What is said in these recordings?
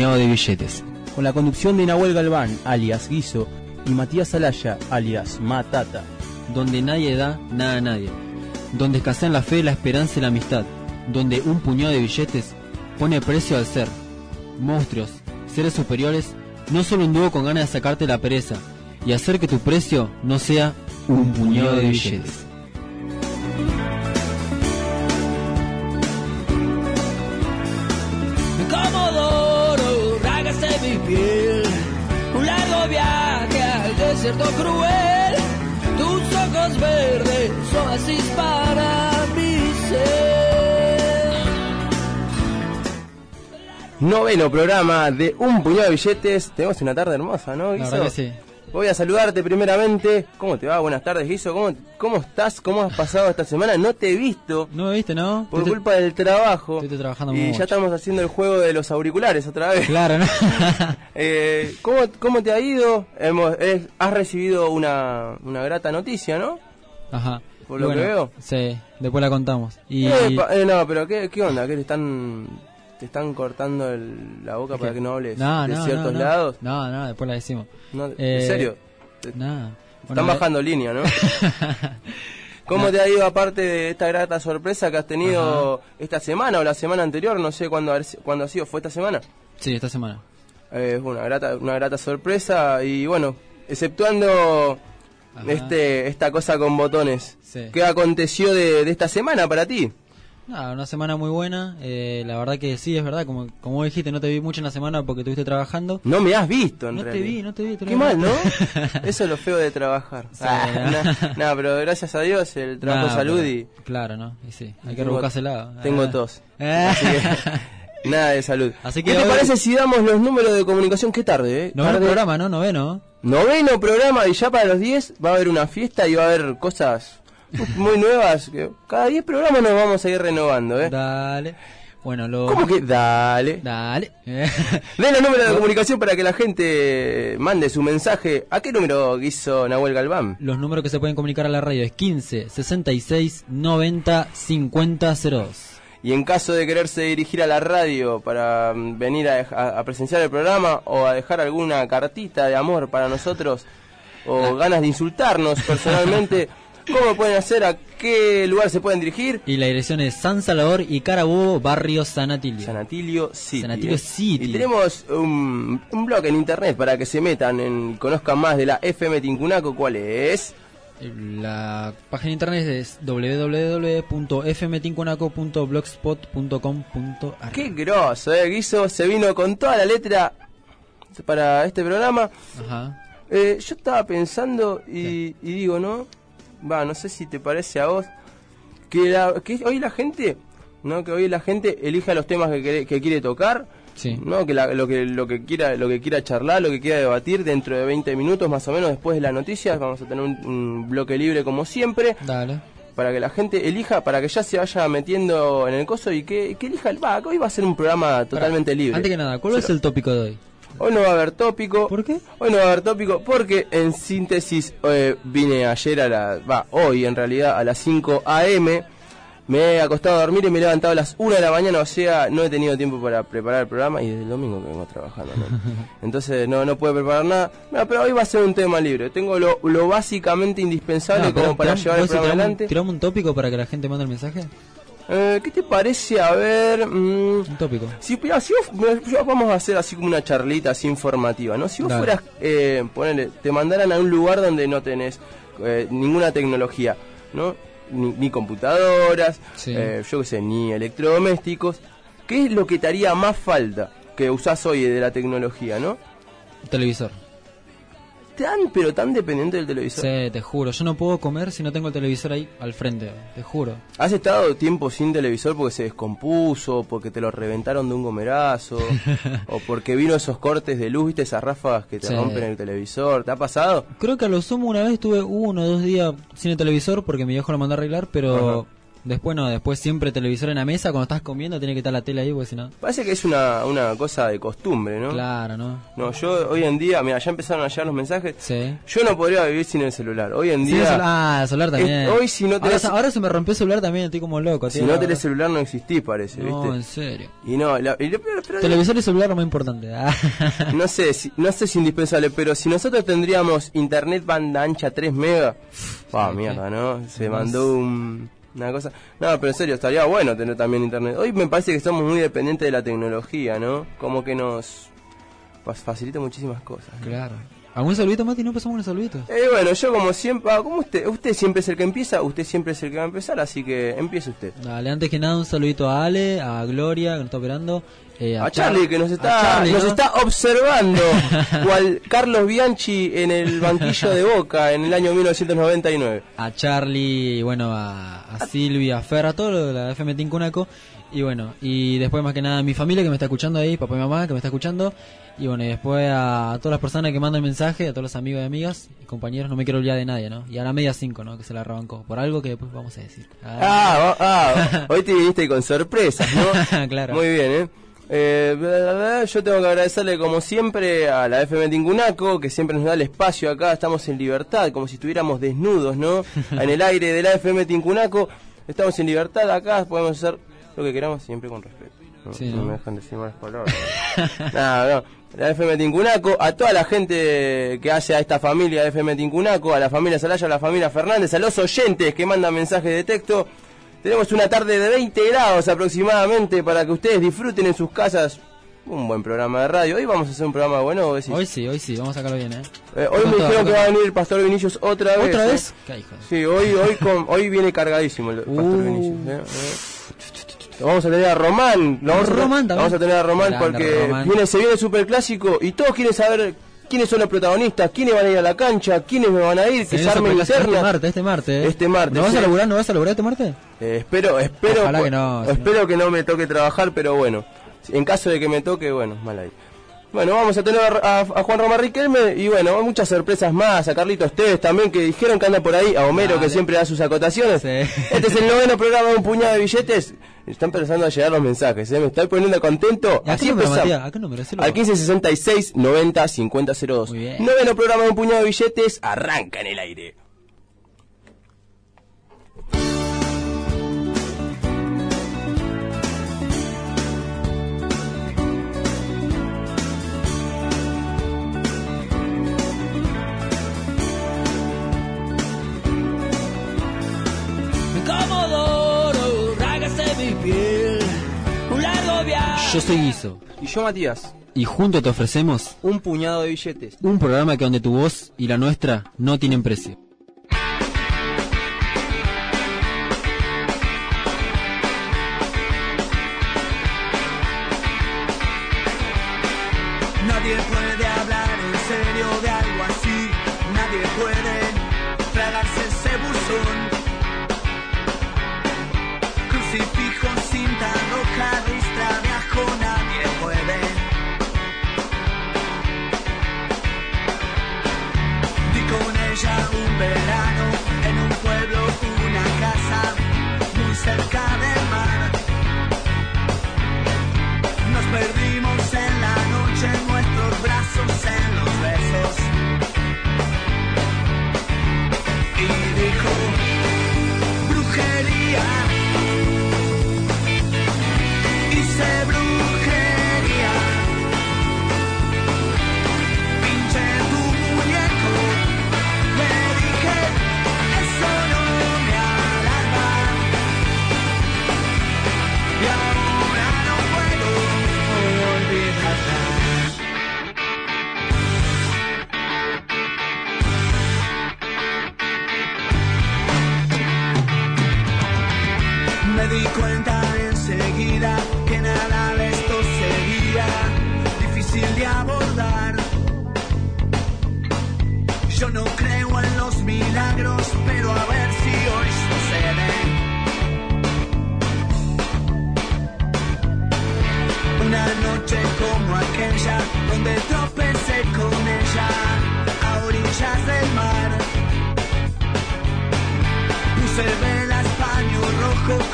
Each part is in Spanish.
puñado de billetes. Con la conducción de Nahuel Galván, alias Guiso, y Matías Alaya, alias Matata. Donde nadie da nada a nadie. Donde escasean la fe, la esperanza y la amistad. Donde un puñado de billetes pone precio al ser. Monstruos, seres superiores, no solo un dúo con ganas de sacarte la pereza y hacer que tu precio no sea un puñado de billetes. Comodoro, rágase mi piel, un largo viaje al desierto cruel, tus ojos verdes son así para mi ser. Noveno programa de Un Puñado de Billetes. Tenemos una tarde hermosa, ¿no, Guiso? La verdad que sí. Voy a saludarte primeramente. ¿Cómo te va? Buenas tardes, Guiso. ¿Cómo estás? ¿Cómo has pasado esta semana? No te he visto. ¿No me viste, no? Por culpa del trabajo. Estoy trabajando y mucho. Ya estamos haciendo el juego de los auriculares otra vez. Claro, ¿no? ¿Cómo te ha ido? Has recibido una grata noticia, ¿no? Ajá. Por lo que veo. Sí, después la contamos. Y... no, pero ¿qué onda? ¿Qué te están cortando la boca para que no hables de ciertos lados? No, después la decimos. No, ¿en serio? Nada. Están bajando línea, ¿no? ¿Cómo te ha ido aparte de esta grata sorpresa que has tenido esta semana o la semana anterior? No sé cuándo ha sido. ¿Fue esta semana? Sí, esta semana. Una grata sorpresa y bueno, exceptuando esta cosa con botones. Sí. ¿Qué aconteció de esta semana para ti? Nada, una semana muy buena, la verdad que sí, es verdad, como vos dijiste, no te vi mucho en la semana porque estuviste trabajando. No me has visto, en realidad. No te vi. Qué mal, ¿no? Eso es lo feo de trabajar. Sí, no, pero gracias a Dios, el trabajo salud y... Claro, ¿no? Y sí, hay que rebuscársela. Tengo tos. Así que, nada de salud. Así que ¿Qué te parece si damos los números de comunicación? Qué tarde, Noveno programa, ¿no? Noveno programa y ya para los 10 va a haber una fiesta y va a haber cosas... muy nuevas, que cada 10 programas nos vamos a ir renovando, Dale. Bueno, ¿Cómo que dale? Dale. Den los números de comunicación para que la gente mande su mensaje. ¿A qué número quiso Nahuel Galván? Los números que se pueden comunicar a la radio es 15 66 90 50 02. Y en caso de quererse dirigir a la radio para venir a presenciar el programa o a dejar alguna cartita de amor para nosotros o ganas de insultarnos personalmente... ¿Cómo pueden hacer? ¿A qué lugar se pueden dirigir? Y la dirección es San Salvador y Carabobo, barrio San Atilio. San Atilio City. San Atilio City. Y tenemos un blog en internet para que se metan, conozcan más de la FM Tincunaco. ¿Cuál es? La página de internet es www.fmtincunaco.blogspot.com.ar. ¡Qué grosso, Guiso! Se vino con toda la letra para este programa. Ajá. Yo estaba pensando y digo, ¿no? No sé si te parece a vos que hoy la gente, ¿no? Que hoy la gente elija los temas que quiere tocar, sí. ¿no? Que lo que quiera charlar, lo que quiera debatir dentro de 20 minutos más o menos después de las noticias. Vamos a tener un bloque libre como siempre. Dale. Para que la gente elija, para que ya se vaya metiendo en el coso y que elija que hoy va a ser un programa totalmente libre. Antes que nada, ¿cuál es el tópico de hoy? Hoy no va a haber tópico. ¿Por qué? Hoy no va a haber tópico porque en síntesis vine ayer hoy en realidad a las 5 a.m. Me he acostado a dormir y me he levantado a las 1 de la mañana, o sea, no he tenido tiempo para preparar el programa y desde el domingo que vengo trabajando, ¿no? Entonces no puedo preparar nada. Pero hoy va a ser un tema libre. Tengo lo básicamente indispensable como para llevar el programa adelante. ¿Tiramos un tópico para que la gente mande el mensaje? ¿Qué te parece? A ver... un tópico. Si vos vamos a hacer así como una charlita así informativa, ¿no? Si vos fueras, te mandaran a un lugar donde no tenés ninguna tecnología, ¿no? Ni computadoras, sí. Yo qué sé, ni electrodomésticos. ¿Qué es lo que te haría más falta que usás hoy de la tecnología, no? Televisor. Pero tan dependiente del televisor. Sí, te juro, yo no puedo comer si no tengo el televisor ahí al frente, te juro. ¿Has estado tiempo sin televisor porque se descompuso, porque te lo reventaron de un gomerazo, o porque vino esos cortes de luz, viste, esas ráfagas que te rompen el televisor? ¿Te ha pasado? Creo que a lo sumo una vez estuve 1 o 2 días sin el televisor porque mi viejo lo mandó a arreglar, pero Después no, después siempre televisor en la mesa, cuando estás comiendo tiene que estar la tele ahí, porque si no... Parece que es una cosa de costumbre, ¿no? Claro, ¿no? No, yo hoy en día, mira, ya empezaron a llegar los mensajes. Sí. Yo no podría vivir sin el celular. Hoy en Sí, día... el celular también. hoy si no tenés... ahora se me rompió el celular también, estoy como loco. Si no tenés celular no existís, parece, ¿viste? No, en serio. Y no, pero Televisor y celular lo más importante. no sé si es indispensable, pero si nosotros tendríamos internet banda ancha 3 megas, mierda, ¿no? Se mandó una cosa. No, pero en serio, estaría bueno tener también internet. Hoy me parece que somos muy dependientes de la tecnología, ¿no? Como que nos facilita muchísimas cosas, ¿no? Claro. ¿Algún saludito, Mati? ¿No empezamos con el saludito? Bueno, yo como siempre, como usted siempre es el que empieza, usted siempre es el que va a empezar, así que empiece usted. Dale, antes que nada un saludito a Ale, a Gloria, que nos está operando. A Charlie, que nos está observando, cual Carlos Bianchi en el banquillo de Boca en el año 1999. A Charlie, bueno, a Silvia, a Fer, a todo lo de la FM Tincunaco. Y bueno, y después más que nada a mi familia que me está escuchando ahí, papá y mamá que me está escuchando. Y bueno, y después a todas las personas que mandan mensaje, a todos los amigos y amigas y compañeros, no me quiero olvidar de nadie, ¿no? Y a la media 5, ¿no? Que se la rebancó, por algo que después vamos a decir. Hoy te viniste con sorpresas, ¿no? Claro. Muy bien, yo tengo que agradecerle como siempre a la FM Tincunaco, que siempre nos da el espacio acá, estamos en libertad, como si estuviéramos desnudos, ¿no? En el aire de la FM Tincunaco, estamos en libertad acá, podemos hacer lo que queramos siempre con respeto. No, sí, no me dejan decir malas palabras. No, la FM Tincunaco, a toda la gente que hace a esta familia de FM Tincunaco, a la familia Salaya, a la familia Fernández, a los oyentes que mandan mensajes de texto. Tenemos una tarde de 20 grados aproximadamente para que ustedes disfruten en sus casas un buen programa de radio. Hoy vamos a hacer un programa bueno, ¿o decís? Hoy sí, vamos a sacarlo bien, hoy me dijeron que va a venir el Pastor Vinicius otra vez. ¿Otra vez? ¿Qué hijo? Sí, hoy viene cargadísimo el Pastor Vinicius. Vamos a tener a Román. Vamos a tener a Román porque se viene el Superclásico y todos quieren saber quiénes son los protagonistas, quiénes van a ir a la cancha, quiénes me van a ir, que se armen internas. Este martes. ¿No vas a laburar este martes? Espero que no me toque trabajar, pero bueno, en caso de que me toque, bueno, mal ahí. Bueno, vamos a tener a Juan Román Riquelme y bueno, muchas sorpresas más, a Carlitos Tevez también que dijeron que anda por ahí, a Homero que siempre da sus acotaciones. Sí. Este es el 9º programa de Un Puñado de Billetes. Están empezando a llegar los mensajes, me estoy poniendo contento. Así empezamos. ¿A qué número? Al 1566 90 5002. 9º programa de Un Puñado de Billetes, arranca en el aire. Yo soy Guiso. Y yo Matías. Y juntos te ofrecemos Un Puñado de Billetes. Un programa que donde tu voz y la nuestra no tienen precio. Nadie puede hablar en serio de algo así. Nadie puede tragarse ese buzón. Crucifijo, cinta roja, ristra de ajo, nadie puede. Di con ella un verano, en un pueblo, una casa, muy cerca del mar. Nos perdimos en la noche, nuestros brazos en los besos. Y dijo, brujería. Hice brujería, pinché tu muñeco, le dije, eso no me alarma, y ahora no puedo olvidarla. Me di cuenta enseguida que nada de esto sería difícil de abordar. Yo no creo en los milagros, pero a ver si hoy sucede. Una noche como aquella, donde tropecé con ella a orillas del mar. Puse velas, paño rojo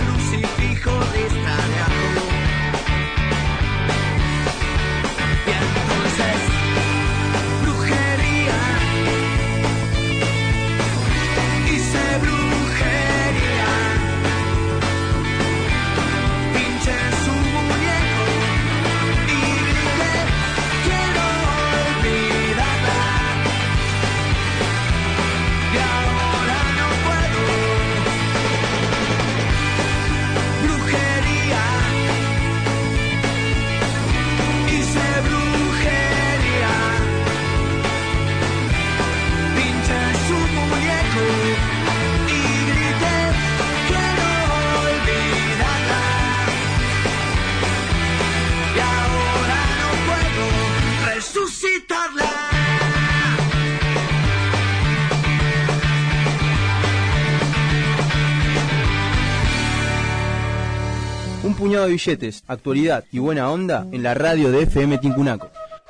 puñado de billetes, actualidad y buena onda en la radio de FM Tincunaco.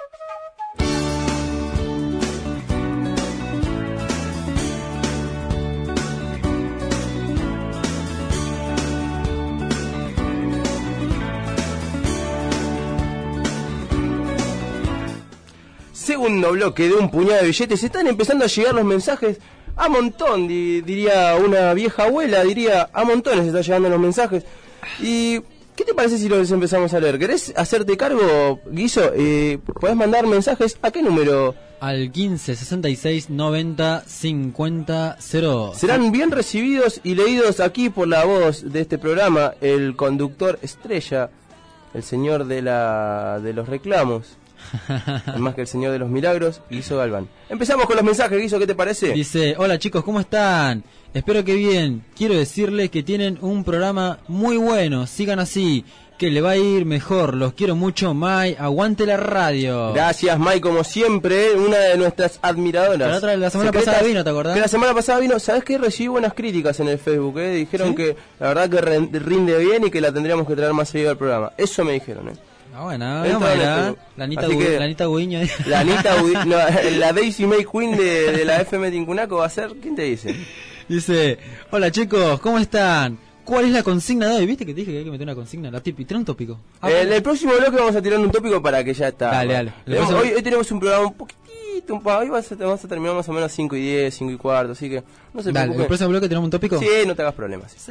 Segundo bloque de un puñado de billetes. Están empezando a llegar los mensajes a montón, diría una vieja abuela, diría a montones están llegando los mensajes. ¿Y qué te parece si los empezamos a leer? ¿Querés hacerte cargo, Guiso? ¿Podés mandar mensajes a qué número? Al 15 66 90 50 0. Serán bien recibidos y leídos aquí por la voz de este programa, el conductor estrella, el señor de los reclamos. Más que el señor de los milagros, Guiso Galván. Empezamos con los mensajes, Guiso, ¿qué te parece? Dice, hola chicos, ¿cómo están? Espero que bien. Quiero decirles que tienen un programa muy bueno. Sigan así, que le va a ir mejor. Los quiero mucho, Mai. Aguante la radio. Gracias, Mai, como siempre, una de nuestras admiradoras. La semana pasada vino, ¿te acordás? Que la semana pasada vino, ¿sabes qué? Recibí buenas críticas en el Facebook, Dijeron ¿sí? Que la verdad que rinde bien y que la tendríamos que traer más seguido al programa. Eso me dijeron, Ah, bueno, la Anita Gudiño. La Daisy May Queen de la FM Tincunaco va a ser, ¿quién te dice? Dice, hola chicos, ¿cómo están? ¿Cuál es la consigna de hoy? ¿Viste que te dije que hay que meter una consigna? La típica, tirar un tópico. En el próximo bloque vamos a tirar un tópico para que ya está. Dale. Hoy tenemos un programa un poquitito, hoy vamos a terminar más o menos 5 y 10, 5 y cuarto, así que no se preocupen. ¿El próximo bloque tenemos un tópico? Sí, no te hagas problemas. Sí.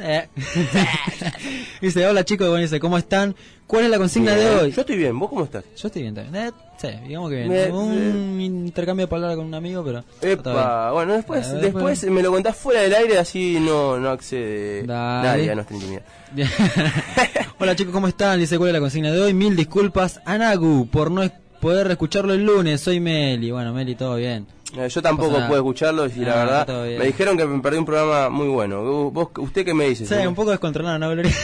Dice, hola chicos, dice, ¿cómo están? ¿Cuál es la consigna de hoy? Yo estoy bien, ¿vos cómo estás? Yo estoy bien también. Sí, digamos que bien. Un intercambio de palabras con un amigo, pero... Epa, bueno, después me lo contás fuera del aire, así no accede nadie a nuestra intimidad. Hola chicos, ¿cómo están? Dice, ¿cuál es la consigna de hoy? 1000 disculpas a Nagu por no poder escucharlo el lunes. Soy Meli. Bueno, Meli, todo bien. Yo tampoco puedo escucharlo y la verdad me dijeron que me perdí un programa muy bueno. ¿Usted qué me dice? Sí, un poco descontrolado, ¿no, Gloria?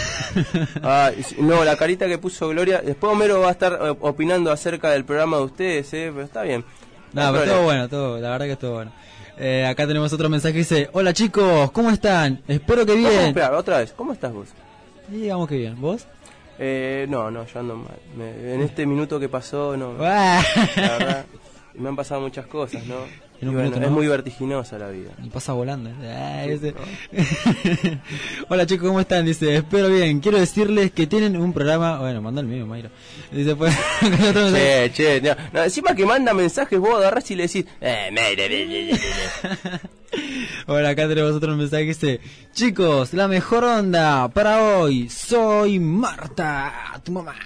No, la carita que puso Gloria. Después Homero va a estar opinando acerca del programa de ustedes, pero está bien. No, pero todo bueno, la verdad que estuvo bueno. Acá tenemos otro mensaje que dice, hola chicos, ¿cómo están? Espero que bien. Espera, otra vez, ¿cómo estás vos? Digamos que bien, ¿vos? No, yo ando mal. En este minuto que pasó, no. La verdad, me han pasado muchas cosas, ¿no? Es muy vertiginosa la vida. Y pasa volando. Hola chicos, ¿cómo están? Dice, espero bien. Quiero decirles que tienen un programa... Bueno, manda el mío, Mayra. Dice, pues... No, encima que manda mensajes, vos agarrás y le decís... Bueno, acá tenemos otro mensaje que dice, chicos, la mejor onda para hoy. Soy Marta, tu mamá.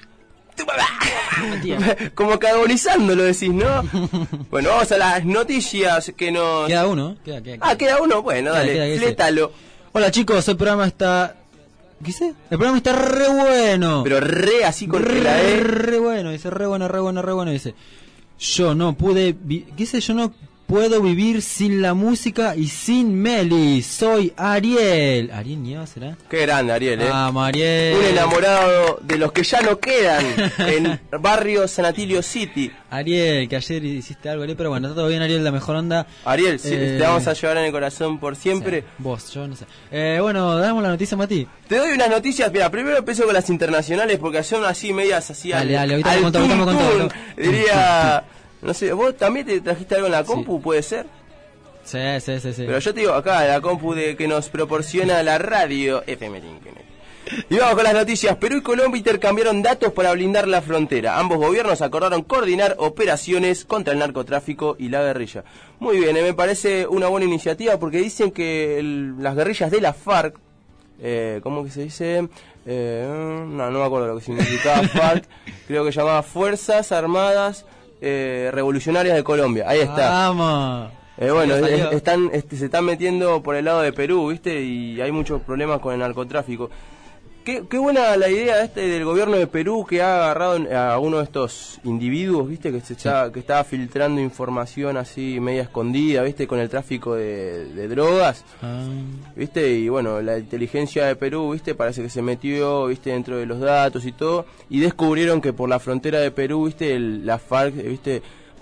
Como que agonizando lo decís, ¿no? Bueno, vamos a las noticias que nos... Queda uno. Queda uno, bueno, dale, flétalo. Hola chicos, el programa está... ¿Qué dice? El programa está re bueno. Pero re así con re bueno, dice, re bueno, dice. Yo no pude... ¿Qué dice? Yo no puedo vivir sin la música y sin Meli. Soy Ariel. ¿Ariel Nieva será? Qué grande, Ariel, Ariel. Un enamorado de los que ya no quedan en barrio Sanatilio City. Ariel, que ayer hiciste algo, pero bueno, está todo bien, Ariel, la mejor onda. Ariel, sí, te vamos a llevar en el corazón por siempre. Sí, vos, yo no sé. Bueno, damos la noticia, Mati. Te doy unas noticias, mira, primero empiezo con las internacionales porque son así, medias así. Dale, ahorita me contó. Diría... No sé, ¿vos también te trajiste algo en la compu, puede ser? Sí. Pero yo te digo, acá, la compu que nos proporciona la radio FM Tincunaco. Y vamos con las noticias. Perú y Colombia intercambiaron datos para blindar la frontera. Ambos gobiernos acordaron coordinar operaciones contra el narcotráfico y la guerrilla. Muy bien, me parece una buena iniciativa porque dicen que las guerrillas de la FARC, ¿cómo que se dice? No me acuerdo lo que significaba FARC. Creo que llamaba Fuerzas Armadas Revolucionarias de Colombia. Ahí está. Vamos. Bueno, se están metiendo por el lado de Perú, ¿viste? Y hay muchos problemas con el narcotráfico. Qué buena la idea del gobierno de Perú que ha agarrado a uno de estos individuos, ¿viste? Que estaba filtrando información así media escondida, ¿viste? Con el tráfico de drogas, ¿viste? Y bueno, la inteligencia de Perú, ¿viste? Parece que se metió, ¿viste? Dentro de los datos y todo, y descubrieron que por la frontera de Perú, ¿viste? La FARC, ¿viste?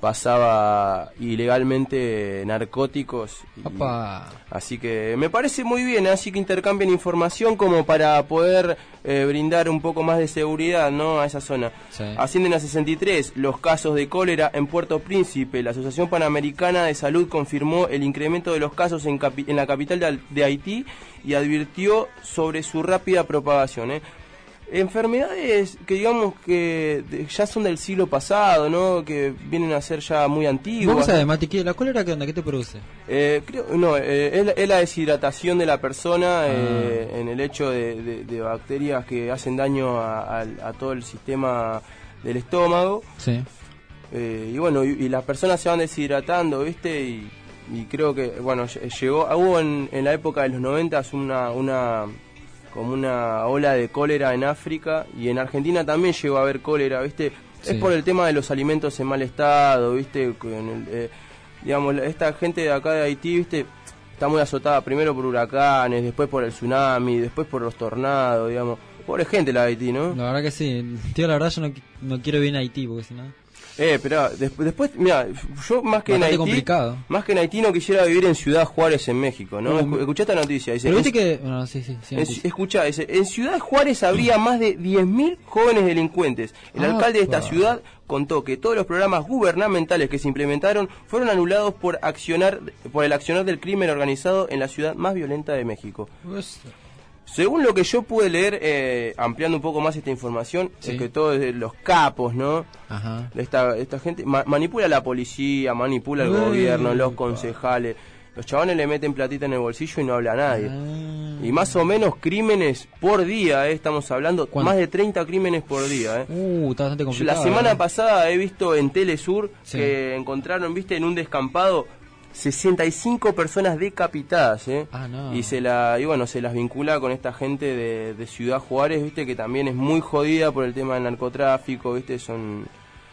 pasaba ilegalmente narcóticos. Así que me parece muy bien, así que intercambien información como para poder brindar un poco más de seguridad, ¿no?, a esa zona. Sí. Ascienden a 63 los casos de cólera en Puerto Príncipe. La Asociación Panamericana de Salud confirmó el incremento de los casos en la capital de Haití y advirtió sobre su rápida propagación, Enfermedades que digamos que ya son del siglo pasado, ¿no?, que vienen a ser ya muy antiguas. ¿Vos sabés, Mati, ¿la cólera qué onda? ¿Qué te produce? Es la deshidratación de la persona en el hecho de bacterias que hacen daño a todo el sistema del estómago. Sí. Y las personas se van deshidratando, ¿viste? Y creo que, bueno, hubo en la época de los 90 como una ola de cólera en África, y en Argentina también llegó a haber cólera, ¿viste? Sí. Es por el tema de los alimentos en mal estado, ¿viste? Digamos, esta gente de acá de Haití, ¿viste?, está muy azotada primero por huracanes, después por el tsunami, después por los tornados, digamos. Pobre gente la de Haití, ¿no? La verdad que sí. Tío, la verdad yo no quiero vivir en Haití, porque si no... Pero después, mira, yo más que en Haití no quisiera vivir en Ciudad Juárez, en México, ¿no? Escuchá esta noticia, dice. Pero viste que... Bueno, sí, escuchá, dice, en Ciudad Juárez habría más de 10.000 jóvenes delincuentes. El alcalde de esta ciudad contó que todos los programas gubernamentales que se implementaron fueron anulados por el accionar del crimen organizado en la ciudad más violenta de México. Según lo que yo pude leer, ampliando un poco más esta información, es que todos los capos, ¿no? Ajá. Esta gente manipula a la policía, manipula al gobierno, los concejales. Los chabones le meten platita en el bolsillo y no habla nadie. Y más o menos crímenes por día, estamos hablando, más de 30 crímenes por día. Está bastante complicado. La semana pasada he visto en Telesur que encontraron, viste, en un descampado 65 personas decapitadas, no. Y se las vincula con esta gente de Ciudad Juárez, viste, que también es muy jodida por el tema del narcotráfico, viste, son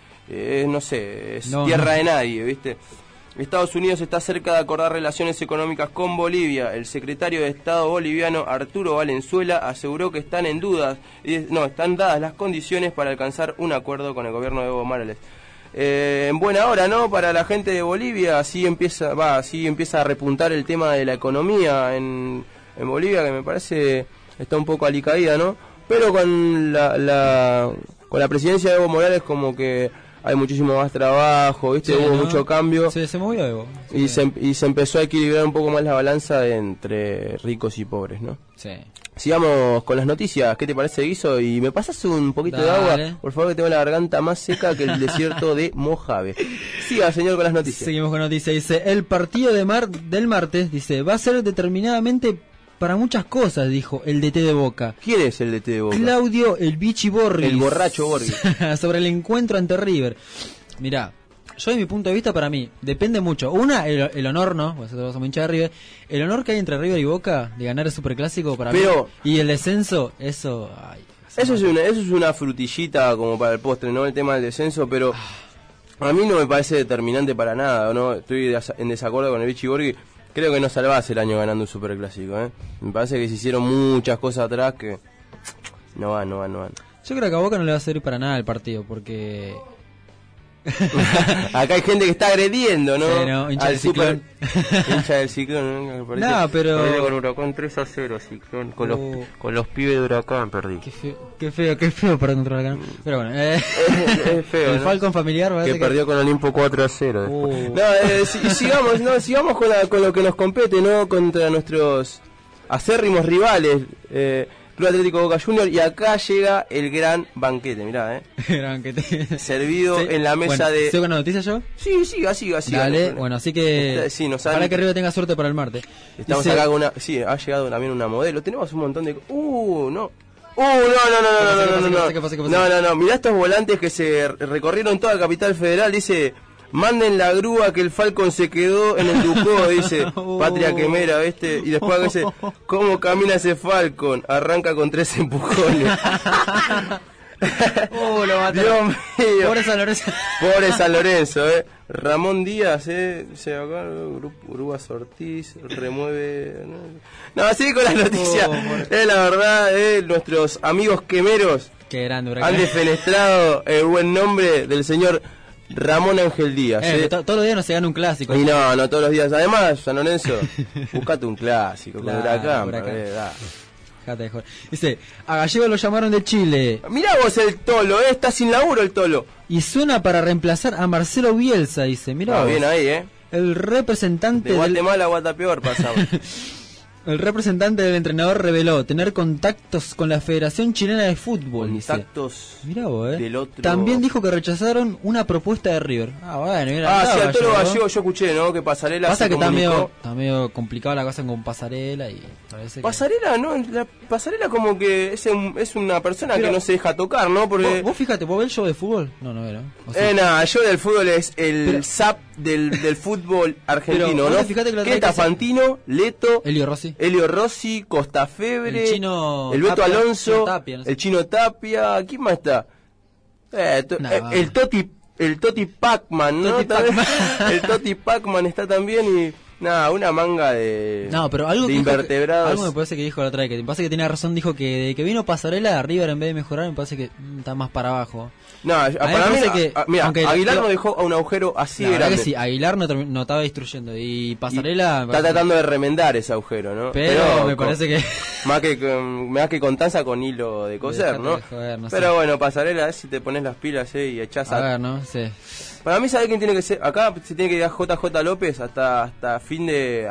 tierra de nadie, viste. Estados Unidos está cerca de acordar relaciones económicas con Bolivia. El secretario de Estado boliviano Arturo Valenzuela aseguró que están dadas las condiciones para alcanzar un acuerdo con el gobierno de Evo Morales. En buena hora, ¿no?, para la gente de Bolivia. Así empieza a repuntar el tema de la economía en Bolivia, que me parece está un poco alicaída, ¿no? Pero con la presidencia de Evo Morales como que hay muchísimo más trabajo, ¿viste? Hubo mucho cambio. Se movió Evo. Y se empezó a equilibrar un poco más la balanza entre ricos y pobres, ¿no? Sí. Sigamos con las noticias. ¿Qué te parece, Guiso? Y me pasas un poquito de agua, por favor, que tengo la garganta más seca que el desierto de Mojave. Siga, señor, con las noticias. Seguimos con noticias. Dice, el partido del martes, dice, va a ser determinadamente para muchas cosas, dijo el DT de Boca. ¿Quién es el DT de Boca? Claudio el Bichi Borris. El borracho Borris. Sobre el encuentro ante River. Mirá, yo de mi punto de vista, para mí, depende mucho. El honor, ¿no? Vosotros somos hinchas de River. El honor que hay entre River y Boca de ganar el Superclásico para mí. Y el descenso, eso... Eso es una frutillita como para el postre, ¿no? El tema del descenso, pero a mí no me parece determinante para nada, ¿no? Estoy en desacuerdo con el Bichi Borghi. Creo que no salvás el año ganando un Superclásico, Me parece que se hicieron muchas cosas atrás que no van. Yo creo que a Boca no le va a servir para nada el partido, porque... Acá hay gente que está agrediendo, ¿no? Sí, no, hincha del Ciclón. Hincha del Ciclón, ¿no? No, pero... Perdí con Huracán 3-0, Ciclón. Con los pibes de Huracán perdí. Qué feo para contra Huracán. Pero bueno, es feo, el Falcon familiar, ¿verdad? Que perdió con Olimpo 4-0. Sigamos con lo que nos compete, ¿no? Contra nuestros acérrimos rivales. Club Atlético Boca Junior, y acá llega el gran banquete, mirá, Gran banquete. Servido en la mesa de... ¿Sigo con la noticia yo? Sí, siga. Dale, bueno, así que... Ojalá que River tenga suerte para el martes. Estamos acá con una... Sí, ha llegado también una modelo. Tenemos un montón de... No. No. ¿Qué pasó? No. Mirá estos volantes que se recorrieron toda la capital federal, dice... Manden la grúa que el Falcon se quedó en el Ducó, dice Patria Quemera, ¿viste? Y después dice, ¿cómo camina ese Falcon? Arranca con 3 empujones. Lo mataron. Dios mío. Pobre San Lorenzo. Ramón Díaz, dice acá, Grúas Ortiz, remueve... No, así con las noticias. La verdad, nuestros amigos quemeros Qué grande, han defenestrado el buen nombre del señor Ramón Ángel Díaz. Todos los días no se gana un clásico. Y no todos los días. Además, San Lorenzo, buscate un clásico con Claro, Huracán. Dejate de joder. Dice, a Gallego lo llamaron de Chile Mirá vos el Tolo, está sin laburo el Tolo. y suena para reemplazar a Marcelo Bielsa, dice. Mirá vos, Bien ahí, el representante De del... Guatemala a Guatapeor pasamos. El representante del entrenador reveló tener contactos con la Federación Chilena de Fútbol. Contactos Mirá vos, del otro. También dijo que rechazaron una propuesta de River. Bueno, mira. Sí, al Tolo Gallego yo escuché, ¿no? Que Pasarela Pasa se que comunicó. está medio complicada la cosa con Pasarela y parece que... Pasarela, ¿no? La Pasarela como que es una persona Pero- que no se deja tocar, ¿no? Porque... ¿Vos fíjate, vos ves el show de fútbol? No era. ¿O sí? Nada, yo del fútbol es el Pero- zap del fútbol argentino, Pero, ¿no? vos fíjate que la otra Queta vez que se- Fantino, Leto, Elio Rossi. Elio Rossi, Costafebre, El Chino el Beto Tapia, Alonso, Chino Tapia, no sé. el Chino Tapia, ¿quién más está? Nah. El Toti Pacman, ¿no? Toti Pacman. El Toti Pacman está también y nada, una manga de No, pero algo de que dijo invertebrados. algo me parece que dijo la otra vez, que me parece que tiene razón, dijo que de que vino Pasarela, River en vez de mejorar, me parece que está más para abajo. No, me para mí, parece que, mira, aunque Aguilar lo- nos dejó a un agujero así La de verdad grande. que sí, Aguilar no estaba destruyendo y Pasarela... Está tratando de remendar ese agujero, ¿no? Pero me parece que... Más que con tanza con hilo de coser, Dejate ¿no? de joder, no sé. Pero bueno, Pasarela, a ver si te pones las pilas y echás A ver, ¿no? Sí. Para mí, ¿sabés quién tiene que ser? Acá se tiene que ir a JJ López hasta fin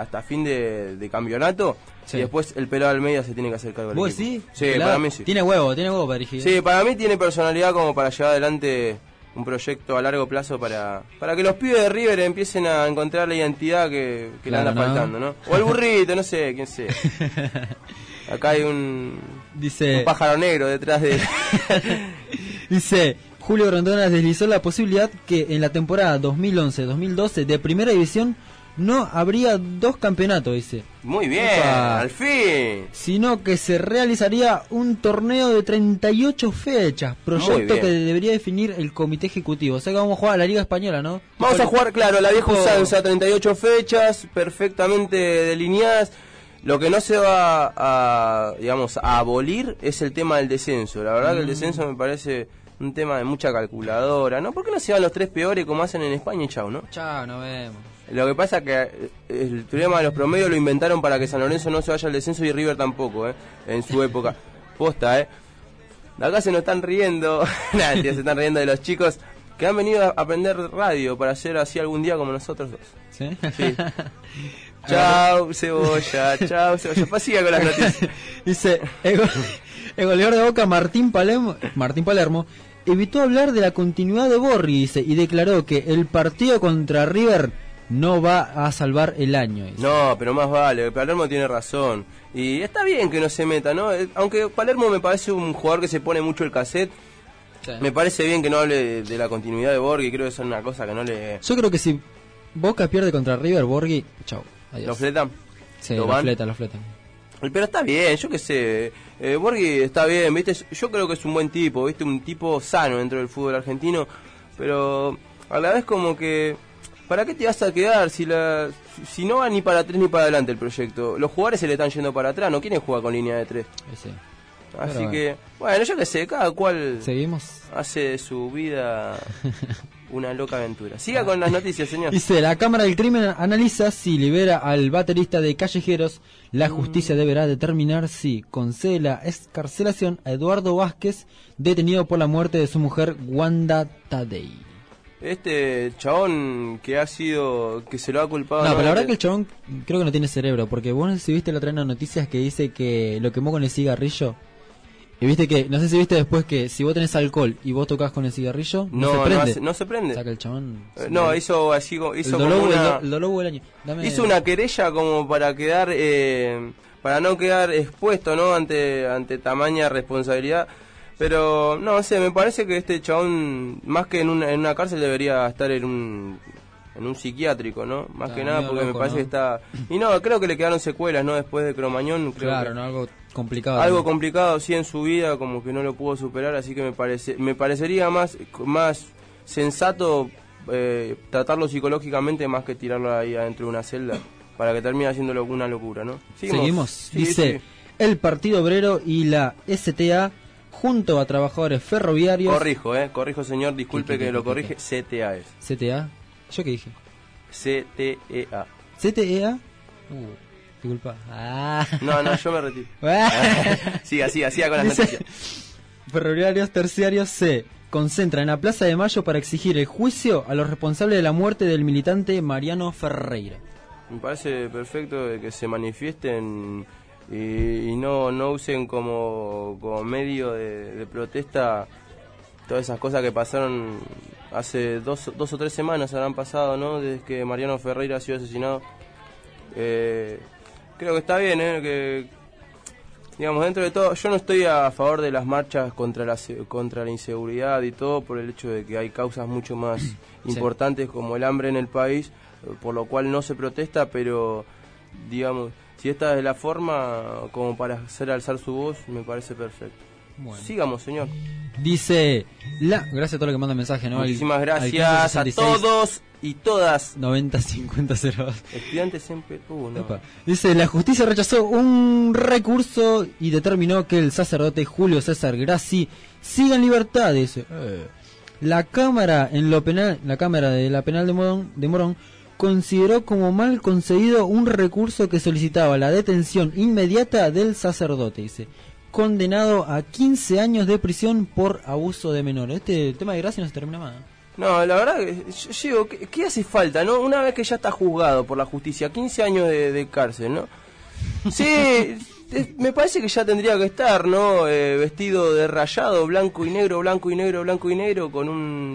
de campeonato. Sí. Y después el pelado Almeida se tiene que hacer cargo del ¿Vos equipo. sí? Sí, Claro, para mí sí. Tiene huevo para dirigir. Sí, para mí tiene personalidad como para llevar adelante un proyecto a largo plazo para que los pibes de River empiecen a encontrar la identidad que le Claro, anda ¿no? faltando, ¿no? O el burrito, no sé, quién sea. Acá hay un Dice... pájaro negro detrás de... Dice, Julio Grondona deslizó la posibilidad que en la temporada 2011-2012 de Primera División no habría 2 campeonatos, dice, Muy bien, Upa. al fin. sino que se realizaría un torneo de 38 fechas, Muy proyecto bien. que debería definir el comité ejecutivo. O sea que vamos a jugar a la Liga Española, ¿no? Vamos a jugar, claro, la vieja Tipo- usanza, 38 fechas, perfectamente delineadas. Lo que no se va a abolir es el tema del descenso. La verdad que el descenso me parece un tema de mucha calculadora, ¿no? ¿Por qué no se van los 3 peores como hacen en España y chau, no? Chao, nos vemos. Lo que pasa es que el tema de los promedios lo inventaron para que San Lorenzo no se vaya al descenso y River tampoco, en su época. Posta, De acá se nos están riendo, nah, mentira, se están riendo de los chicos que han venido a aprender radio para hacer así algún día como nosotros dos. ¿Sí? Sí. Chau, cebolla, chau, cebolla. Siga con las noticias. Dice, el goleador de Boca Martín Palermo evitó hablar de la continuidad de Borghi, dice, y declaró que el partido contra River no va a salvar el año, dice. No, pero más vale, Palermo tiene razón. Y está bien que no se meta, ¿no? Aunque Palermo me parece un jugador que se pone mucho el cassette. Sí. Me parece bien que no hable de la continuidad de Borghi, creo que es una cosa que no le... Yo creo que si Boca pierde contra River, Borghi, chau, adiós. ¿Lo fletan? Sí, ¿Lo lo van? fletan. Pero está bien, yo qué sé. Borghi está bien, ¿viste? Yo creo que es un buen tipo, ¿viste? Un tipo sano dentro del fútbol argentino. Pero a la vez como que... ¿Para qué te vas a quedar si no va ni para atrás ni para adelante el proyecto? Los jugadores se le están yendo para atrás, no quieren jugar con línea de 3. Sí. Así Pero que, bueno, yo qué sé, cada cual ¿Seguimos? hace de su vida una loca aventura. Siga con las noticias, señor. Dice, la Cámara del Crimen analiza si libera al baterista de Callejeros. La justicia deberá determinar si concede la excarcelación a Eduardo Vázquez, detenido por la muerte de su mujer Wanda Tadei. Este chabón que se lo ha culpado... No, pero la verdad de- que el chabón creo que no tiene cerebro, porque vos no sé si viste la otra vez unas noticias que dice que lo quemó con el cigarrillo. Y viste que, no sé si viste después que si vos tenés alcohol y vos tocas con el cigarrillo, no se prende. no se prende. O sea que el chabón... No, hizo así, el hizo como dolor, una... el dolor del año. Dame- Hizo una querella como para quedar, para no quedar expuesto, ¿no? Ante tamaña responsabilidad. Pero, no sé, me parece que este chabón, más que en una cárcel, debería estar en un psiquiátrico, ¿no? Más que nada medio porque me loco, parece ¿no? que está... Y no, creo que le quedaron secuelas, ¿no? Después de Cromañón, creo Claro, que... no, algo complicado. Algo ¿no? complicado, sí, en su vida, como que no lo pudo superar, así que me parecería más sensato tratarlo psicológicamente más que tirarlo ahí adentro de una celda, para que termine haciéndolo una locura, ¿no? Seguimos. Sí, Dice, sí. el Partido Obrero y la STA junto a trabajadores ferroviarios. Corrijo señor, disculpe que lo corrige, CTA es. CTA. ¿Yo qué dije? CTEA. CTEA. Disculpa. No, yo me retiro. Siga con las noticias. Ferroviarios terciarios se concentran en la Plaza de Mayo para exigir el juicio a los responsables de la muerte del militante Mariano Ferreira. Me parece perfecto de que se manifiesten y no usen como medio de protesta todas esas cosas que pasaron hace dos o tres semanas habrán pasado, ¿no? Desde que Mariano Ferreira ha sido asesinado. Creo que está bien, que digamos, dentro de todo, yo no estoy a favor de las marchas contra la inseguridad y todo, por el hecho de que hay causas mucho más importantes como el hambre en el país, por lo cual no se protesta, pero digamos, si esta es la forma como para hacer alzar su voz, me parece perfecto. Bueno. Sigamos, señor. Dice gracias a todos los que mandan mensaje, ¿no? Muchísimas gracias a todos y todas. 90-50-02. Estudiantes siempre. No. Dice: la justicia rechazó un recurso y determinó que el sacerdote Julio César Grassi siga en libertad. Dice: la cámara de la penal de Morón consideró como mal concedido un recurso que solicitaba la detención inmediata del sacerdote. Dice: condenado a 15 años de prisión por abuso de menores. Este tema de Grassi no se termina más. No, la verdad que yo digo, ¿qué hace falta, no? Una vez que ya está juzgado por la justicia, 15 años de cárcel, ¿no? Sí, me parece que ya tendría que estar, ¿no? Vestido de rayado, blanco y negro, blanco y negro, blanco y negro, con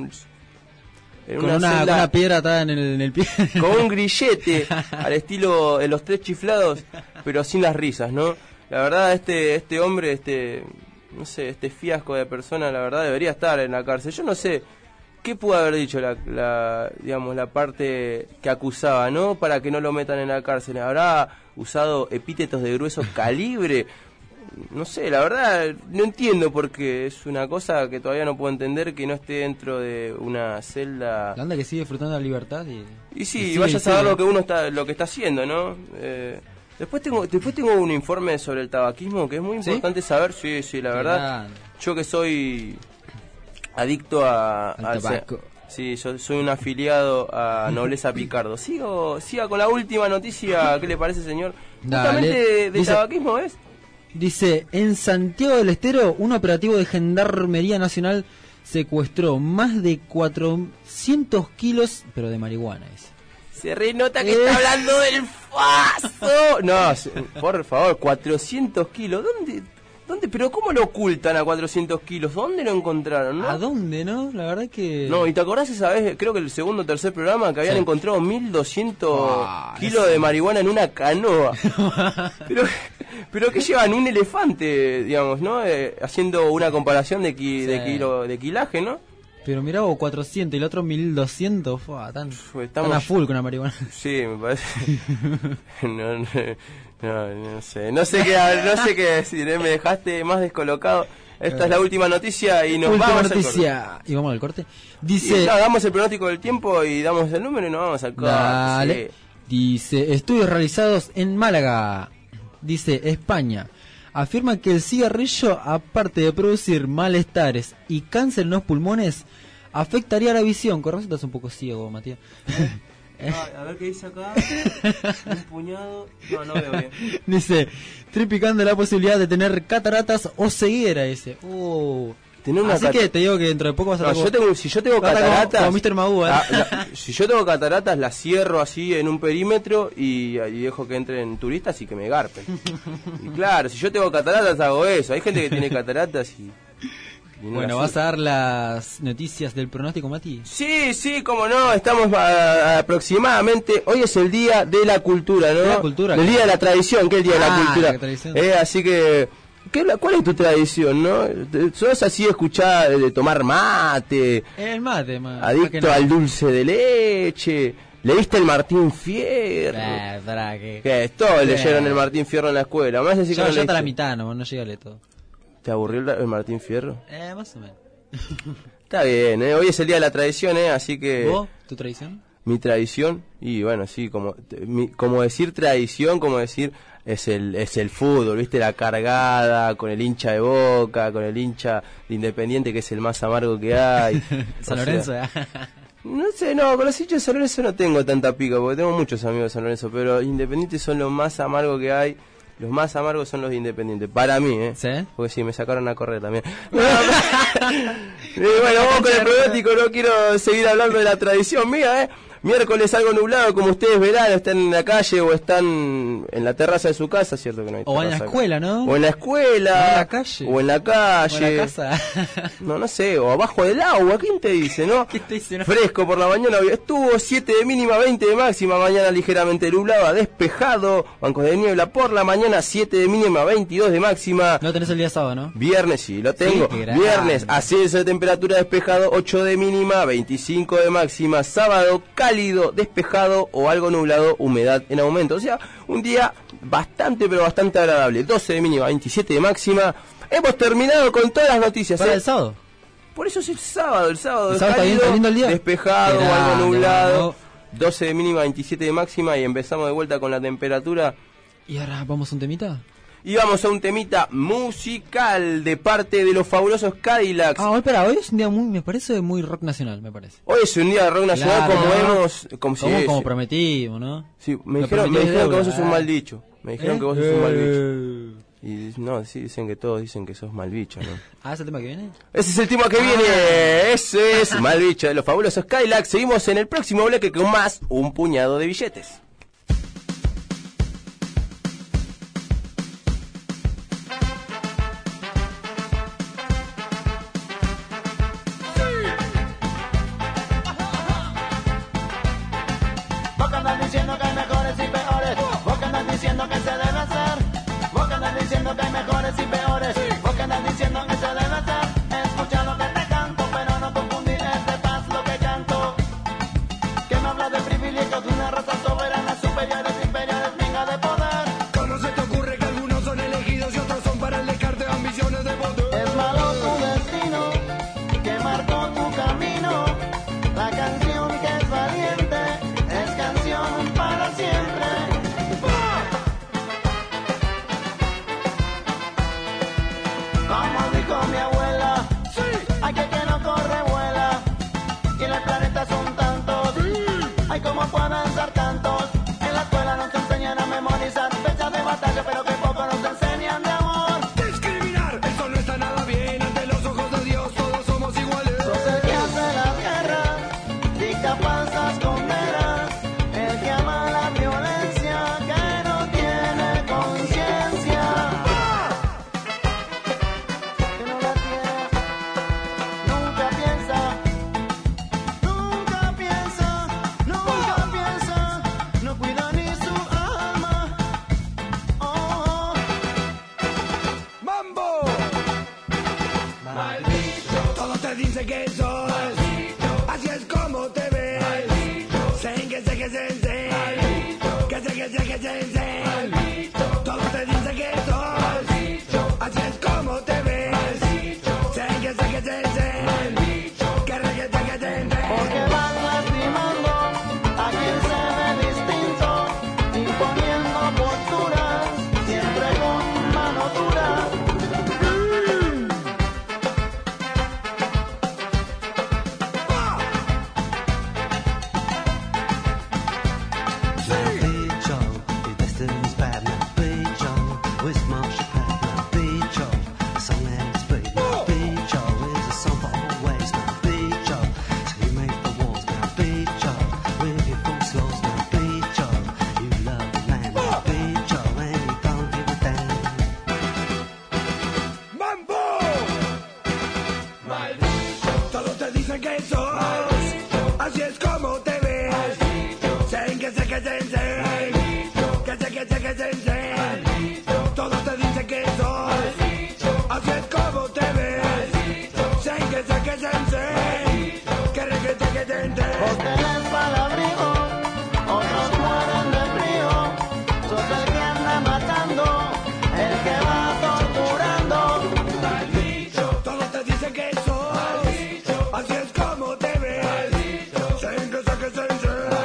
una piedra atada en el pie. Con un grillete, al estilo de los Tres Chiflados, pero sin las risas, ¿no? La verdad, este hombre, no sé, este fiasco de persona, la verdad debería estar en la cárcel. Yo no sé qué pudo haber dicho digamos, la parte que acusaba, ¿no? Para que no lo metan en la cárcel. ¿Habrá usado epítetos de grueso calibre? No sé, la verdad no entiendo, porque es una cosa que todavía no puedo entender, que no esté dentro de una celda. La anda que sigue disfrutando de la libertad y sí, vaya a saber lo que está haciendo, ¿no? Después tengo un informe sobre el tabaquismo que es muy importante saber. Sí, la verdad. Yo que soy adicto al tabaco. Sí, yo soy un afiliado a Nobleza Picardo. Siga con la última noticia. ¿Qué le parece, señor? Justamente de tabaquismo, ¿ves? Dice: en Santiago del Estero, un operativo de Gendarmería Nacional secuestró más de 400 kilos, pero de marihuana. Se renota que está hablando del faso. No, por favor, 400 kilos. ¿Dónde? ¿Pero cómo lo ocultan a 400 kilos? ¿Dónde lo encontraron, no? ¿A dónde, no? La verdad que... No, ¿y te acordás esa vez, creo que el segundo o tercer programa, que habían encontrado 1200 kilos de marihuana en una canoa? pero que llevan un elefante, digamos, ¿no? Haciendo una comparación de kilaje, ¿no? Pero mirá vos, 400 y el otro 1200, están a full con la marihuana. Sí, me parece. No sé qué decir, me dejaste más descolocado. Esta es la última noticia y nos vamos al corte. Y vamos al corte. Dice, damos el pronóstico del tiempo y damos el número y nos vamos al corte. Dale. Sí. Dice: estudios realizados en Málaga, dice España, afirman que el cigarrillo, aparte de producir malestares y cáncer en los pulmones, afectaría la visión. Con razón estás un poco ciego, Matías. A ver qué dice acá. Un puñado. No veo bien. Dice: triplicando la posibilidad de tener cataratas o ceguera. Dice: así que te digo que dentro de poco vas a si yo tengo cataratas, como Mr. Magoo, si yo tengo cataratas, las cierro así en un perímetro y dejo que entren turistas y que me garpen. Y claro, si yo tengo cataratas hago eso. Hay gente que tiene cataratas y bueno, ¿vas a dar las noticias del pronóstico, Mati? Sí, como no, estamos aproximadamente, hoy es el Día de la Cultura, ¿no? ¿De la cultura? El Día de la Tradición, que es el Día de la Cultura. Así que, ¿cuál es tu tradición, no? ¿Sos así escuchada de tomar mate? El mate, adicto al dulce de leche. ¿Leíste el Martín Fierro? ¿Qué? Todos leyeron el Martín Fierro en la escuela. Más decir yo hasta la mitad, no llegué a leer todo. ¿Te aburrió el Martín Fierro? Más o menos. Está bien, hoy es el Día de la Tradición, así que... ¿Vos? ¿Tu tradición? mi tradición, y bueno, sí, como decir tradición, como decir es el fútbol, ¿viste? La cargada con el hincha de Boca, con el hincha de Independiente, que es el más amargo que hay. San Lorenzo, no sé, no, con los hinchas de San Lorenzo no tengo tanta pica, porque tengo muchos amigos de San Lorenzo, pero Independiente son los más amargos que hay. Los más amargos son los de Independiente, para mí, ¿Sí? Porque sí, me sacaron a correr también. Bueno, vamos con el pronóstico, no quiero seguir hablando de la tradición mía, Miércoles algo nublado, como ustedes verán, están en la calle o están en la terraza de su casa, cierto que no hay o en la escuela, ¿no? O en la escuela, o en la calle, o en la calle, o en la casa. no sé, o abajo del agua, ¿quién te dice, no? ¿Qué te dice, no? Fresco por la mañana, estuvo 7 de mínima, 20 de máxima, mañana ligeramente nublado, despejado, bancos de niebla por la mañana, 7 de mínima, 22 de máxima. No tenés el día sábado, ¿no? Viernes, sí, lo tengo. Sí, Viernes, ascenso de temperatura, despejado, 8 de mínima, 25 de máxima. Sábado, cálido, despejado o algo nublado, humedad en aumento. O sea, un día bastante, pero bastante agradable. 12 de mínima, 27 de máxima. Hemos terminado con todas las noticias. ¿Para el sábado? Por eso es el sábado. El sábado está cálido, bien, lindo el día. Despejado o algo Grande, nublado. vamos. 12 de mínima, 27 de máxima. Y empezamos de vuelta con la temperatura. ¿Y ahora vamos a un temita? Y vamos a un temita musical de parte de los fabulosos Cadillacs. Espera, hoy es un día me parece muy rock nacional, me parece. Hoy es un día de rock nacional, Claro, como prometimos, ¿no? Sí, me Lo dijeron prometí que de vos deuda. sos un mal bicho. Me dijeron que vos sos un mal bicho. Y no, sí, dicen que todos dicen que sos mal bicho, ¿no? ¿Es el tema que viene? Ese es el tema que viene. Ese es mal bicho de los fabulosos Cadillacs. Seguimos en el próximo bloque con más un puñado de billetes. Diciendo que hay mejores y peores, vos que andas diciendo que se debe hacer, vos que andas diciendo que hay mejores y peores, vos que andas diciendo que se debe hacer, escucha lo que te canto, pero no confundir este paz lo que canto, que me habla de privilegios de una raza soberana, superiores, inferiores, venga de poder. ¿Cómo se te ocurre que algunos son elegidos y otros son para el descarte de ambiciones de poder? Es malo tu destino, que marcó tu camino, la canción que es valiente, es canción para siempre. Como dijo mi abuela, hay que no corre vuela, y en el planeta son tantos, hay como pueden ser tantos. En la escuela nos enseñan a memorizar fechas de batalla, pero que poco nos enseñan de amor. Discriminar, eso no está nada bien. Ante los ojos de Dios todos somos iguales. Sos el que hace la guerra, dicta falsas condenas, el que ama la violencia, que no tiene conciencia, que no la tiene, nunca piensa, nunca piensa, nunca piensa, no cuida ni su alma. Oh, ¡Mambo! Maldito. Todos te dicen que sos. Maldito. Así es como te ves. Maldito. Sen que sé que se sé. Maldito. Que sé que sé que se sé. Maldito. Todos te dicen que sos. Maldito. Así es como te ves. Maldito. Sen que sé que se sé. Maldito. Que sé que sé que se sé. porque van lastimando a quien se ve distinto, imponiendo posturas, siempre con mano dura. ¡Mambo! Todos te dicen que sos. Así es como te ves. Sen que sé que se sé. Que sé que sé que se sé. Todos te dicen que sos. Así es como te ves. Sen que sé que se sé. Que sé que sé que se sé. Vos tenés palabrigo, otros mueren de frío, sos el que anda matando, el que va torturando. Todos te dicen que sos. Así es como te ves. Sen que sé que se sé.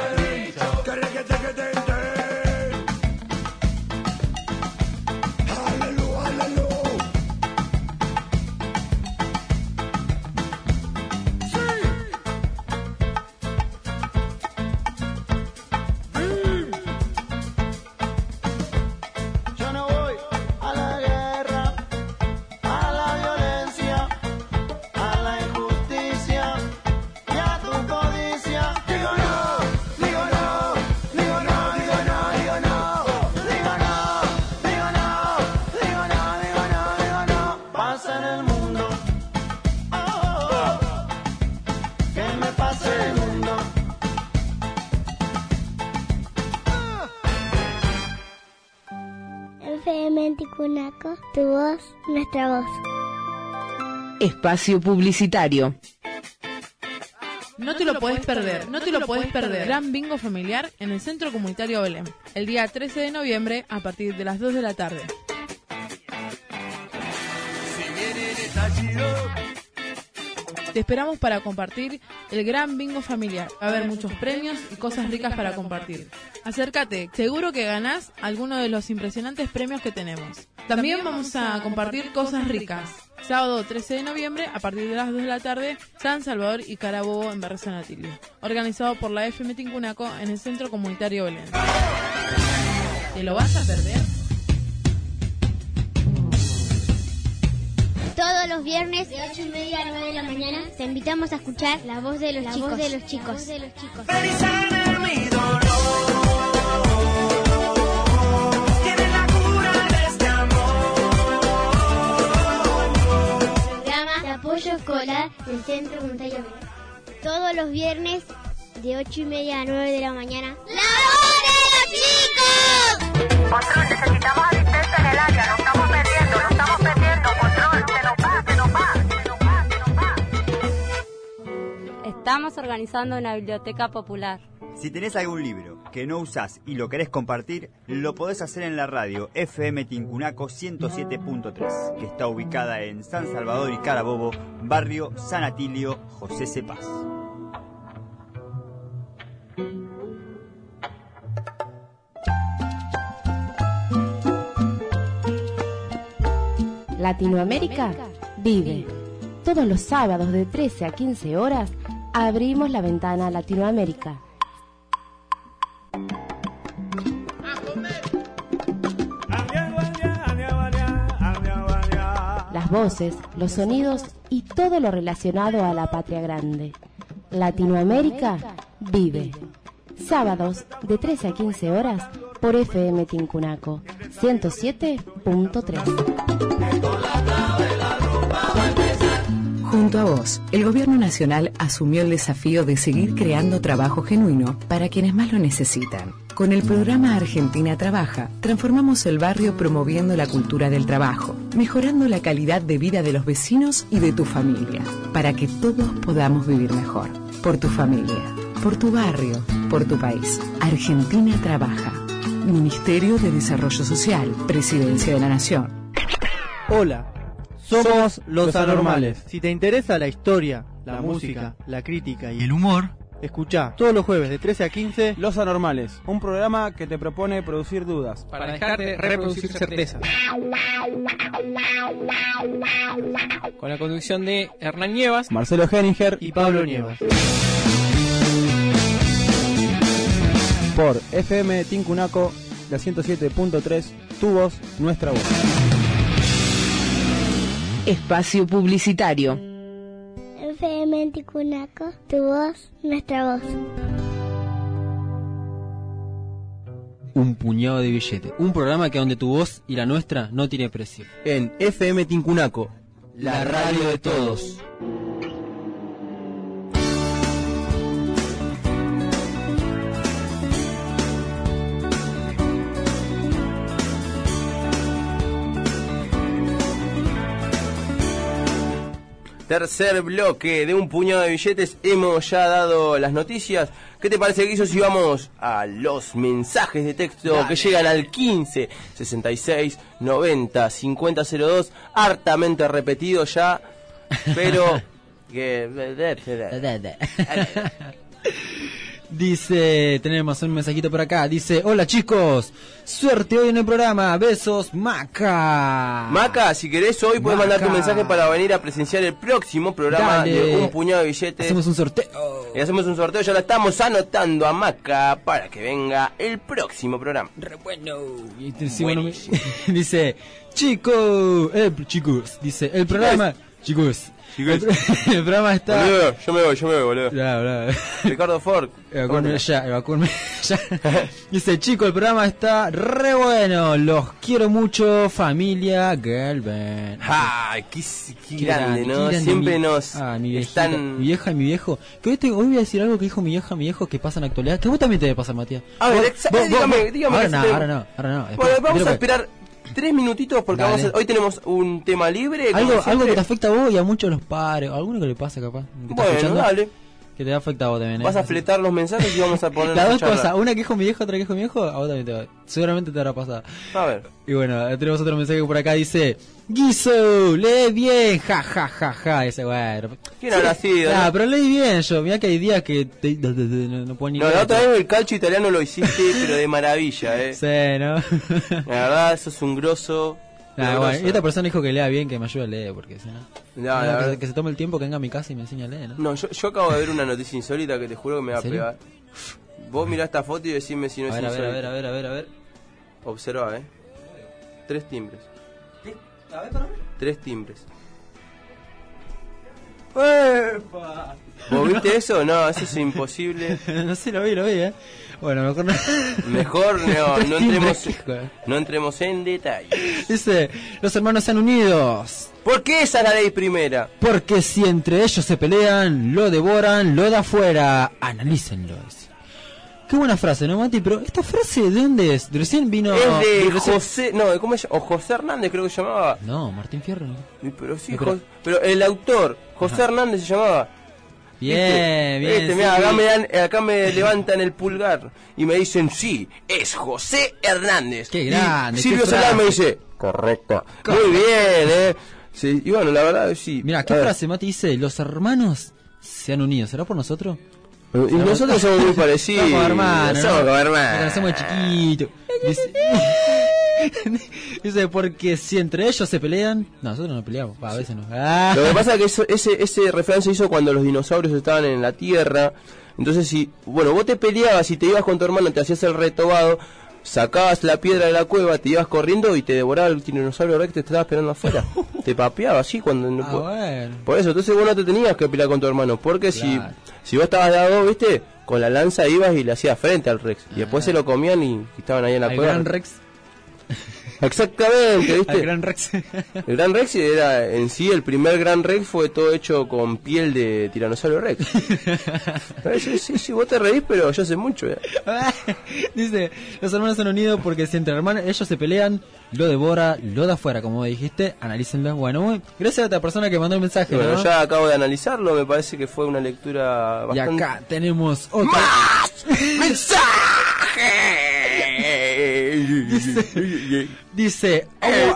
FM Ticunaco, tu voz, nuestra voz. Espacio publicitario. No te lo puedes perder, no te lo puedes perder. Gran bingo familiar en el Centro Comunitario Belén. El día 13 de noviembre a partir de las 2 de la tarde. Te esperamos para compartir el gran bingo familiar. Va a haber muchos premios y cosas ricas para compartir. Acércate, seguro que ganás alguno de los impresionantes premios que tenemos. También vamos a compartir cosas ricas. Sábado 13 de noviembre, a partir de las 2 de la tarde, San Salvador y Carabobo en Barrio San Atilio. Organizado por la FM Tincunaco en el Centro Comunitario Belén. ¿Te lo vas a perder? Todos los viernes de 8:30 a 9 de la mañana te invitamos a escuchar La Voz de los Chicos. Tiene la cura de este amor. Programa de apoyo escolar del Centro Comunitario Belén. Todos los viernes de 8:30 a 9 de la mañana. ¡La Voz de los Chicos! Control, necesitamos asistencia en el área, lo estamos perdiendo, control, que nos va. Estamos organizando una biblioteca popular. Si tenés algún libro que no usás y lo querés compartir, lo podés hacer en la radio FM Tincunaco 107.3, que está ubicada en San Salvador y Carabobo, barrio San Atilio, José C. Paz. Latinoamérica vive. Todos los sábados de 13 a 15 horas abrimos la ventana a Latinoamérica. Las voces, los sonidos y todo lo relacionado a la patria grande. Latinoamérica vive. Sábados de 13 a 15 horas por FM Tincunaco 107.3. Junto a vos, el Gobierno Nacional asumió el desafío de seguir creando trabajo genuino para quienes más lo necesitan. Con el programa Argentina Trabaja, transformamos el barrio promoviendo la cultura del trabajo, mejorando la calidad de vida de los vecinos y de tu familia, para que todos podamos vivir mejor. Por tu familia, por tu barrio, por tu país. Argentina Trabaja. Ministerio de Desarrollo Social, Presidencia de la Nación. Hola. Somos Los Anormales. Si te interesa la historia, la música, la crítica y el humor, escuchá todos los jueves de 13 a 15 Los Anormales, un programa que te propone producir dudas para dejarte reproducir certezas. Con la conducción de Hernán Nievas, Marcelo Henninger y Pablo Nievas. Por FM Tincunaco, la 107.3, tu voz, nuestra voz. Espacio publicitario. FM Ticunaco, tu voz, nuestra voz. Un puñado de billetes. Un programa que donde tu voz y la nuestra no tiene precio. En FM Tincunaco, la radio de todos. Tercer bloque de un puñado de billetes. Hemos ya dado las noticias. ¿Qué te parece, Guiso, si vamos a los mensajes de texto que llegan al 15 66 90 50 02? Hartamente repetido ya, pero Dice, tenemos un mensajito por acá. Dice, hola chicos, suerte hoy en el programa. Besos, Maca. Maca, si querés hoy puedes mandar tu mensaje para venir a presenciar el próximo programa de Un Puñado de Billetes. Hacemos un sorteo. Y hacemos un sorteo, ya la estamos anotando a Maca para que venga el próximo programa. Re bueno. Dice, chicos, dice, el programa, chicos. El programa está... Boludo, yo me voy, boludo. Ricardo Ford. Evacúenme ya. Dice, chico, el programa está re bueno. Los quiero mucho, familia Girlband. ¡Ay, qué grande, ¿no? Siempre nos están... Mi vieja y mi viejo. Que hoy voy a decir algo que dijo mi vieja y mi viejo que pasa en la actualidad. Que vos también te debe pasar, Matías. A ver, dígame. Ahora no. Bueno, vamos a esperar 3 minutitos porque Dale. hoy tenemos un tema libre. como Algo siempre. que te afecta a vos y a muchos de los padres, o alguno que le pasa capaz. que está Bueno, escuchando, dale. Que te afecta a vos también. Vas a fletar los mensajes y vamos a poner Las a dos charlar. cosas, una que dijo mi viejo, otra que dijo mi viejo, a vos también te va. Seguramente te habrá pasado. A ver. Y bueno, tenemos otro mensaje que por acá dice: Guiso, lee bien, ja ja ja ja. Ese bueno. ¿Quién habrá sido? Ah, no? pero leí bien yo. Mirá que hay días que no puedo ni No, leer. la otra vez el calcio italiano lo hiciste, pero de maravilla, Sí, ¿no? La verdad, eso es un grosso. Nah, grosso. bueno, y esta persona dijo que lea bien, que me ayude a leer, porque si no. No, la verdad. que se tome el tiempo, que venga a mi casa y me enseñe a leer, ¿no? No, yo acabo de ver una noticia insólita que te juro que me va a ¿En serio? pegar. Vos mirá esta foto y decime si no es A ver, insólita. a ver. Observa, 3 timbres. A ver, para mí. 3 timbres. ¡Epa! ¿Vos viste eso? No, eso es imposible. No sé, lo vi, Bueno, mejor no. Mejor no Tres entremos, timbres, hijo. no entremos en detalles. Dice: los hermanos sean unidos. ¿Por qué esa es la ley primera? Porque si entre ellos se pelean, lo devoran, lo de afuera. Analícenlo. Dice. Qué buena frase, ¿no, Mati? Pero esta frase, ¿de dónde es? Recién vino. Es de recién- José, no, ¿cómo se llama? O José Hernández creo que se llamaba. No, Martín Fierro. ¿no? Pero sí, No, pero- pero el autor, José Hernández se llamaba. Bien, bien. ¿Viste? sí. Mirá, acá me levantan el pulgar y me dicen, sí, es José Hernández. Qué grande, Y Silvio qué Solar frase. me dice, correcto. Muy bien, Sí, y bueno, la verdad, sí. Mira, ¿qué A ver. frase, Mati? Dice: los hermanos sean unidos. ¿Será por nosotros? Y nosotros somos muy parecidos. Somos hermanos. Somos ¿no? como hermanos. Nos conocemos de chiquito. Dice, porque si entre ellos se pelean. No, nosotros no peleamos. A veces no. Ah. Lo que pasa es que ese refrán se hizo cuando los dinosaurios estaban en la Tierra. Entonces, si vos te peleabas y te ibas con tu hermano, te hacías el retobado, sacabas la piedra de la cueva, te ibas corriendo y te devoraba el dinosaurio Rex que te estaba esperando afuera. Te papeaba así cuando no Bueno. Por eso, entonces vos no te tenías que pelear con tu hermano, porque Claro. si vos estabas de a dos, viste, con la lanza ibas y le hacías frente al Rex. Y después se lo comían y estaban ahí en la El cueva. gran Rex. Exactamente, ¿viste? El gran Rex. El Gran Rex era en sí, el primer Gran Rex fue todo hecho con piel de tiranosaurio Rex. Sí, vos te reís, pero yo sé mucho. Dice: los hermanos son unidos porque si entre hermanos ellos se pelean, lo devora, lo da afuera, como dijiste. Analícenlo. Bueno, gracias a esta persona que mandó el mensaje. Bueno, ¿no? ya acabo de analizarlo, me parece que fue una lectura Y bastante... acá tenemos otro. Dice: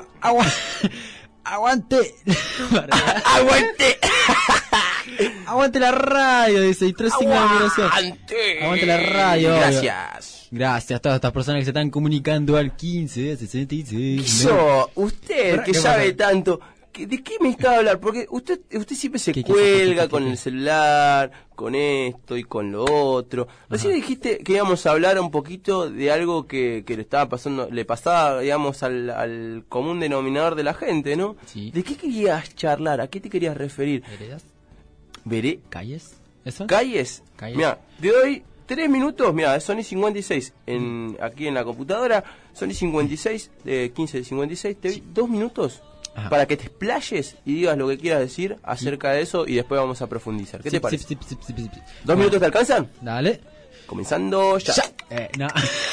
aguante. ¡Aguante! Aguante la radio, dice. Y 3 signos de admiración. Aguante la radio. Gracias. Gracias a todas estas personas que se están comunicando al 1566. Eso, usted Pará, que ¿qué sabe pasa? tanto, ¿de qué me está hablando? Porque usted siempre se ¿Qué, cuelga qué, con qué? el celular, con esto y con lo otro. Recién dijiste que íbamos a hablar un poquito de algo que le estaba pasando, le pasaba, digamos, al común denominador de la gente, ¿no? Sí. ¿De qué querías charlar? ¿A qué te querías referir? ¿Veredas? ¿Calles? ¿Eso? ¿Calles? Calles. Mira, de hoy 3 minutos, mira, son y 56 aquí en la computadora, son y 56, 15 de 56, te doy 2 minutos Ajá. para que te explayes y digas lo que quieras decir acerca de eso y después vamos a profundizar. ¿Qué te parece? Sí. 2 minutos te alcanzan? Dale. Comenzando ya. No.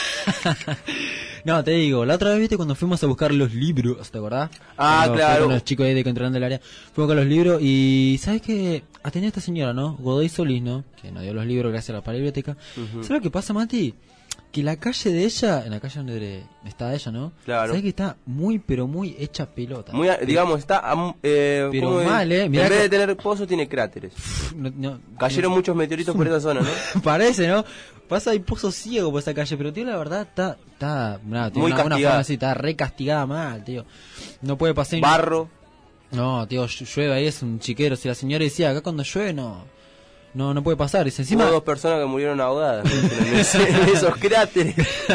No, te digo, la otra vez, viste, cuando fuimos a buscar los libros, ¿te acordás? Ah, Cuando claro. fui con los chicos ahí de Controlando el Área, fuimos a buscar los libros y, ¿sabes qué? Atenía a esta señora, ¿no? Godoy Solís, ¿no? Que nos dio los libros gracias a la biblioteca. Ujú. ¿Sabes lo que pasa, Mati? Que la calle de ella, en la calle donde está ella, ¿no? Claro. ¿Sabes que está muy, pero muy hecha pelota? Muy, digamos, está... Pero ¿cómo es? mal, Mirá en vez que- de tener pozos, tiene cráteres. No, Cayeron muchos meteoritos por esa zona, ¿no? Parece, ¿no? Pasa hay pozo ciego por esa calle, pero tío, la verdad está nada, tiene Muy una castigada. forma así, está re castigada mal, tío. No puede pasar. Barro. No, tío, llueve ahí, es un chiquero. Si la señora decía, acá cuando llueve no puede pasar. Dice, encima... Hubo 2 personas que murieron ahogadas en esos cráteres.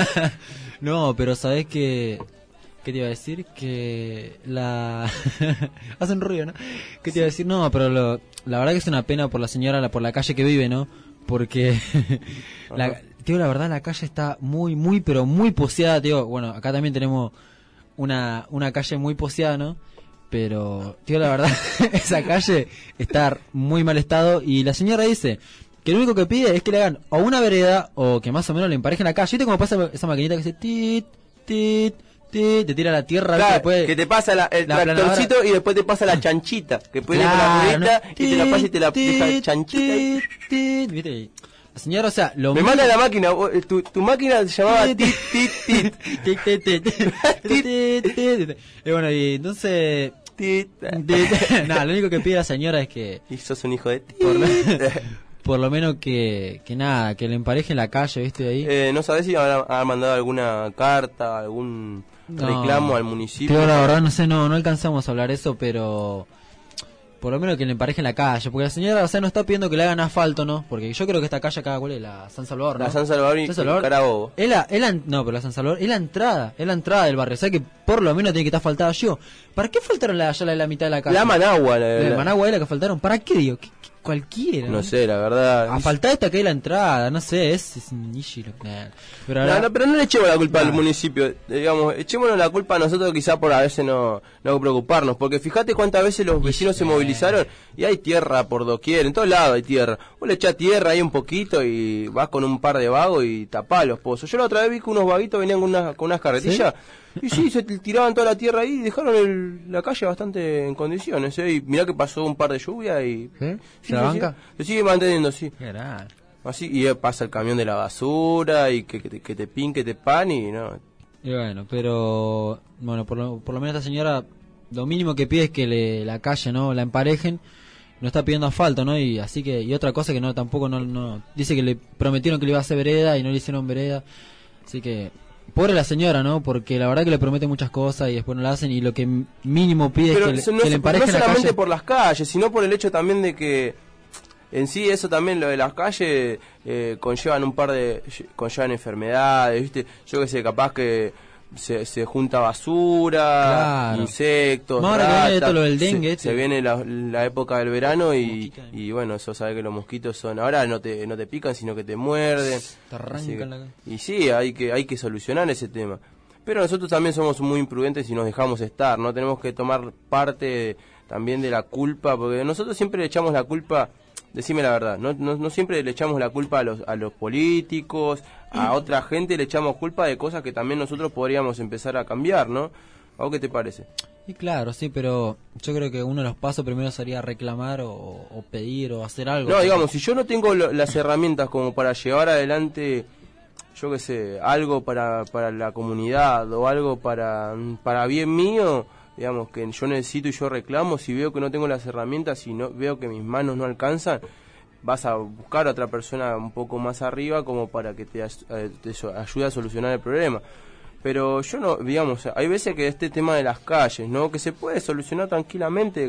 No, pero ¿sabés qué te iba a decir? Que la... Hacen ruido, ¿no? ¿Qué te iba a decir? No, pero la verdad que es una pena por la señora, por la calle que vive, ¿no? Porque... Tío, la verdad la calle está muy, muy, pero muy poseada, tío. Bueno, acá también tenemos una calle muy poseada, ¿no? Pero, tío, la verdad, esa calle está muy mal estado. Y la señora dice que lo único que pide es que le hagan o una vereda o que más o menos le emparejen la calle. ¿Viste cómo pasa esa maquinita que dice tit, tit, te tira la tierra, Claro, después que te pasa el la tractorcito y después te pasa la chanchita, que puede ir con la ruedita y te la pasa y te la deja chanchita. ¿Viste? La señora, o sea, Me manda la máquina, tu máquina se llamaba tit, Y bueno, y entonces... Nada, lo único que pide la señora es que... Y sos un hijo de por lo menos que nada, que le empareje en la calle, ¿viste? Ahí. ¿No sabés si ha mandado alguna carta, algún reclamo al municipio? Pero la verdad, no sé, no alcanzamos a hablar eso, pero... Por lo menos que le empareje en la calle, porque la señora, o sea, no está pidiendo que le hagan asfalto, ¿no? Porque yo creo que esta calle acá, ¿cuál es? La San Salvador, ¿no? La San Salvador y Carabobo. No, pero la San Salvador es la entrada del barrio, o sea que por lo menos tiene que estar faltada yo. ¿Para qué faltaron la mitad de la calle? La Managua. La Managua es la que faltaron. ¿Para qué, digo? Cualquiera. No sé, la verdad. A faltar esta que es la entrada, no sé, es un issue. Pero no le echemos la culpa al municipio, digamos, echémonos la culpa a nosotros quizá por a veces no preocuparnos, porque fíjate cuántas veces los vecinos se movilizaron y hay tierra por doquier, en todos lados hay tierra. Vos le echás tierra ahí un poquito y vas con un par de vagos y tapás los pozos. Yo la otra vez vi que unos vaguitos venían con unas carretillas. ¿Sí? Y sí, se tiraban toda la tierra ahí y dejaron la calle bastante en condiciones, Y mirá que pasó un par de lluvias y... ¿Se la banca? Se sigue manteniendo, sí. Qué así, y pasa el camión de la basura y que te pin, que te pan y no... Y bueno, pero... Bueno, por lo menos esta señora, lo mínimo que pide es que la calle, ¿no? La emparejen. No está pidiendo asfalto, ¿no? Y así que... Y otra cosa que no tampoco no... Dice que le prometieron que le iba a hacer vereda y no le hicieron vereda. Así que... Pobre la señora, ¿no? Porque la verdad que le promete muchas cosas y después no la hacen y lo que mínimo pide pero es que le emparejen no la solamente calle. por las calles, sino por el hecho también de que en sí eso también, lo de las calles, conllevan enfermedades, ¿viste? Yo que sé, capaz que se junta basura, claro, insectos, no, ahora ratas, que viene esto, lo del dengue, se viene la época del verano y bueno, eso sabe que los mosquitos son, ahora no te pican sino que te muerden, te arrancan y sí, hay que solucionar ese tema. Pero nosotros también somos muy imprudentes y nos dejamos estar, no tenemos que tomar parte también de la culpa, porque nosotros siempre le echamos la culpa. Decime la verdad, no siempre le echamos la culpa a los políticos, a otra gente le echamos culpa de cosas que también nosotros podríamos empezar a cambiar, ¿no? ¿A vos qué te parece? Y claro, sí, pero yo creo que uno de los pasos primero sería reclamar o pedir o hacer algo. No, digamos, si yo no tengo las herramientas como para llevar adelante, yo qué sé, algo para la comunidad o algo para bien mío, digamos, que yo necesito y yo reclamo, si veo que no tengo las herramientas y no veo que mis manos no alcanzan, vas a buscar a otra persona un poco más arriba como para que te ayude a solucionar el problema. Pero yo no, digamos, hay veces que este tema de las calles, ¿no? Que se puede solucionar tranquilamente.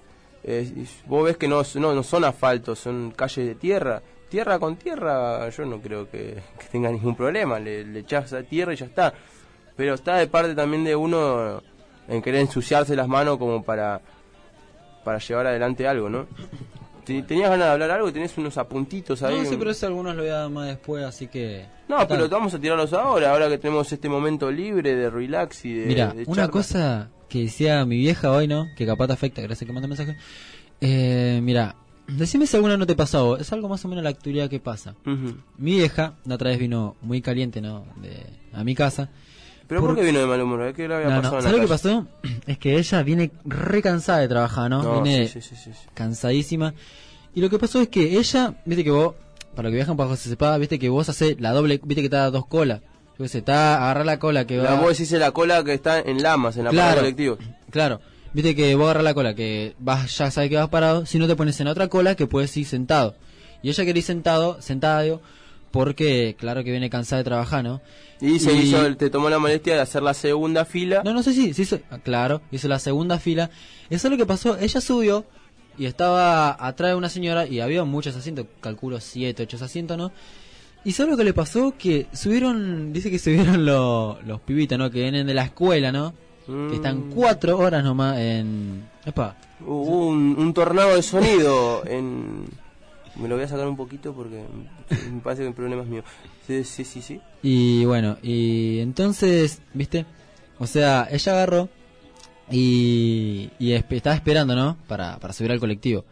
Vos ves que no son asfaltos, son calles de tierra. Tierra con tierra, yo no creo que tenga ningún problema. Le echás a tierra y ya está. Pero está de parte también de uno en querer ensuciarse las manos como para llevar adelante algo, ¿no? ¿Tenías ganas de hablar algo? ¿Tenés unos apuntitos ahí? No, sí, pero eso algunos lo voy a dar más después, así que... No, pero vamos a tirarlos ahora que tenemos este momento libre de relax y de... Mira, de una charla. cosa que decía mi vieja hoy, ¿no? Que capaz te afecta, gracias que manda mensaje. Mira, decime si alguna no te pasó a vos. Es algo más o menos la actualidad que pasa. Mi vieja, la otra vez vino muy caliente, ¿no? A mi casa. ¿Pero por qué vino de mal humor? ¿Qué le había pasado en la ¿sabes lo que calle? pasó? Es que ella viene re cansada de trabajar, ¿no? Viene sí. cansadísima. Y lo que pasó es que ella, viste que vos, para los que viajan para José Cepeda, viste que vos hacés la doble, viste que te da dos colas. Yo qué sé, agarrar la cola que va... Vos decís la cola que está en Lamas, en la parada colectiva. Claro, viste que vos agarrás la cola que vas, ya sabes que vas parado, si no te pones en otra cola que puedes ir sentado. Y ella quería ir sentada, digo, porque claro que viene cansada de trabajar, ¿no? Y te tomó la molestia de hacer la segunda fila. No sé si hizo, claro, hizo la segunda fila. Eso es lo que pasó, ella subió y estaba atrás de una señora y había muchos asientos, calculo 7, 8 asientos, ¿no? Y ¿sabes lo que le pasó? Que dice que subieron los pibitos, ¿no? Que vienen de la escuela, ¿no? Que están 4 horas nomás en... Epa. Hubo un tornado de sonido en... Me lo voy a sacar un poquito porque me parece que el problema es mío. Sí. Y bueno, y entonces, ¿viste? O sea, ella agarró y estaba esperando, ¿no? Para subir al colectivo.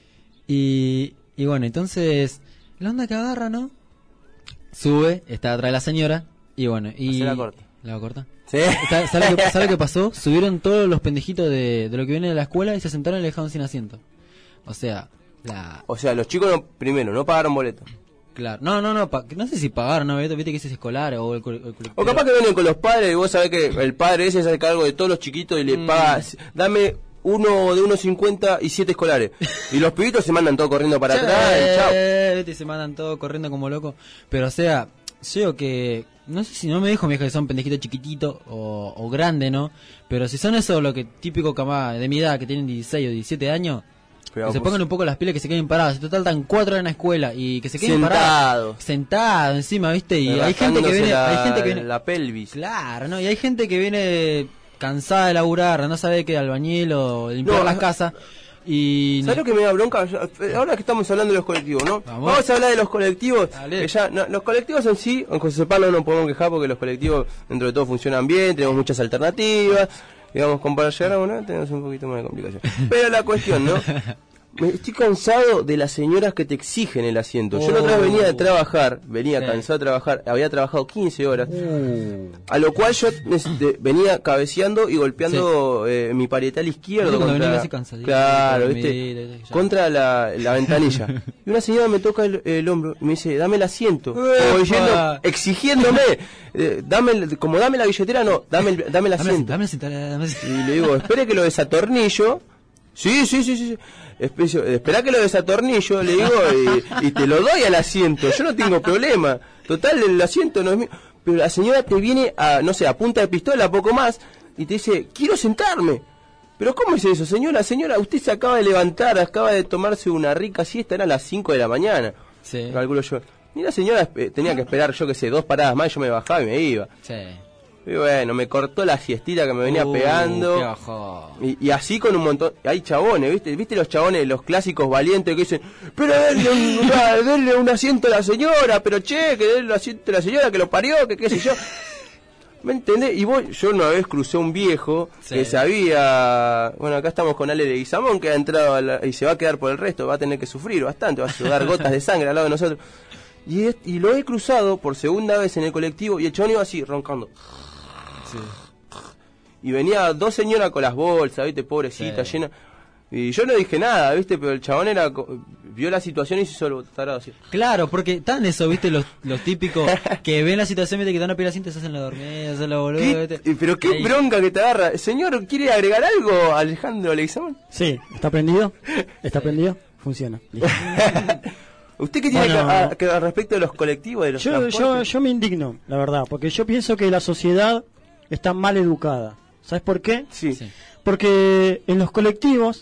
Sí. Y bueno, entonces, la onda que agarra, ¿no? Sube, está atrás de la señora y bueno, y... La corta. ¿La va a cortar? Sí. ¿Sabes lo que pasó? Subieron todos los pendejitos de lo que viene de la escuela y se sentaron y le dejaron sin asiento. O sea, los chicos primero no pagaron boleto. Claro, no sé si pagaron, ¿no? Viste que ese es escolar o el colectivo. O capaz que vienen con los padres y vos sabés que el padre ese se hace cargo de todos los chiquitos y le paga, dame uno de 1.50 y 7 escolares. Y los pibitos se mandan todos corriendo para atrás y chao. Se mandan todos corriendo como locos. Pero o sea, yo digo que, no sé si no me dijo mi hija que son pendejitos chiquititos o grandes, ¿no? Pero si son esos lo que típico camada de mi edad que tienen 16 o 17 años... Que se pongan un poco las pilas, que se queden parados. En total están 4 horas en la escuela y que se queden parados. Sentados encima, ¿viste? Y hay gente que viene la pelvis. Claro, ¿no? Y hay gente que viene cansada de laburar, no sabe que de albañil o limpiar las casas. Y ¿sabes lo que me da bronca? Ahora que estamos hablando de los colectivos, ¿no? Vamos a hablar de los colectivos. Que ya, los colectivos en sí, aunque se sepan, no nos podemos quejar porque los colectivos dentro de todo funcionan bien, tenemos muchas alternativas. Digamos, para llegar a una tenemos un poquito más de complicación. Pero la cuestión, ¿no? Estoy cansado de las señoras que te exigen el asiento. Yo la otra vez venía de trabajar, cansado de trabajar, había trabajado 15 horas, a lo cual yo venía cabeceando y golpeando mi parietal izquierdo contra la ventanilla. Y una señora me toca el hombro y me dice, dame el asiento. Como diciendo, exigiéndome, dame la billetera, no, dame el asiento. Y le digo, espere que lo desatornillo. Sí. Esperá que lo desatornillo, le digo, y te lo doy al asiento. Yo no tengo problema. Total, el asiento no es mío. Pero la señora te viene a, no sé, a punta de pistola, poco más, y te dice, quiero sentarme. Pero ¿cómo es eso, señora? Señora, usted se acaba de levantar, acaba de tomarse una rica siesta, eran las 5 de la mañana. Sí. Calculo yo. Y la señora tenía que esperar, yo qué sé, 2 paradas más, y yo me bajaba y me iba. Sí. Y bueno, me cortó la siestita que me venía pegando. Y así con un montón. Hay chabones, ¿viste los chabones, los clásicos valientes que dicen, pero denle un asiento a la señora, pero che, que denle un asiento a la señora que lo parió, que qué sé yo. ¿Me entendés? Y yo una vez crucé un viejo que sabía. Bueno, acá estamos con Ale de Guizamón, que ha entrado y se va a quedar por el resto, va a tener que sufrir bastante, va a sudar gotas de sangre al lado de nosotros. Y lo he cruzado por segunda vez en el colectivo y el chabón iba así, roncando. Sí. Y venía 2 señoras con las bolsas, ¿viste? Pobrecita, llena. Y yo no dije nada, ¿viste? Pero el chabón vio la situación y se hizo tarado así. Claro, porque están eso, ¿viste? Los típicos que ven la situación, ¿viste? Que dan a pedir asiento y se hacen la dormida, se hacen la boluda, ¿viste? Pero qué bronca que te agarra. Señor, ¿quiere agregar algo, Alejandro Leguizamón? Sí, ¿está prendido? ¿Está prendido? Funciona. ¿Usted qué tiene que respecto de los colectivos, de los transportes? Yo me indigno, la verdad, porque yo pienso que la sociedad está mal educada. ¿Sabes por qué? Sí. Porque en los colectivos,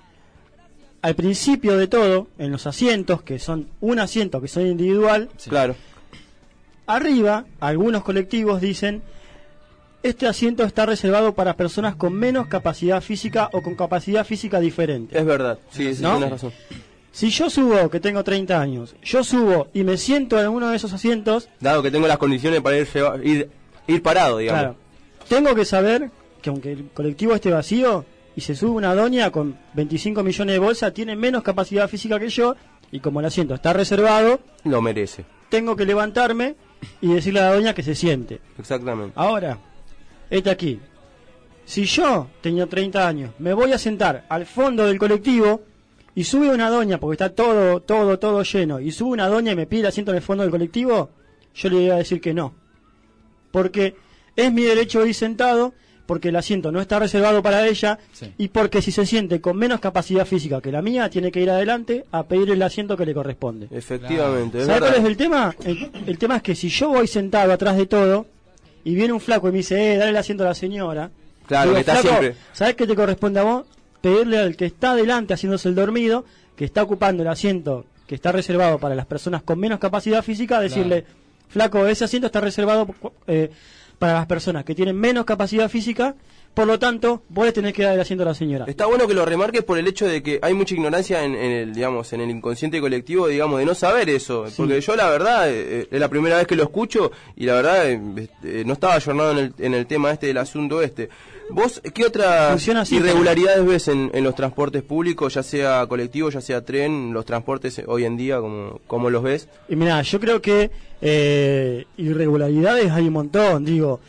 al principio de todo, en los asientos, que son un asiento que son individual, claro. Arriba, algunos colectivos dicen, este asiento está reservado para personas con menos capacidad física o con capacidad física diferente. Es verdad, sí, ¿no? Tienes razón. Si yo subo, que tengo 30 años, yo subo y me siento en uno de esos asientos... Dado que tengo las condiciones para ir parado, digamos. Claro. Tengo que saber que aunque el colectivo esté vacío y se sube una doña con 25 millones de bolsas, tiene menos capacidad física que yo, y como el asiento está reservado... Lo merece. Tengo que levantarme y decirle a la doña que se siente. Exactamente. Ahora, aquí. Si yo tengo 30 años, me voy a sentar al fondo del colectivo... y sube una doña, porque está todo lleno, y sube una doña y me pide el asiento en el fondo del colectivo, yo le voy a decir que no. Porque es mi derecho ir sentado, porque el asiento no está reservado para ella, y porque si se siente con menos capacidad física que la mía, tiene que ir adelante a pedir el asiento que le corresponde. Efectivamente. ¿Sabes cuál es el tema? El tema es que si yo voy sentado atrás de todo, y viene un flaco y me dice, dale el asiento a la señora. Claro, digo, que está siempre. ¿Sabes qué te corresponde a vos? Pedirle al que está adelante haciéndose el dormido, que está ocupando el asiento que está reservado para las personas con menos capacidad física, decirle, flaco, ese asiento está reservado para las personas que tienen menos capacidad física, por lo tanto, vos le tenés que dar el asiento a la señora. Está bueno que lo remarques por el hecho de que hay mucha ignorancia en el inconsciente colectivo, digamos, de no saber eso. Sí. Porque yo, la verdad, es la primera vez que lo escucho y la verdad no estaba ayornado en el tema del asunto ¿Vos qué otras irregularidades ves en los transportes públicos, ya sea colectivo, ya sea tren, los transportes hoy en día, como los ves? Y mirá, yo creo que irregularidades hay un montón, digo.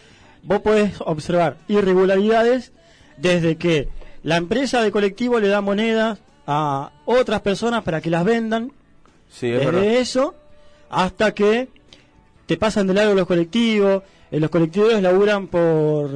vos podés observar irregularidades desde que la empresa de colectivo le da monedas a otras personas para que las vendan, Sí, es verdad. desde eso hasta que te pasan de largo los colectivos. Los colectivos laburan por,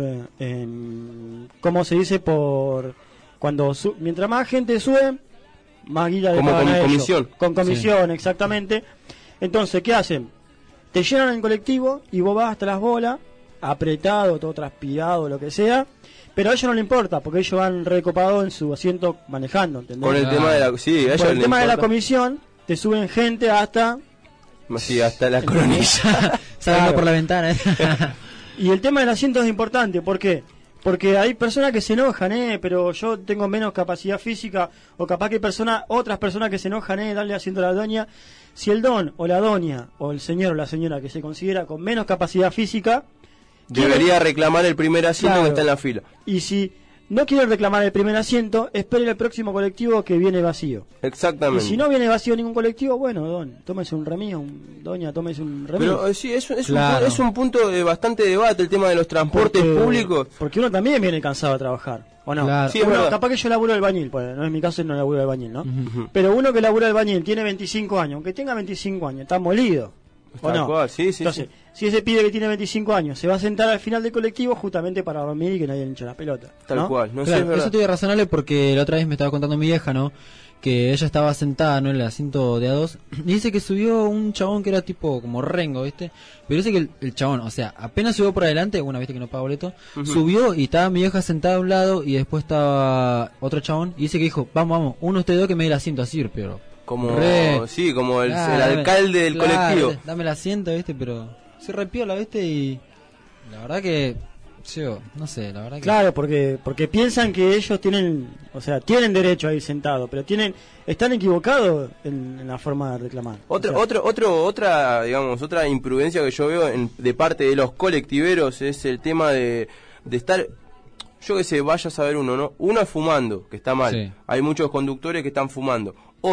¿cómo se dice? Por cuando mientras más gente sube, más guita le Como pagan con a ellos. comisión. Con comisión, exactamente. Entonces, ¿qué hacen? Te llenan el colectivo y vos vas hasta las bolas, apretado, todo transpirado, lo que sea, pero a ellos no le importa, porque ellos van recopados en su asiento manejando, ¿entendés? Con el tema de la... Sí, a ellos Por el les tema de la importa. comisión, te suben gente hasta... Sí, hasta la coronilla. Saliendo por la ventana. Y el tema del asiento es importante, ¿por qué? Porque hay personas que se enojan, pero yo tengo menos capacidad física, o capaz que hay otras personas que se enojan, darle asiento a la doña. Si el don o la doña, o el señor o la señora que se considera con menos capacidad física, Debería reclamar el primer asiento Claro. que está en la fila. y si no quiere reclamar el primer asiento, espere el próximo colectivo que viene vacío. Exactamente. Y si no viene vacío ningún colectivo, bueno, don, tómese un remis, doña, tómese un remis. Pero sí, es Claro. es un punto de bastante debate el tema de los transportes públicos. Porque uno también viene cansado de trabajar, ¿o no? Claro. Sí, es Uno, verdad. capaz que yo laburo de albañil, pues no es mi caso, no laburo de albañil, ¿no? Pero uno que labura de albañil tiene 25 años, aunque tenga 25 años, está molido. ¿O Tal no? cual, sí, sí, Entonces, sí. si ese pibe que tiene 25 años se va a sentar al final del colectivo justamente para dormir y que nadie le hinche la pelota. Tal cual, no sé, Claro, es verdad. eso te iba razonable porque la otra vez me estaba contando mi vieja, ¿no? Que ella estaba sentada, ¿no? En el asiento de A2 y dice que subió un chabón que era tipo como rengo, ¿viste? Pero dice que el chabón, o sea, apenas subió por adelante, una viste que no paga boleto, subió y estaba mi vieja sentada a un lado y después estaba otro chabón y dice que dijo, vamos, uno de ustedes dos que me dé el asiento así, pero... Como, sí, como el alcalde del colectivo. Dame el asiento, ¿viste? Pero se repiola, ¿viste? Y la verdad que... Yo, no sé, la verdad que... Claro, porque piensan que ellos tienen, o sea, tienen derecho a ir sentados, pero están equivocados en la forma de reclamar. Otra imprudencia que yo veo de parte de los colectiveros es el tema de estar, yo que sé, vaya a saber uno, ¿no? Uno es fumando, que está mal. Sí. Hay muchos conductores que están fumando.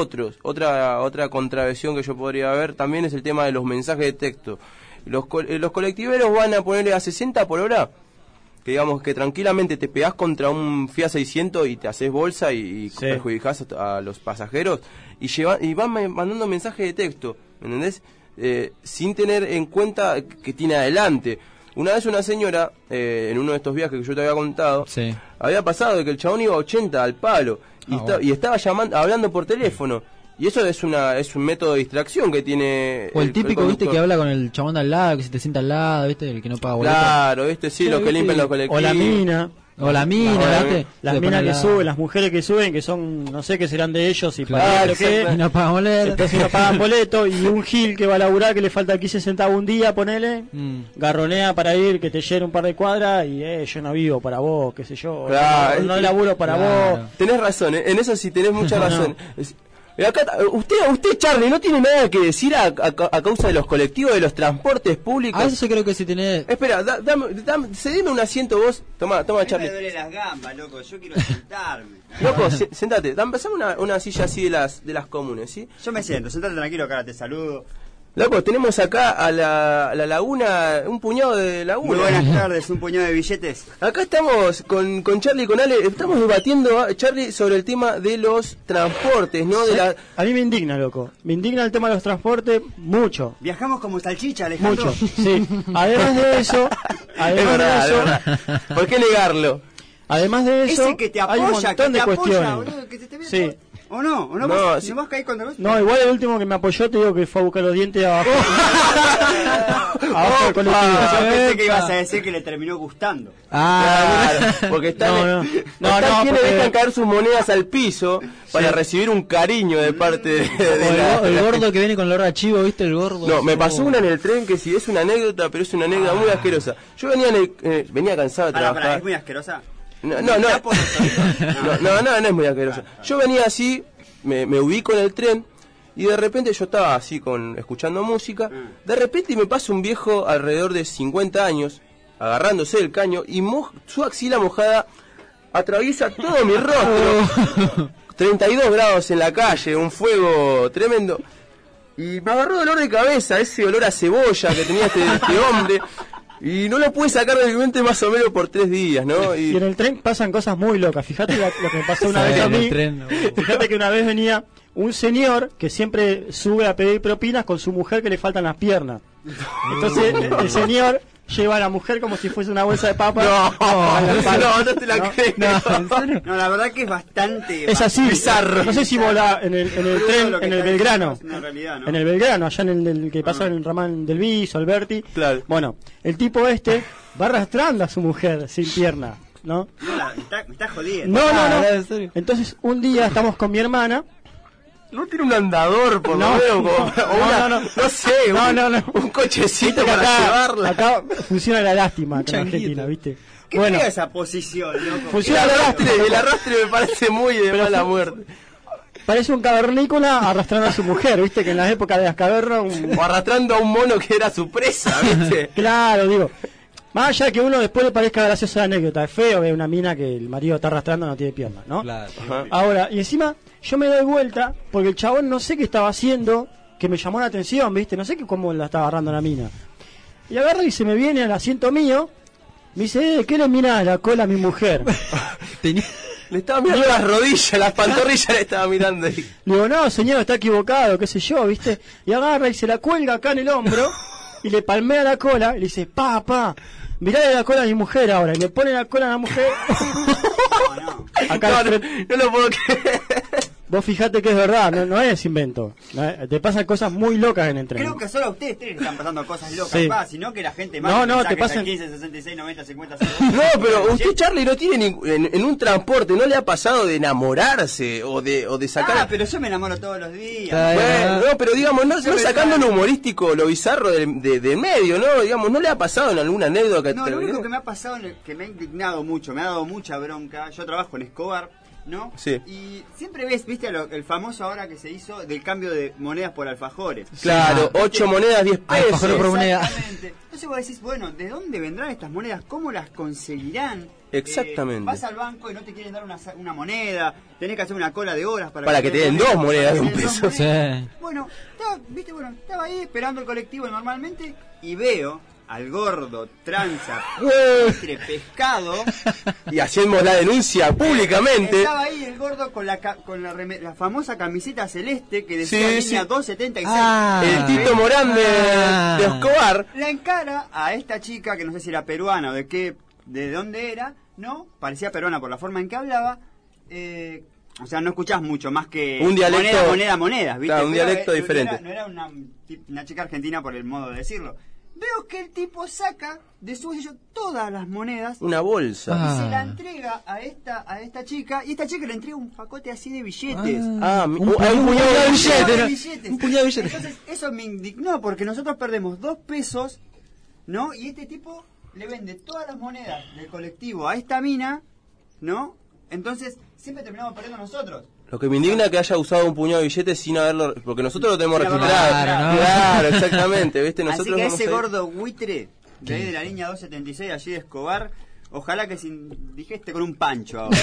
Otra contravención que yo podría ver también es el tema de los mensajes de texto. Los colectiveros van a ponerle a 60 por hora, que digamos que tranquilamente te pegás contra un Fiat 600 y te haces bolsa y perjudicás a los pasajeros y van mandando mensajes de texto, ¿me entendés? Sin tener en cuenta que tiene adelante. Una vez una señora, en uno de estos viajes que yo te había contado, había pasado de que el chabón iba a 80 al palo y estaba hablando por teléfono. Y eso es un método de distracción que tiene... O el típico, conductor. ¿viste? Que habla con el chabón de al lado, que se te sienta al lado, ¿viste? El que no paga boleto. Claro, ¿viste? Sí, los que limpian los colectivos. O la mina. O la mina, ¿viste? Las Se minas pone que al suben, lado. las mujeres que suben, que son, no sé qué serán de ellos y Claro, qué. y no pagan boleto. Entonces no pagan boleto y un gil que va a laburar que le falta 15 centavos un día, ponele, garronea para ir, que te llene un par de cuadras y yo no vivo para vos, qué sé yo. Claro, no laburo para vos. Tenés razón, en eso sí tenés mucha razón. Acá, usted, Charlie, ¿no tiene nada que decir a causa de los colectivos, de los transportes públicos? A eso yo creo que sí tenés... Espera, cedeme un asiento vos. Toma, Charlie. Me duele las gambas, loco, yo quiero sentarme. Loco, sentate. Empezame una silla así de las comunes, ¿sí? Yo me siento, sentate tranquilo, cara, te saludo. Loco, tenemos acá a la laguna, un puñado de laguna. Muy buenas tardes, un puñado de billetes. Acá estamos con Charlie y con Ale, estamos debatiendo, Charlie, sobre el tema de los transportes, ¿no? A mí me indigna, loco. Me indigna el tema de los transportes mucho. Viajamos como salchicha, Alejandro. Mucho, sí. Además de eso... Es verdad. ¿Por qué negarlo? Además de eso, Ese que te hay un apoya, montón de cuestiones. boludo, que te ve Sí. ¿O no? ¿O no, No, vas, sí. no vas a caer cuando ves? No, igual el último que me apoyó te digo que fue a buscar los dientes abajo. Abajo del colectivo. Yo pensé que ibas a decir que le terminó gustando. Claro, porque están quienes porque- dejan caer sus monedas al piso para recibir un cariño de parte de el gordo que viene con el olor a chivo, ¿viste? El gordo. No, me pasó una en el tren que sí es una anécdota, pero es una anécdota muy asquerosa. Yo venía cansado de Pará, trabajar. ¿es muy asquerosa? No es muy asquerosa. Yo venía así, me ubico en el tren y de repente yo estaba así escuchando música. De repente me pasa un viejo alrededor de 50 años agarrándose del caño y su axila mojada atraviesa todo mi rostro. 32 grados en la calle, un fuego tremendo. Y me agarró dolor de cabeza, ese olor a cebolla que tenía este hombre. Y no lo pude sacar de mi mente más o menos por 3 días, ¿no? Y en el tren pasan cosas muy locas. Fíjate lo que me pasó una vez a mí. Fíjate que una vez venía un señor que siempre sube a pedir propinas con su mujer que le faltan las piernas. Entonces el señor lleva a la mujer como si fuese una bolsa de papas. No te la creo. No, la verdad que es bastante Es así, bizarro. No sé si volá en el tren, lo que en el está Belgrano. diciendo es una realidad, ¿no? En el Belgrano, allá en el que pasa en el ramal del Viso, Alberti. Claro. Bueno, el tipo este va arrastrando a su mujer sin pierna, ¿no? Me está jodiendo. No. Entonces un día estamos con mi hermana. No tiene un andador, por lo menos. No sé, un cochecito para llevarla. Acá funciona la lástima acá en Argentina, ¿viste? ¿Qué bueno, fea esa posición, loco? Funciona el arrastre me parece muy de mala muerte. Parece un cavernícola arrastrando a su mujer, ¿viste? Que en las épocas de las cavernas... O arrastrando a un mono que era su presa, ¿viste? Claro, digo. Más allá que uno después le parezca graciosa la anécdota, es feo ver una mina que el marido está arrastrando no tiene piernas, ¿no? Claro. Ahora, y encima yo me doy vuelta porque el chabón no sé qué estaba haciendo, que me llamó la atención, ¿viste? No sé cómo la estaba agarrando la mina. Y agarra y se me viene al asiento mío, me dice, ¿qué le mirás la cola a mi mujer? Le estaba mirando las rodillas, las pantorrillas le estaba mirando. Le digo, no, señor, está equivocado, qué sé yo, ¿viste? Y agarra y se la cuelga acá en el hombro y le palmea la cola y le dice, papá, mirá la cola a mi mujer ahora. Y le pone la cola a la mujer. Acá no lo puedo creer. Vos fijate que es verdad, no es invento. Te pasan cosas muy locas en el tren. Creo que solo a ustedes tres están pasando cosas locas, Sí. sino que la gente más te pasan 15, 66, 90, 50, No, pero usted, Charlie, no tiene en un transporte, ¿no le ha pasado de enamorarse o de sacar? Pero yo me enamoro todos los días. Bueno, no, pero digamos, no sacando lo humorístico, lo bizarro de medio, ¿no? Digamos, ¿no le ha pasado en alguna anécdota? No, lo único que me ha pasado, que me ha indignado mucho, me ha dado mucha bronca. Yo trabajo en Escobar, ¿no? Sí. Y siempre viste el famoso ahora que se hizo del cambio de monedas por alfajores. Claro, 8 monedas, 10 pesos. Alfajores por moneda. Exactamente. Entonces vos decís, bueno, ¿de dónde vendrán estas monedas? ¿Cómo las conseguirán? Exactamente. Vas al banco y no te quieren dar una moneda, tenés que hacer una cola de horas para que te den 2 monedas de un peso. Sí. Bueno, estaba ahí esperando el colectivo normalmente y veo al gordo, tranza, pescado. Y hacemos la denuncia públicamente. Estaba ahí el gordo con la famosa camiseta celeste que decía línea 276. El Tito Morán de Escobar. La encara a esta chica que no sé si era peruana o de dónde era, ¿no? Parecía peruana por la forma en que hablaba. O sea, no escuchás mucho más que un dialecto, moneda, ¿viste? Claro, un dialecto diferente. No era una chica argentina por el modo de decirlo. Veo que el tipo saca de su bolsillo todas las monedas. Una bolsa. Y se la entrega a esta chica. Y esta chica le entrega un pacote así de billetes. Un puñado de billetes. Un puñado de billetes. Entonces, eso me indignó porque nosotros perdemos 2 pesos, ¿no? Y este tipo le vende todas las monedas del colectivo a esta mina, ¿no? Entonces, siempre terminamos perdiendo nosotros. Lo que me indigna es que haya usado un puñado de billetes sin haberlo, porque nosotros lo tenemos registrado. Claro, exactamente, ¿viste? Nosotros así que ese gordo buitre de ahí de la línea 276 allí de Escobar, ojalá que dijiste con un pancho ahora.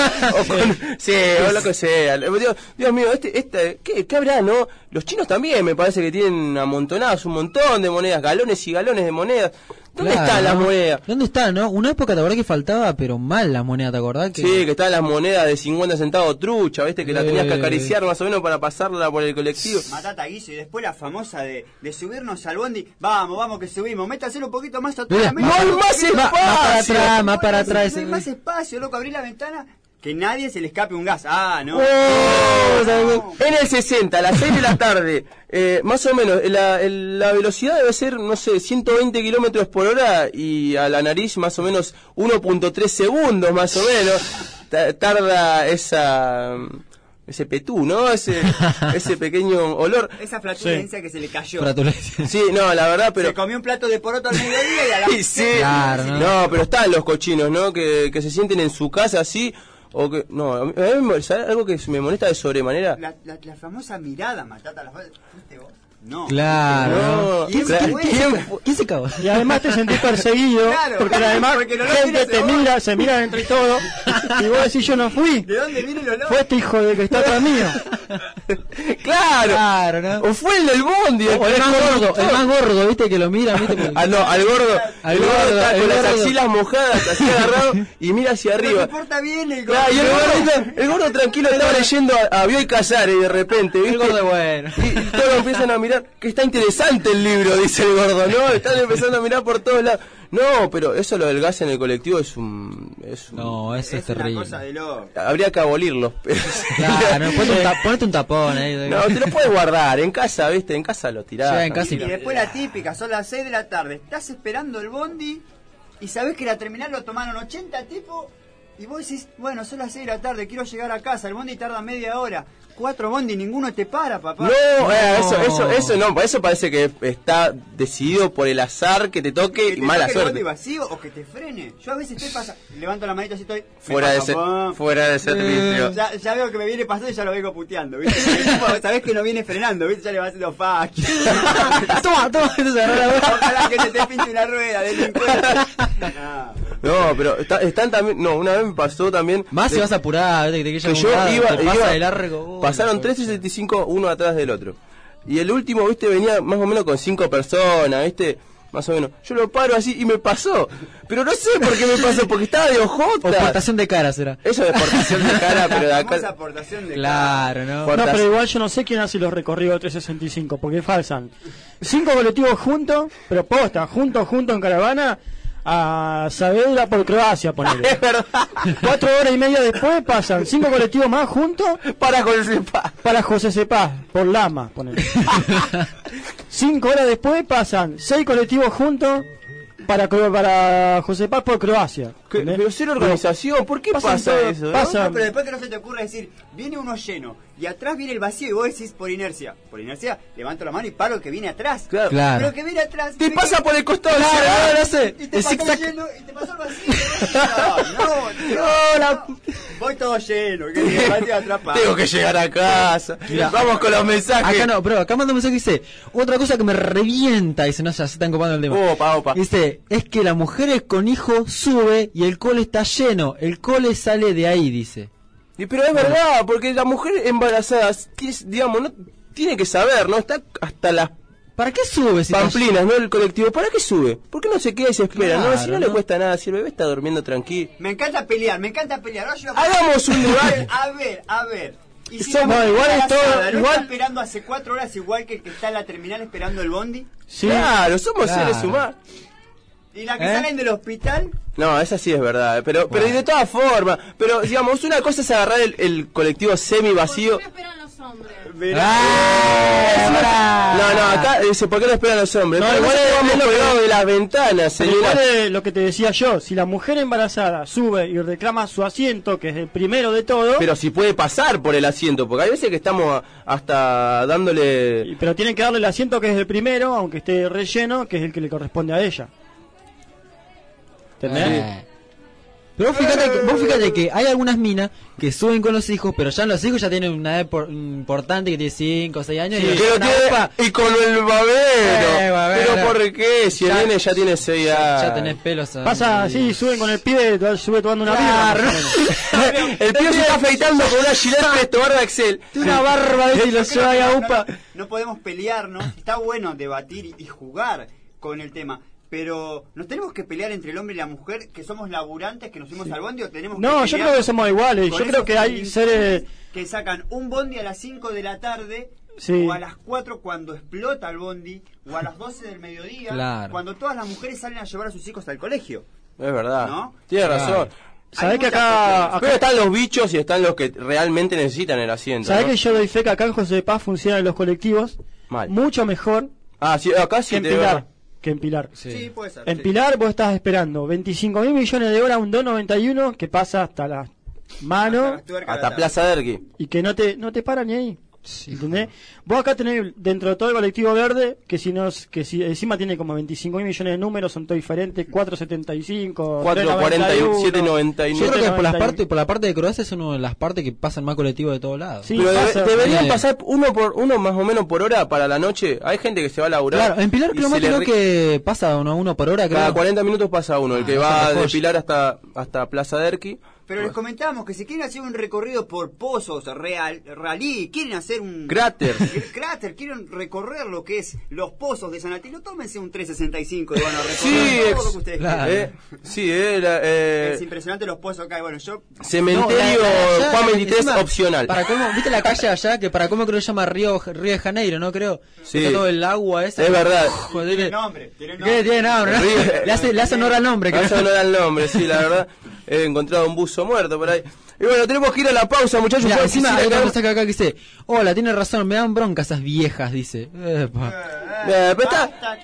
O lo que sea. Dios mío, ¿qué habrá, no? Los chinos también me parece que tienen amontonadas un montón de monedas, galones y galones de monedas. ¿Dónde están las monedas? ¿Dónde están, no? Una época te acordás que faltaba, pero mal las monedas, ¿te acordás? Sí, que estaban las monedas de 50 centavos trucha, ¿viste? Que la tenías que acariciar más o menos para pasarla por el colectivo. Matata Guiso, y después la famosa de subirnos al bondi. Vamos que subimos, métaselo un poquito más atrás. ¡No hay más espacio! Más para atrás. No hay más espacio, loco, abrí la ventana. Que nadie se le escape un gas. No. En el 60, a las 6 de la tarde, más o menos, la velocidad debe ser, no sé, 120 kilómetros por hora y a la nariz más o menos 1.3 segundos, más o menos, tarda ese petú, ¿no? Ese pequeño olor. Esa flatulencia que se le cayó. Sí, no, la verdad, pero... Se comió un plato de poroto al mediodía y a la... Sí, claro, no, pero están los cochinos, ¿no? Que se sienten en su casa así... O que, no, a mí, ¿sabes algo que me molesta de sobremanera? La famosa mirada, Matata, ¿fuiste vos? No. Claro. ¿Quién ¿Quién se cagó? Y además te sentís perseguido, Claro, porque además porque no lo gente miras te vos. mira, se miran entre todos, y vos decís yo no fui. ¿De dónde vienen los lobos? Fue este hijo de que está atrás mío. Claro, ¿no? O fue el del bondi. O el más gordo, el más gordo, viste, que lo mira, viste. No, al gordo. Al El gordo gordo, está el con las gordo. axilas mojadas, así agarrado, y mira hacia No arriba. te porta bien el gordo. Claro, y el gordo tranquilo estaba leyendo a Bioy Casares y de repente, ¿viste? El gordo bueno. Y todos empiezan a mirar, que está interesante el libro, dice el gordo, ¿no? Están empezando a mirar por todos lados. No, pero eso lo del gas en el colectivo es un... No, eso es terrible. Una cosa de loco. Habría que abolirlos. Claro, ponete un tapón ahí. No, te lo puedes guardar, en casa, ¿viste? En casa lo tirás. Ya, en casa Y después la típica, son las 6 de la tarde. Estás esperando el bondi y sabés que la terminal lo tomaron 80 tipos. Y vos decís, bueno, son las 6 de la tarde, quiero llegar a casa. El bondi tarda media hora. 4 bondi, ninguno te para, papá. No, eso no, eso parece que está decidido por el azar que te toque y mala el suerte. bondi vacío o que te frene. Yo a veces estoy pasando, levanto la manita así estoy. Fuera de servicio. Ya veo que me viene pasando y ya lo vengo puteando, ¿viste? Sabés que no viene frenando, ¿viste? Ya le va haciendo fuck. Toma, se agarró la boca. Ojalá que se te pinte una rueda, delincuente. No, pero están también. No, una vez me pasó también. Más si vas apurado, que yo iba de largo. Pasaron 365 uno atrás del otro. Y el último, viste, venía más o menos con 5 personas, viste. Más o menos. Yo lo paro así y me pasó. Pero no sé por qué me pasó, porque estaba de ojota. Exportación de cara será. Eso de exportación de cara, pero de acá. Aportación de claro, ¿no? No, pero igual yo no sé quién hace los recorridos de 365, porque falsan 5 colectivos juntos, pero posta, juntos en caravana, a Saavedra por Croacia, ponele. Es verdad. 4 horas y media después pasan 5 colectivos más juntos para José Cepaz, por Lama, ponele. 5 horas después pasan 6 colectivos juntos para José Paz por Croacia. Pero cero organización, ¿por qué pasa eso? ¿no? No, pero después que no se te ocurre decir, viene uno lleno y atrás viene el vacío y vos decís por inercia, levanto la mano y paro el que viene atrás. Claro. Pero que viene atrás te pasa por el costado, claro, no sé. Y te pasó el lleno y te pasó el vacío. No. Voy todo lleno, que el vacío atrapado. Tengo que llegar a casa. Mirá, vamos con los mensajes. Acá no, pero acá manda un mensaje que dice, otra cosa que me revienta, dice, no, ya se están copando el tema. Opa. Dice, es que las mujeres con hijos sube y el cole está lleno, el cole sale de ahí, dice. Pero es verdad, porque la mujer embarazada, digamos, no tiene que saber, ¿no? Está hasta las ¿para qué sube? Si pamplinas, ¿no? El colectivo, ¿para qué sube? ¿Por qué no se queda y se espera? Claro, no, si no le cuesta nada, si el bebé está durmiendo tranquilo. Me encanta pelear. Hagamos un lugar. A ver. Y si somos igual es todo, ¿no igual está esperando hace 4 horas igual que el que está en la terminal esperando el bondi? Sí. Claro, somos seres humanos. ¿Y la que salen del hospital? No, esa sí es verdad, pero y de todas formas, pero digamos, una cosa es agarrar el colectivo semi vacío. No, acá dice, ¿por qué no esperan los hombres? No, pero igual vamos es lo colgados que- de las ventanas, Pero señora. igual es lo que te decía yo, si la mujer embarazada sube y reclama su asiento, que es el primero de todo, Pero si puede pasar por el asiento, porque hay veces que estamos hasta dándole... pero tienen que darle el asiento que es el primero, aunque esté relleno, que es el que le corresponde a ella. ¿Entendés? Pero vos fíjate que hay algunas minas que suben con los hijos, pero ya los hijos ya tienen una edad importante que tiene 5 o 6 años. Sí, y, pero y con el babero. babero. Pero ¿por qué? Si el nene ya tiene 6 años. ya tenés pelos. Pasa así, suben con el pibe, sube tomando una Claro. birra, más o menos. El pibe se está afeitando con una Gillette Presto barba Excel. Una barba de y lo lleva ahí a UPA. No podemos pelearnos. Está bueno debatir y jugar con el tema. Pero ¿nos tenemos que pelear entre el hombre y la mujer, que somos laburantes, que nos fuimos al bondi, o tenemos No, que yo pelear creo que somos iguales. con Yo creo esos que hay seres... que sacan un bondi a las 5 de la tarde, Sí. o a las 4 cuando explota el bondi, o a las 12 del mediodía, Claro. cuando todas las mujeres salen a llevar a sus hijos al colegio. Es verdad. ¿No? Tiene Claro. razón. ¿Sabés que acá... Pero están los bichos y están los que realmente necesitan el asiento. ¿Sabés ¿no? que yo doy fe que acá en José de Paz funcionan los colectivos? Mal. Mucho mejor Ah, sí, acá sí que en te Pilar. veo. Que en Pilar. Sí, puede ser. En sí. Pilar vos estás esperando 25.000 millones de horas, un 291 que pasa hasta la mano Hasta Plaza Derqui. y que no te para ni ahí. ¿Entendés? Vos acá tenés dentro de todo el colectivo verde, que si encima tiene como 25.000 millones de números, son todos diferentes, 475, 441, 799. Yo creo que por la parte de Croacia es una de las partes que pasan más colectivos de todos lados. Sí, pero deberían pasar uno más o menos por hora para la noche. Hay gente que se va a laburar. Claro, en Pilar creo que pasa uno por hora. Cada 40 minutos pasa uno, el que va de mejor. Pilar hasta Plaza Derqui. Pero les comentábamos que si quieren hacer un recorrido por pozos, rally, quieren hacer un... Cráter, quieren recorrer lo que es los pozos de San Atilio, tómense un 365 y van a recorrer todo lo que ustedes quieran. Es impresionante los pozos acá. Bueno, yo... Cementerio Juan 23 opcional. Para cómo, ¿viste la calle allá? Que para cómo creo que se llama Río de Janeiro, ¿no? Creo. Sí. Está todo el agua esa. Es verdad. Tiene nombre. Tiene nombre, ¿no? Le hace honor al nombre. Le hace honor al nombre, sí, la verdad. He encontrado un buzo muerto por ahí. Y bueno, tenemos que ir a la pausa, muchachos. Mirá, encima hay una cosa acá que dice: hola, tiene razón, me dan bronca esas viejas, dice. Pero está...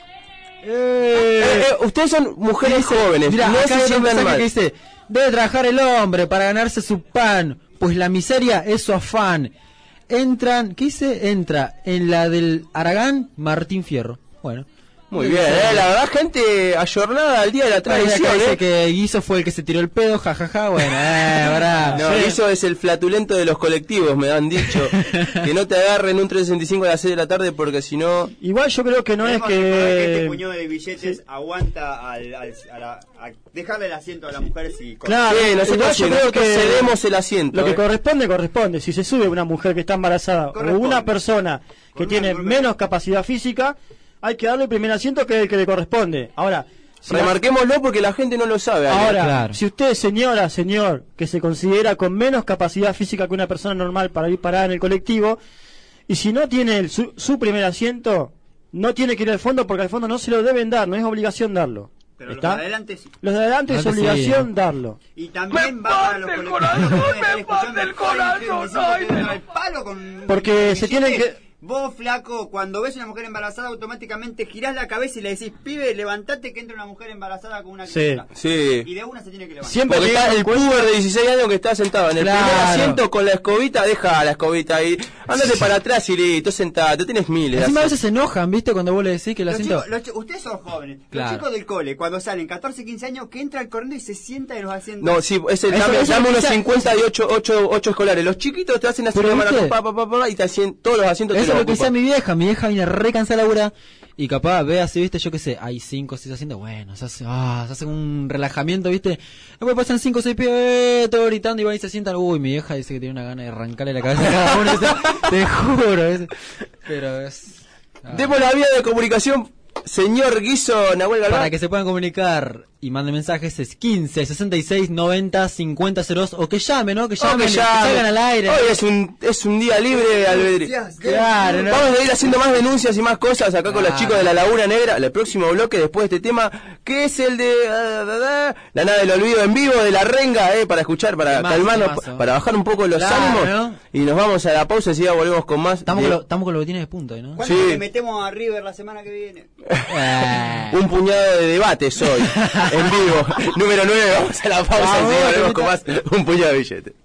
ustedes son mujeres jóvenes. Mirá, no acá se hay un sientan mensaje mal. que dice: debe trabajar el hombre para ganarse su pan, pues la miseria es su afán. ¿Qué dice? Entra en la del Aragán Martín Fierro. Bueno. Muy bien, la verdad, gente ayornada al día de la tradición. Dice que Guiso fue el que se tiró el pedo, jajaja, bueno, verdad. No, Guiso es el flatulento de los colectivos, me han dicho. Que no te agarren un 365 a las 6 de la tarde porque si no... Igual yo creo que no es que este puñado de billetes aguanta a dejarle el asiento a las mujeres y... Claro, sí, nosotros yo creo que cedemos el asiento. Lo que corresponde. Si se sube una mujer que está embarazada o una persona que tiene menos capacidad física, hay que darle el primer asiento que es el que le corresponde. Ahora, remarquémoslo porque la gente no lo sabe. Ahora, claro. Si usted, señor, que se considera con menos capacidad física que una persona normal para ir parada en el colectivo, y si no tiene su primer asiento, no tiene que ir al fondo porque al fondo no se lo deben dar, no es obligación darlo. Pero ¿está? los de adelante sí. Los de adelante es obligación darlo. Y también va para los colectivos. Porque se tienen que... Vos, flaco, cuando ves una mujer embarazada, automáticamente girás la cabeza y le decís: pibe, levantate que entra una mujer embarazada con una criatura. Sí. Y de una se tiene que levantar. Siempre porque está el puber de 16 años que está sentado en el primer asiento con la escobita, deja la escobita ahí. Ándate para atrás y listo, sentate, tenés miles. Encima a veces se enojan, ¿viste? Cuando vos le decís que el asiento... Ustedes son jóvenes. Claro. Los chicos del cole, cuando salen 14, 15 años, que entran corriendo y se sientan en los asientos. No, sí, dame unos 50 de 8 escolares. Los chiquitos te hacen así la mano, y te hacen todos los asientos. Eso es lo que decía mi vieja viene re cansada de laburar y capaz ve así, viste, yo qué sé, hay 5 o 6 asientos, bueno, se hace un relajamiento, viste, después pasan 5 o 6 pibes todo gritando y van y se sientan, uy, mi vieja dice que tiene una gana de arrancarle la cabeza a cada uno, te juro, pero es... Demos la vía de comunicación, señor Guiso Nahuel Galván. Para que se puedan comunicar y manden mensajes es 15 66 90 50 02 o que llamen, ¿no? Que llamen, que salgan al aire. Hoy es un día libre de albedrío. Claro, ¿no? Vamos a ir haciendo más denuncias y más cosas acá con los chicos de la Laguna Negra. El próximo bloque después de este tema, que es el de La Nada del Olvido en vivo de La Renga, para escuchar, para calmarnos, para bajar un poco los ánimos, ¿no? Y nos vamos a la pausa y ya volvemos con más. Estamos con lo que tiene de punto, ¿no? ¿Cuándo le metemos a River la semana que viene? Un puñado de debates hoy. En vivo, número 9, vamos a la pausa y volvemos con más un puñado de billetes.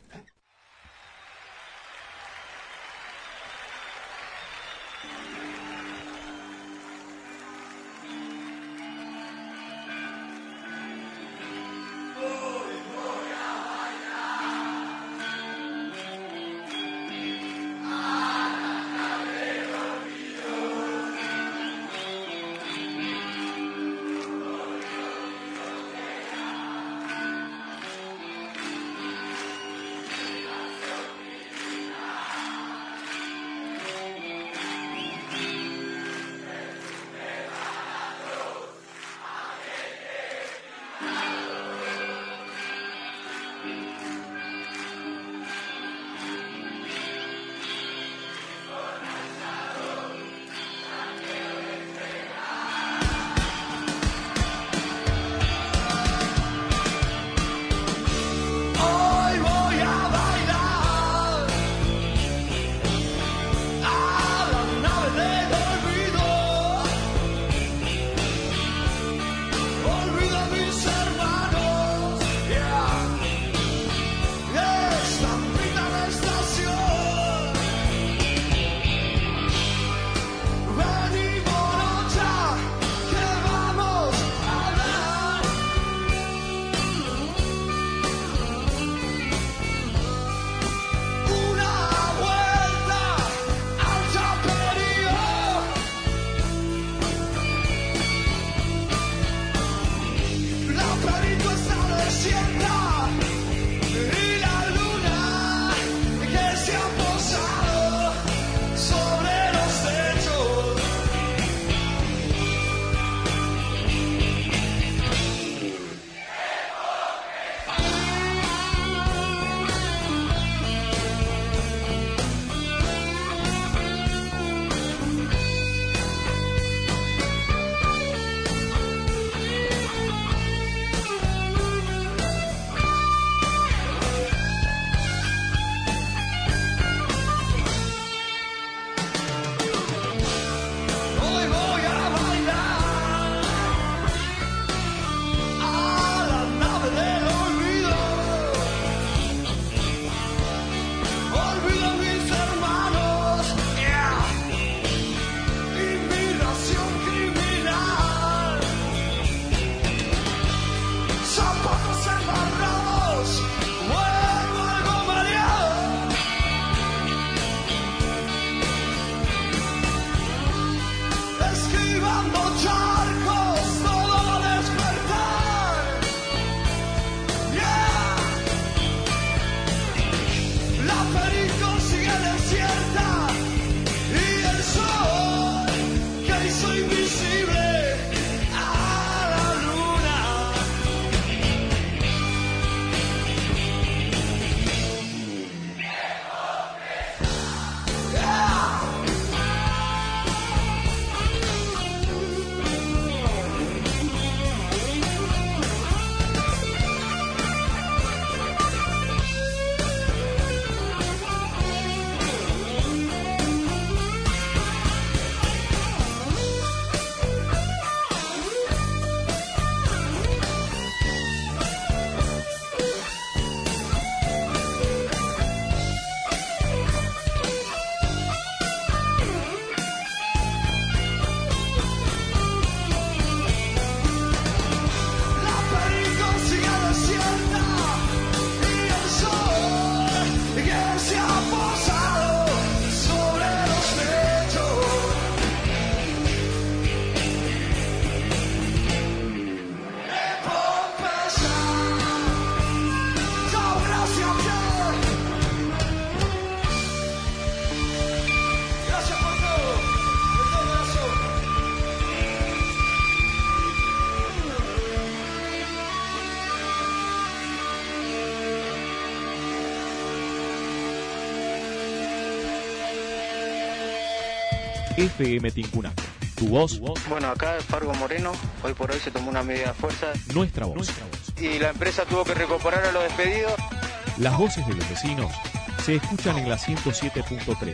FM Tincunaco. Tu voz. Bueno, acá Fargo Moreno, hoy por hoy se tomó una medida de fuerza. Nuestra voz. Y la empresa tuvo que recuperar a los despedidos. Las voces de los vecinos se escuchan en la 107.3.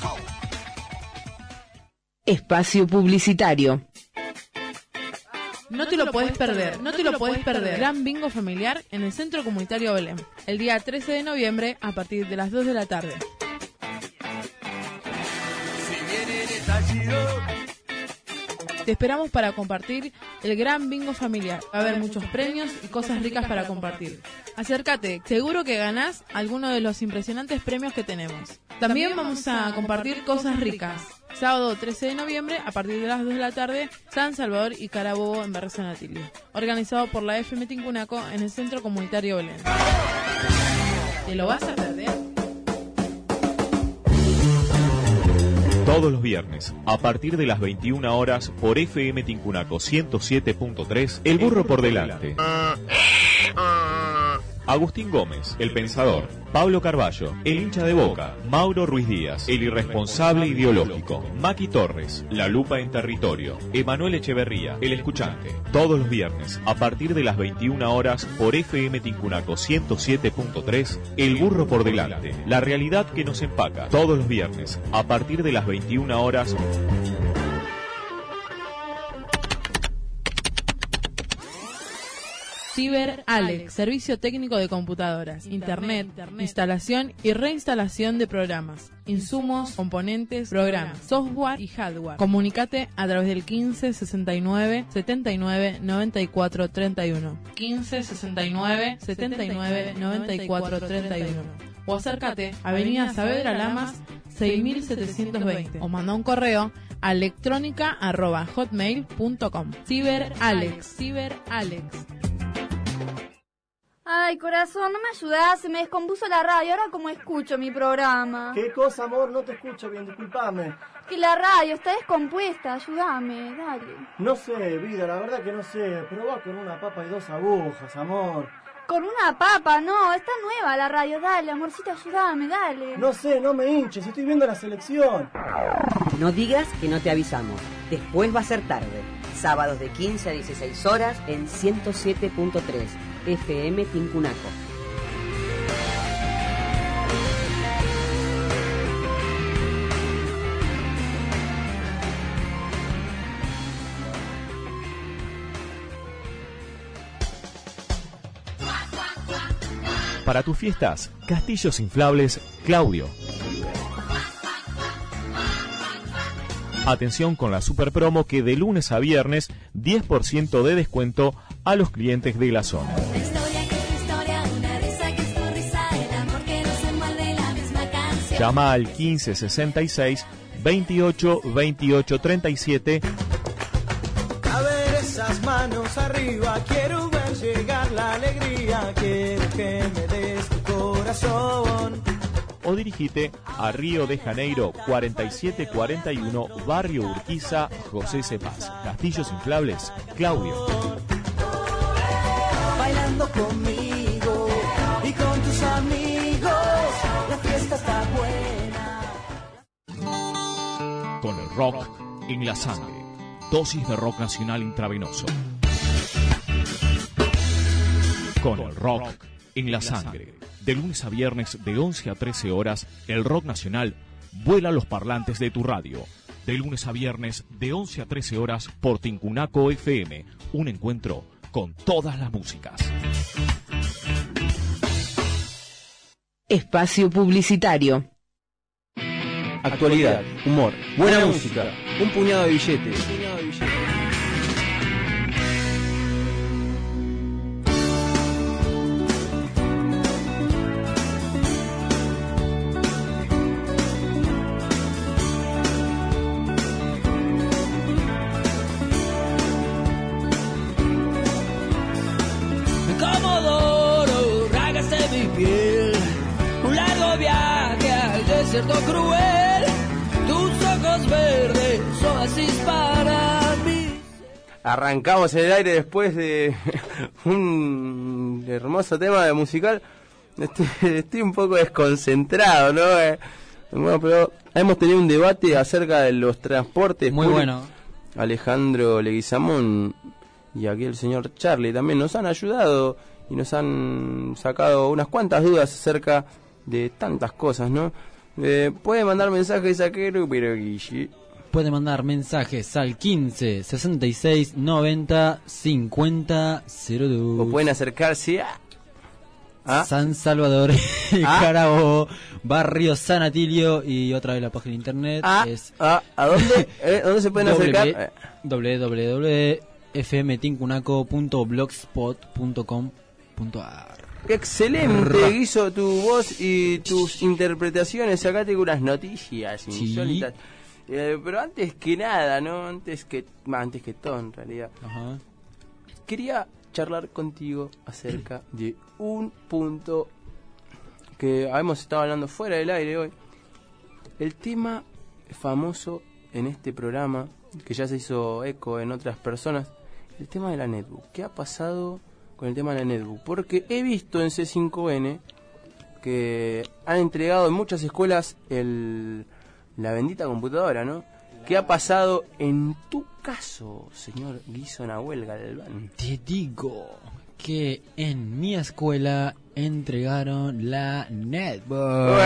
Espacio publicitario. No te lo puedes perder, no te lo puedes perder. Gran bingo familiar en el Centro Comunitario Belén. El día 13 de noviembre a partir de las 2 de la tarde. Te esperamos para compartir el gran bingo familiar. Va a haber muchos premios y cosas ricas para compartir. Acércate, seguro que ganás alguno de los impresionantes premios que tenemos. También vamos a compartir cosas ricas. Sábado 13 de noviembre, a partir de las 2 de la tarde, San Salvador y Carabobo en Barrio San Atilio. Organizado por la FM Tincunaco en el Centro Comunitario Belén. ¿Te lo vas a perder? Todos los viernes, a partir de las 21 horas, por FM Tincunaco 107.3, El Burro por Delante. Agustín Gómez, El Pensador. Pablo Carballo, El Hincha de Boca. Mauro Ruiz Díaz, El Irresponsable Ideológico. Maki Torres, La Lupa en Territorio. Emanuel Echeverría, El Escuchante. Todos los viernes, a partir de las 21 horas, por FM Tincunaco 107.3, El Burro por Delante. La realidad que nos empaca. Todos los viernes, a partir de las 21 horas... Ciber Alex, servicio técnico de computadoras, internet, instalación y reinstalación de programas, insumos, componentes, programas, software y hardware. Comunicate a través del 15 69 79 94 31. 15 69 79 94 31. O acércate a Avenida Saavedra Lamas 6720 o manda un correo a electrónica@hotmail.com. Ciber Alex. Ay, corazón, ¿no me ayudás? Se me descompuso la radio, ahora cómo escucho mi programa. ¿Qué cosa, amor? No te escucho bien, discúlpame. Que la radio está descompuesta, ayúdame, dale. No sé, vida, la verdad que no sé, pero va con una papa y 2 agujas, amor. Con una papa, no, está nueva la radio, dale, amorcito, ayúdame, dale. No sé, no me hinches, estoy viendo la selección. No digas que no te avisamos, después va a ser tarde. Sábados de 15 a 16 horas en 107.3 FM Tincunaco. Para tus fiestas, castillos inflables Claudio. Atención con la super promo que de lunes a viernes 10% de descuento a los clientes de la zona. Llama al 1566 28 28 37. A ver esas manos arriba, quiero ver llegar la alegría, quiero que me des tu corazón. O dirigite a Río de Janeiro 4741, Barrio Urquiza, José Cepaz. Castillos inflables, Claudio. Bailando conmigo y con tus amigos, la fiesta está buena. Con el rock en la sangre. Dosis de rock nacional intravenoso. Con el rock en la sangre. De lunes a viernes de 11 a 13 horas, el rock nacional vuela los parlantes de tu radio. De lunes a viernes de 11 a 13 horas por Tincunaco FM. Un encuentro con todas las músicas. Espacio publicitario. Actualidad, humor, buena música, un puñado de billetes. Comodoro, rágase mi piel, un largo viaje al desierto cruel, tus ojos verdes, oasis para mí. Arrancamos el aire después de un hermoso tema de musical. Estoy un poco desconcentrado, ¿no? Bueno, pero hemos tenido un debate acerca de los transportes. Muy bueno. Alejandro Leguizamón y aquí el señor Charlie también nos han ayudado y nos han sacado unas cuantas dudas acerca de tantas cosas, ¿no? Puede mandar mensajes a Quero, pero Guille. Puede mandar mensajes al 15 66 90 50 02. O pueden acercarse a San Salvador, Carabobo, barrio San Atilio y otra vez la página de internet es ¿a dónde? ¿Dónde se pueden acercar? www.fmtincunaco.blogspot.com.ar. Excelente, Guiso, tu voz y tus interpretaciones. Acá tengo unas noticias insólitas. Pero antes que nada, ¿no? Antes que todo, en realidad. Ajá. Quería charlar contigo acerca de un punto que hemos estado hablando fuera del aire hoy. El tema famoso en este programa, que ya se hizo eco en otras personas, el tema de la netbook. ¿Qué ha pasado con el tema de la netbook? Porque he visto en C5N que han entregado en muchas escuelas la bendita computadora, ¿no? ¿Qué ha pasado en tu caso, señor Guiso Nahuel Galván? Te digo que en mi escuela entregaron la netbook.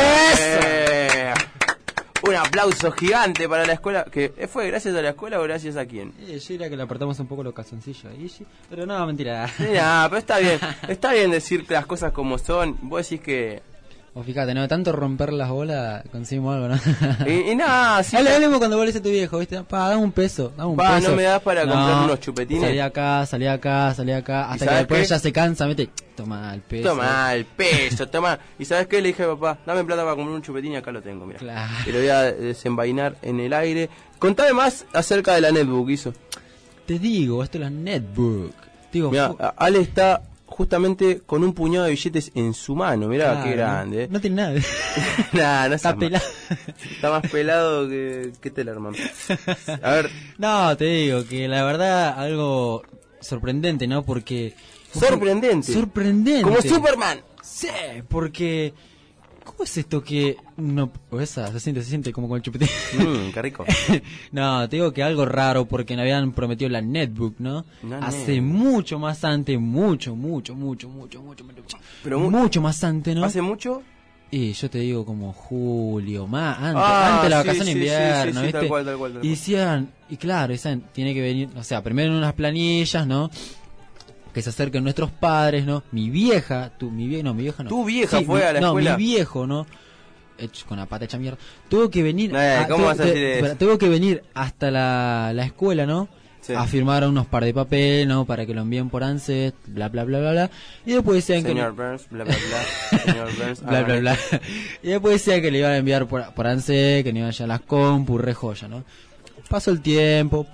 Un aplauso gigante para la escuela. ¿Que fue gracias a la escuela o gracias a quién? Yo diría que le apretamos un poco los calzoncillos ahí, pero no, mentira. Mira, pero está bien. Está bien decir las cosas como son. Vos decís que... O fíjate, no de tanto romper las bolas, conseguimos algo, ¿no? Y nada, sí. Hablemos cuando volvés a tu viejo, ¿viste? Dame un peso, peso. No me das para comprar unos chupetines. Salí acá, hasta que después ya se cansa, mete. Toma el peso. Toma. ¿Y sabes qué? Le dije a papá, dame plata para comprar un chupetín y acá lo tengo, mira. Claro. Te lo voy a desenvainar en el aire. Contame más acerca de la netbook, Guiso. Te digo, esto es la netbook. Digo, mirá, Ale está justamente con un puñado de billetes en su mano, mirá, claro, qué grande. No tiene nada. No está pelado. Está más pelado que Tellerman. A ver. No, te digo que la verdad algo sorprendente, ¿no? Porque... Sorprendente. Como Superman. Sí, porque... ¿Cómo es esto que no... se siente como con el chupetín? Qué rico. No, te digo que algo raro porque me habían prometido la netbook, ¿no? Hace mucho más antes, mucho más antes, ¿no? ¿Hace mucho? Y yo te digo como julio, antes de la vacación de invierno, ¿viste? Tal cual. Y decían, tiene que venir, o sea, primero en unas planillas, ¿no? Que se acerquen nuestros padres, ¿no? Mi vieja no. Tu vieja fue a la escuela. No, mi viejo, ¿no? Con la pata hecha mierda. Tuvo que venir... ¿Cómo vas a decir eso? Tuvo que venir hasta la escuela, ¿no? Sí. A firmar unos par de papel, ¿no? Para que lo envíen por ANSES, bla, bla, bla, bla, bla. Y después decían Señor Burns, bla, bla, bla. Señor Burns, bla, bla, bla. Y después decían que le iban a enviar por ANSES, que no iban a llegar las compu, re joya, ¿no? Pasó el tiempo,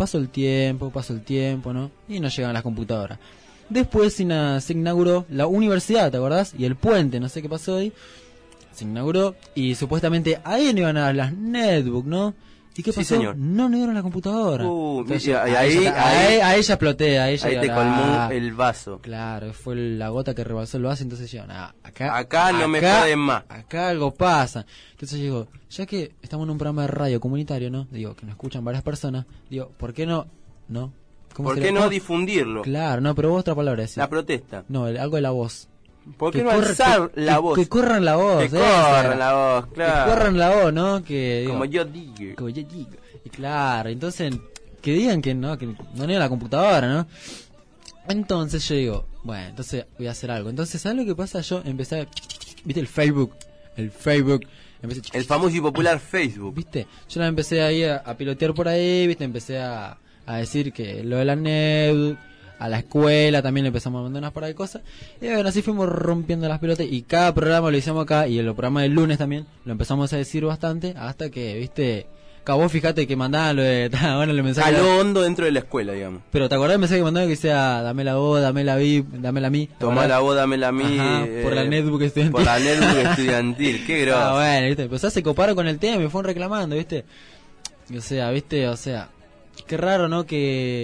¿no? Y no llegan las computadoras. Después se inauguró la universidad, ¿te acordás? Y el puente, no sé qué pasó ahí. Se inauguró y supuestamente ahí no iban a dar las netbook, ¿no? ¿Y qué pasó? Sí, señor. No dieron la computadora. Entonces, ahí ya exploté. Ahí te colmó el vaso. Claro, fue la gota que rebasó el vaso. Entonces yo, acá no me joden más. Acá algo pasa. Entonces yo digo, ya que estamos en un programa de radio comunitario, ¿no? Digo, que nos escuchan varias personas. Digo, ¿por qué no? ¿Por qué no difundirlo? Claro, no, pero vos otra palabra decís. La protesta. No, algo de la voz. ¿Por qué no alzar la voz? Que corran la voz. Que corran la voz, claro. Que corran la voz, ¿no? Como yo digo. Y claro, entonces, que digan que no era la computadora, ¿no? Entonces yo digo, bueno, entonces voy a hacer algo. Entonces, ¿sabes lo que pasa? Yo empecé a... ¿Viste el Facebook? El famoso y popular Facebook. ¿Viste? Yo la empecé ahí a pilotear por ahí, ¿viste? Empecé a decir que lo de la NED, a la escuela también le empezamos a mandar unas par de cosas. Y bueno, así fuimos rompiendo las pelotas. Y cada programa lo hicimos acá, y el programa del lunes también lo empezamos a decir bastante, hasta que, viste, vos fijate que mandaban lo de... bueno, el mensaje... A lo hondo dentro de la escuela, digamos. Pero ¿te acordás del mensaje que mandaban que decía, dame la vos, dame la mí? Tomá la vos, dame la mí. Por la netbook estudiantil. Por la netbook estudiantil, qué grosso. Bueno, viste, pues se coparon con el tema y fueron reclamando, viste. O sea, qué raro, ¿no? Que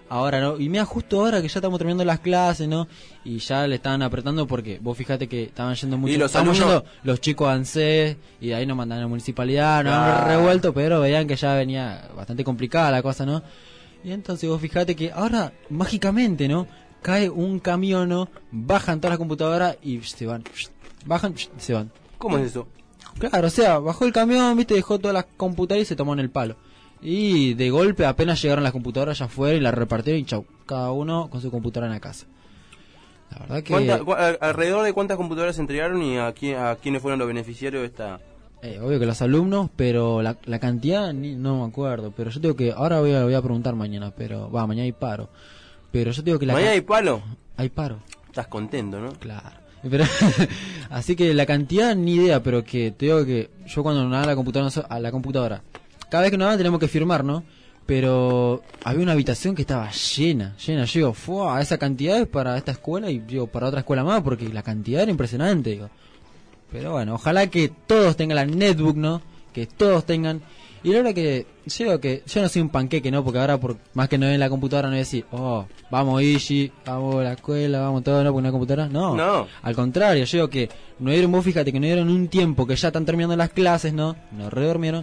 ahora, ¿no? Y mira, justo ahora que ya estamos terminando las clases, ¿no? Y ya le estaban apretando porque vos fíjate que estaban yendo mucho. ¿Y los estaban alumnos? yendo los chicos a ANSES y de ahí nos mandan a la municipalidad, nos Claro. han revuelto, pero veían que ya venía bastante complicada la cosa, ¿no? Y entonces vos fíjate que ahora, mágicamente, ¿no? Cae un camión, ¿no? Bajan todas las computadoras y se van. Bajan, se van. ¿Cómo es eso? Claro, o sea, bajó el camión, viste, dejó todas las computadoras y se tomó en el palo. Y de golpe apenas llegaron las computadoras ya afuera y las repartieron y chau, cada uno con su computadora en la casa. La verdad que... ¿Alrededor de cuántas computadoras se entregaron y a quiénes fueron los beneficiarios de esta...? Obvio que los alumnos, pero la cantidad no me acuerdo. Pero yo digo que ahora voy a preguntar mañana, pero mañana hay paro. Pero yo digo que ¿Mañana hay paro? Hay paro. Estás contento, ¿no? Claro. Pero así que la cantidad ni idea, pero que te digo que yo cuando nos daban a la computadora, cada vez que nos daban tenemos que firmar, ¿no? Pero había una habitación que estaba llena. Yo digo, ¡fua! Esa cantidad es para esta escuela y digo, para otra escuela más, porque la cantidad era impresionante, digo. Pero bueno, ojalá que todos tengan la netbook, ¿no? Que todos tengan. Y la verdad que yo digo que yo no soy un panqueque, ¿no? Porque ahora, más que no en la computadora, no voy a decir, vamos Ishi, vamos a la escuela, vamos todo, ¿no? Porque una computadora, no. Al contrario, yo digo que no dieron, vos fíjate que no dieron un tiempo que ya están terminando las clases, ¿no? Nos redormieron.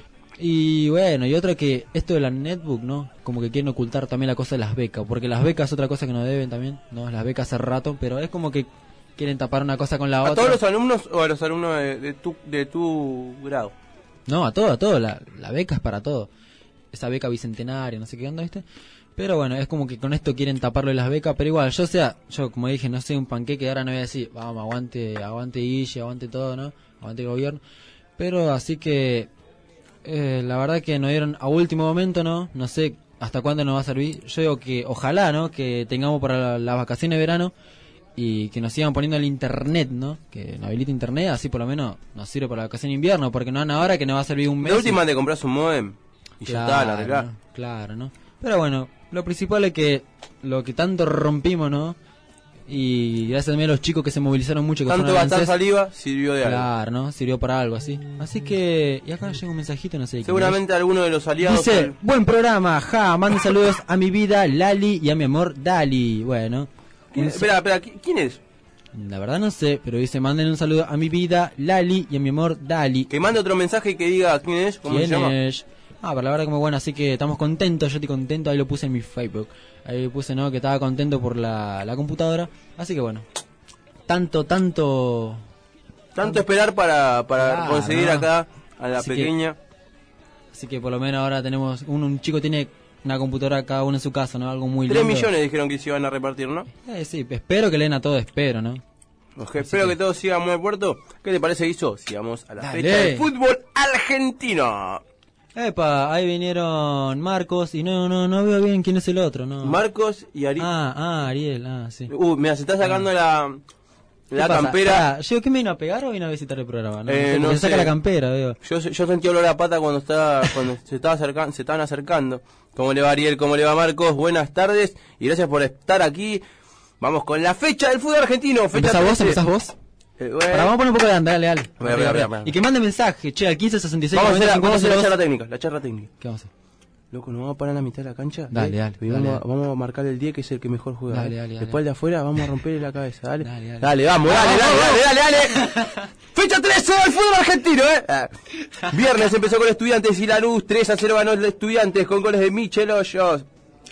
Y bueno, y otra que esto de la netbook, ¿no? Como que quieren ocultar también la cosa de las becas, porque las becas es otra cosa que nos deben también, ¿no? Las becas hace rato, pero es como que quieren tapar una cosa con la otra. ¿A todos los alumnos o a los alumnos de tu grado? No, a todo, la beca es para todo. Esa beca bicentenaria, no sé qué onda, ¿viste? Pero bueno, es como que con esto quieren taparlo de las becas, pero igual, yo como dije, no soy un panqueque, ahora no voy a decir, vamos, aguante Ishi, aguante todo, ¿no? Aguante el gobierno. Pero así que, la verdad que nos dieron a último momento, ¿no? No sé hasta cuándo nos va a servir. Yo digo que ojalá, ¿no? Que tengamos para las vacaciones de verano y que nos sigan poniendo el internet, ¿no? Que nos habilite internet, así por lo menos nos sirve para la vacación de invierno, porque no van ahora que nos va a servir un mes. La última te compras un modem y ya está, la arreglás. Claro, ¿no? Pero bueno, lo principal es que lo que tanto rompimos, ¿no? Y gracias también a los chicos que se movilizaron mucho, que tanto gastar saliva sirvió de algo. Claro, ¿no? Sirvió para algo así. Así que, y acá llega un mensajito, no sé. Seguramente alguno de los aliados. Dice, buen programa, manden saludos a mi vida Lali y a mi amor Dali. Bueno. Espera, ¿quién es? La verdad no sé, pero dice, manden un saludo a mi vida Lali y a mi amor Dali. Que mande otro mensaje y que diga quién es, cómo se llama. Pero la verdad como bueno, así que estamos contentos, yo estoy contento, ahí lo puse en mi Facebook. Ahí puse, ¿no? Que estaba contento por la computadora. Así que bueno, tanto esperar para conseguir acá a la así pequeña. Así que por lo menos ahora tenemos, un chico tiene una computadora cada uno en su casa, ¿no? Algo muy lindo. 3 millones dijeron que se iban a repartir, ¿no? Sí, espero que le den a todo, espero, ¿no? Espero que todos sigan muy puerto. ¿Qué te parece, Guiso? Sigamos a la fecha del fútbol argentino. Epa, ahí vinieron Marcos y no veo bien quién es el otro, ¿no? Marcos y Ariel. Ariel, sí. Mira, se está sacando la campera. ¿Yo qué me vino a pegar o vino a visitar el programa? No sé. Saca la campera, veo. Yo sentí olor a pata cuando se estaban acercando. ¿Cómo le va Ariel? ¿Cómo le va Marcos? Buenas tardes y gracias por estar aquí. Vamos con la fecha del fútbol argentino. ¿Empezás vos? Vamos a poner un poco de anda, dale. Voy. Y que mande mensaje, che, al 1566. Vamos a hacer la charla técnica. ¿Qué vamos a hacer? Loco, ¿nos vamos a parar en la mitad de la cancha? Dale. Vamos a marcar el 10 que es el que mejor juega. Dale. Después el de afuera vamos a romperle la cabeza. Dale. Dale. Vamos. Fecha 13 del fútbol argentino, Viernes empezó con Estudiantes y Lanús. 3-0 ganó el Estudiantes con goles de Michael Hoyos.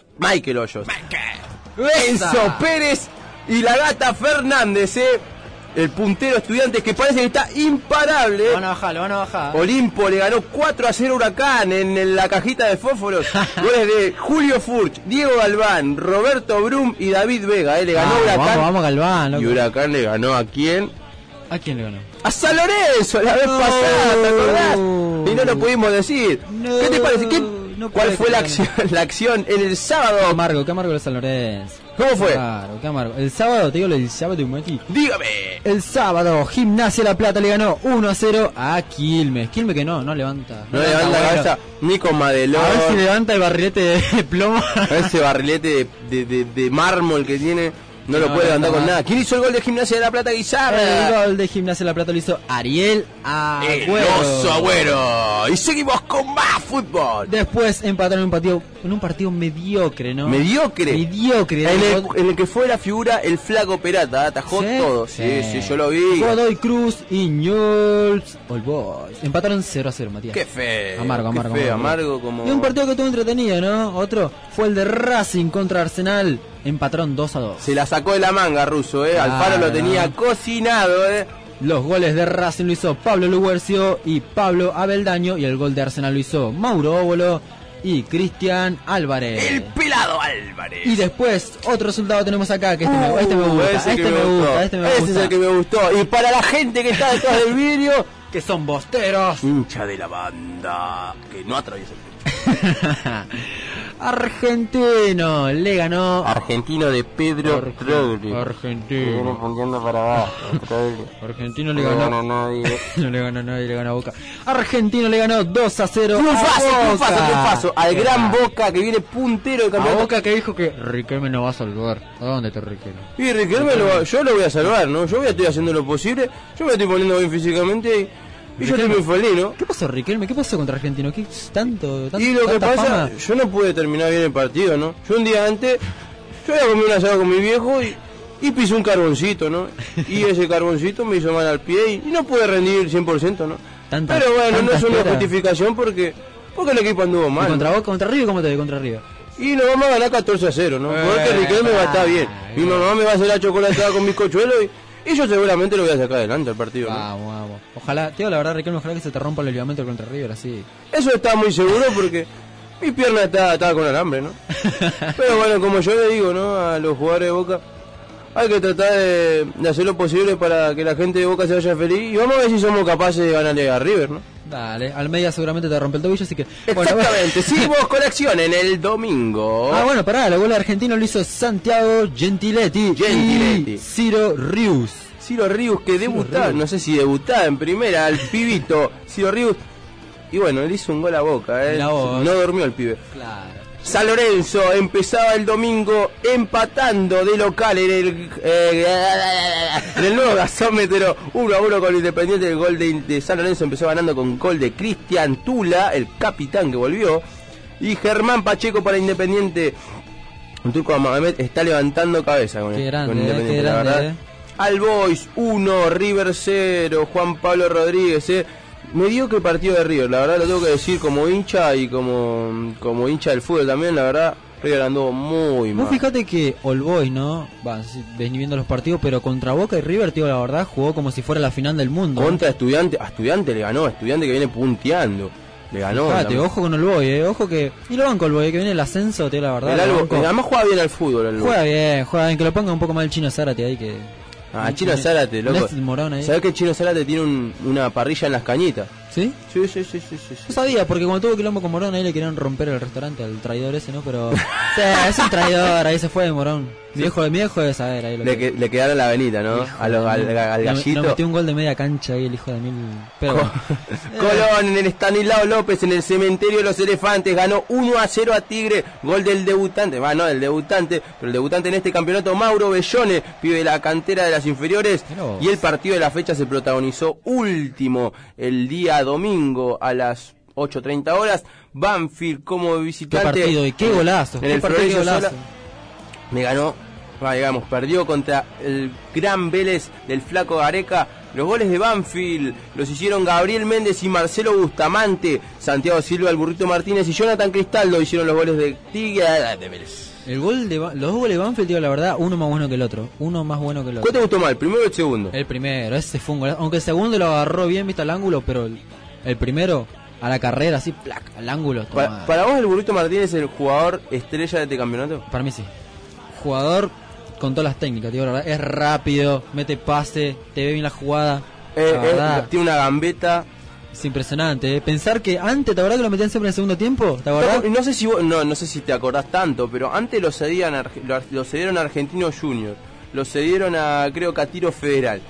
Enzo Pérez y la Gata Fernández, el puntero Estudiantes que parece que está imparable. Lo van a bajar. Olimpo le ganó 4-0 Huracán en la cajita de fósforos. Goles de Julio Furch, Diego Galván, Roberto Brum y David Vega. Le ganó Huracán. Vamos Galván. Loco. Y Huracán le ganó ¿a quién? ¿A quién le ganó? A San Lorenzo la vez pasada, ¿te acordás? Y no lo pudimos decir. ¿Qué te parece? ¿Cuál fue la acción en el sábado? Qué amargo de San Lorenzo. ¿Cómo fue? Claro, qué amargo. El sábado, te digo el sábado, Mati. Dígame. El sábado, Gimnasia La Plata le ganó 1-0 a Quilmes. Quilmes que no levanta. No levanta la cabeza ni con Madelón. A ver si levanta el barrilete de plomo. Ese barrilete de mármol que tiene. No lo puede levantar con nada. ¿Quién hizo el gol de Gimnasia de La Plata, Guizarra? El gol de Gimnasia de La Plata lo hizo Ariel Agüero. El oso Agüero. Y seguimos con más fútbol. Después empataron un partido en un partido mediocre, ¿no? Mediocre. Mediocre. En el que fue la figura el Flaco Perata, atajó todo. Sí, yo lo vi. Godoy Cruz y Newell's Old Boys. Empataron 0-0, Matías. Qué feo. Amargo como... Y un partido que estuvo entretenido, ¿no? Otro fue el de Racing contra Arsenal. Empataron 2-2. Se la sacó de la manga, Russo, Alfaro lo tenía cocinado, Los goles de Racing lo hizo Pablo Luguercio y Pablo Abeldaño, y el gol de Arsenal lo hizo Mauro Óbolo y Cristian Álvarez. El pelado Álvarez. Y después, otro resultado tenemos acá, que este me gusta. Ese es el que me gustó. Y para la gente que está detrás del vidrio, que son bosteros, hincha de la banda, que no atraviesa el pecho. Argentino le ganó. Argentino de Pedro Rodríguez. Argentino. Para abajo. Argentino le ganó. No nadie. No le ganó nadie, le ganó a Boca. Argentino le ganó 2-0. Triunfazo. Al gran Boca que viene puntero de campeonato. A Boca que dijo que Riquelme no va a salvar. ¿A dónde está Riquelme? Y Riquelme yo lo voy a salvar, ¿no? Yo estoy haciendo lo posible. Yo me estoy poniendo bien físicamente y yo estoy muy feliz, ¿no? ¿Qué pasó, Riquelme? ¿Qué pasó contra Argentino? ¿Qué tanto? Y lo que pasa, fama? Yo no pude terminar bien el partido, ¿no? Yo un día antes, yo iba a comer un asado con mi viejo y pisé un carboncito, ¿no? Y ese carboncito me hizo mal al pie y no pude rendir 100%, ¿no? Pero bueno, no es una justificación porque el equipo anduvo mal. ¿Y contra Boca, contra River? ¿Cómo te ve contra River? Y nos vamos a ganar 14-0, ¿no? Porque Riquelme va a estar bien. Mi mamá me va a hacer la chocolatada con bizcochuelo y yo seguramente lo voy a sacar adelante el partido, ¿no? Vamos. Ojalá, tío, la verdad, Riquelme, ojalá que se te rompa el ligamento contra River, así. Eso está muy seguro porque mi pierna estaba con alambre, ¿no? Pero bueno, como yo le digo, ¿no? A los jugadores de Boca, hay que tratar de hacer lo posible para que la gente de Boca se vaya feliz y vamos a ver si somos capaces de ganarle a River, ¿no? Dale, Almeida seguramente te rompe el tobillo, así que... Exactamente, seguimos con acción en el domingo. Bueno, pará, el gol argentino lo hizo Santiago Gentiletti. Y Ciro Rius. Ciro Rius que debutaba, no sé si debutaba en primera, el pibito Ciro Rius. Y bueno, él hizo un gol a Boca, no durmió el pibe. Claro. San Lorenzo empezaba el domingo empatando de local en el nuevo gasómetro 1-1 con Independiente. El gol de San Lorenzo empezó ganando con gol de Cristian Tula, el capitán que volvió, y Germán Pacheco para Independiente. Un turco Mohamed está levantando cabeza con Independiente, la verdad. All Boys 1, River 0, Juan Pablo Rodríguez, mediocre partido de River, la verdad lo tengo que decir como hincha y como hincha del fútbol también, la verdad River andó muy mal. Vos fíjate que All Boys, ¿no? Ven viendo los partidos, pero contra Boca y River, tío, la verdad jugó como si fuera la final del mundo. Contra Estudiante, a Estudiante le ganó, Estudiante que viene punteando. Le ganó. Fíjate, ojo con All Boys, ojo que... Y lo banco All Boys, que viene el ascenso, tío, la verdad. Además juega bien al fútbol. Juega bien, que lo ponga un poco más el Chino Zárate ahí que... Chino Zárate, loco. ¿Sabés que Chino Zárate tiene una parrilla en las cañitas? ¿Sí? Sí. No sabía, porque cuando tuvo quilombo con Morón ahí le querían romper el restaurante al traidor ese, ¿no? Pero... es un traidor, ahí se fue de Morón. Mi viejo debe saber ahí le quedaron la avenida, ¿no? Al gallito. Nos metió un gol de media cancha ahí el hijo de mil... Pero bueno. Colón en el Estanislao López en el Cementerio de los Elefantes ganó 1-0 a Tigre. Gol del debutante, pero el debutante en este campeonato, Mauro Bellone, pibe de la cantera de las inferiores. Y el partido de la fecha se protagonizó último el día domingo a las 8:30 horas. Banfield como visitante. ¿Qué partido? ¿Y qué golazo? En el Florencio Sola me ganó, perdió contra el gran Vélez del Flaco Gareca. Los goles de Banfield los hicieron Gabriel Méndez y Marcelo Bustamante. Santiago Silva, el Burrito Martínez y Jonathan Cristaldo hicieron los goles de Tigre de Vélez. Los goles de Banfield, tío, la verdad, uno más bueno que el otro. ¿Cuál te gustó más, el primero o el segundo? El primero, ese fue un golazo. Aunque el segundo lo agarró bien, viste, al ángulo, pero el primero... A la carrera, así, plac, al ángulo. ¿Para vos el Burrito Martínez es el jugador estrella de este campeonato? Para mí sí. Jugador con todas las técnicas, tío, la verdad. Es rápido, mete pase, te ve bien la jugada. Tiene una gambeta. Es impresionante, Pensar que antes, ¿te acordás que lo metían siempre en el segundo tiempo? ¿Te acordás? No sé si te acordás tanto, pero antes lo cedieron a Argentino Junior. Lo cedieron a, creo que a Tiro Federal.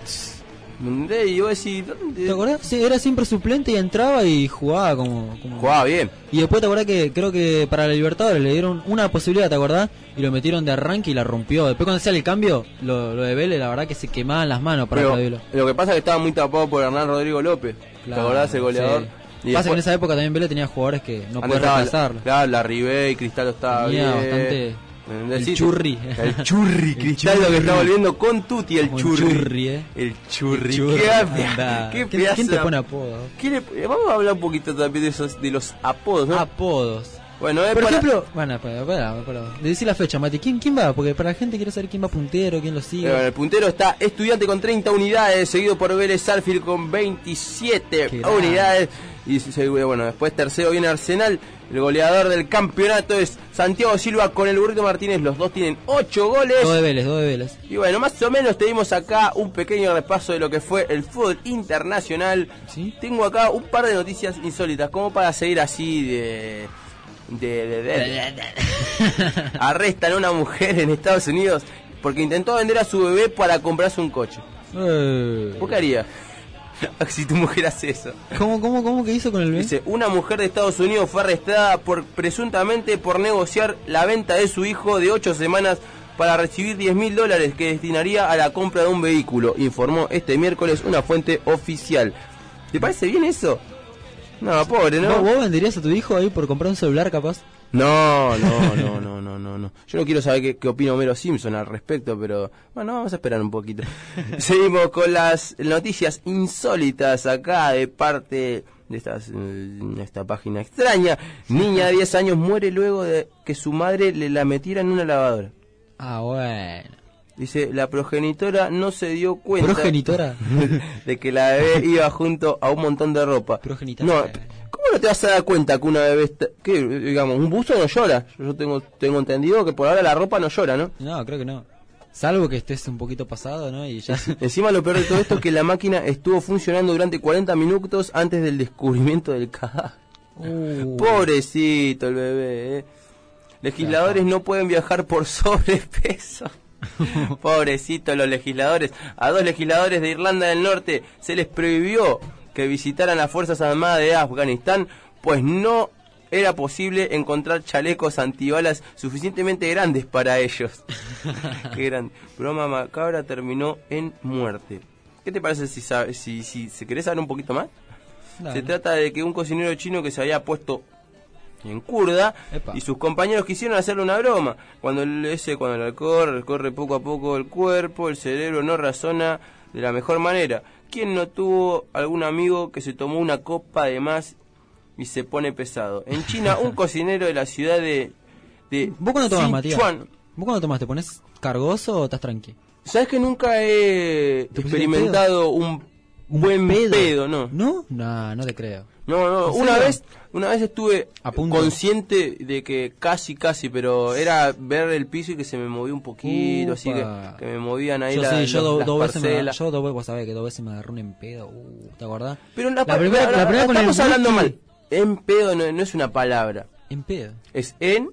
Y vos decís, ¿te acordás? Sí, era siempre suplente y entraba y jugaba como... Jugaba bien. Y después te acordás que creo que para la Libertadores le dieron una posibilidad, ¿te acordás? Y lo metieron de arranque y la rompió. Después cuando hacía el cambio, lo de Vélez, la verdad que se quemaban las manos para aplaudirlo. Lo que pasa es que estaba muy tapado por Hernán Rodrigo López. Claro, ¿te acordás? El goleador. Y Pasa que en después- esa época también Vélez tenía jugadores que no Antes puede estaba reemplazarlo. Claro, la Ribey, Cristaldo estaba Tenía bien. bastante... ¿Entendés? El Sí, churri. El churri, El Cristaldo churri. que está volviendo con Tuti, el Con churri. churri, El churri. El churri, ¿Qué, anda. qué ¿Quién pedazo te de- pone apodo? Vamos a hablar un poquito también de los apodos, ¿no? Apodos. Bueno, Por para- ejemplo, bueno, espera. Decí la fecha, Mati. ¿Quién va? Porque para la gente quiere saber quién va puntero, quién lo sigue. Bueno, el puntero está Estudiante con 30 unidades, seguido por Vélez Sarsfield con 27 Qué grande. unidades. Y bueno, después tercero viene Arsenal. El goleador del campeonato es Santiago Silva con el Burrito Martínez. Los dos tienen 8 goles. Dos de Vélez. Y bueno, más o menos tenemos acá un pequeño repaso de lo que fue el fútbol internacional. ¿Sí? Tengo acá un par de noticias insólitas, como para seguir así de Arrestan a una mujer en Estados Unidos porque intentó vender a su bebé para comprarse un coche. ¿Vos qué harías si tu mujer hace eso? ¿Cómo que hizo con el bebé? Dice, una mujer de Estados Unidos fue arrestada presuntamente por negociar la venta de su hijo de 8 semanas para recibir $10.000 que destinaría a la compra de un vehículo, informó este miércoles una fuente oficial. ¿Te parece bien eso? No, pobre, ¿no? ¿Vos venderías a tu hijo ahí por comprar un celular capaz? No. Yo no quiero saber qué opina Homero Simpson al respecto, pero bueno, vamos a esperar un poquito. Seguimos con las noticias insólitas acá de parte de esta página extraña. Niña de 10 años muere luego de que su madre le la metiera en una lavadora. Ah, bueno. Dice, la progenitora no se dio cuenta ¿Progenitora? de que la bebé iba junto a un montón de ropa. Progenitora. No, ¿cómo no te vas a dar cuenta que una bebé que digamos, un buzo no llora? Yo tengo entendido que por ahora la ropa no llora, ¿no? No, creo que no. Salvo que estés un poquito pasado, ¿no? Y ya. Encima lo peor de todo esto es que la máquina estuvo funcionando durante 40 minutos antes del descubrimiento del cadáver. Pobrecito el bebé, Legisladores no pueden viajar por sobrepeso. Pobrecito los legisladores. A 2 legisladores de Irlanda del Norte se les prohibió que visitaran las Fuerzas Armadas de Afganistán, pues no era posible encontrar chalecos antibalas suficientemente grandes para ellos. Qué grande. Broma macabra terminó en muerte. ¿Qué te parece si querés saber un poquito más? Dale. Se trata de que un cocinero chino que se había puesto en curda y sus compañeros quisieron hacerle una broma. Cuando el alcohol recorre poco a poco el cuerpo, el cerebro no razona de la mejor manera. ¿Quién no tuvo algún amigo que se tomó una copa de más y se pone pesado? En China, un cocinero de la ciudad de ¿Vos cuando tomás, Matías? Sichuan. ¿Vos cuando tomás te pones cargoso o estás tranqui? ¿Sabes que nunca he pusiste experimentado un buen pedo? No. ¿No? No te creo. No, ¿En una vez estuve consciente de que casi, pero era ver el piso y que se me movía un poquito, así que me movían ahí las parcelas. Vos sabés que 2 veces me agarró un empedo, ¿te acordás? Pero la primera con el estamos hablando whisky. mal. En pedo no es una palabra. En pedo. Es en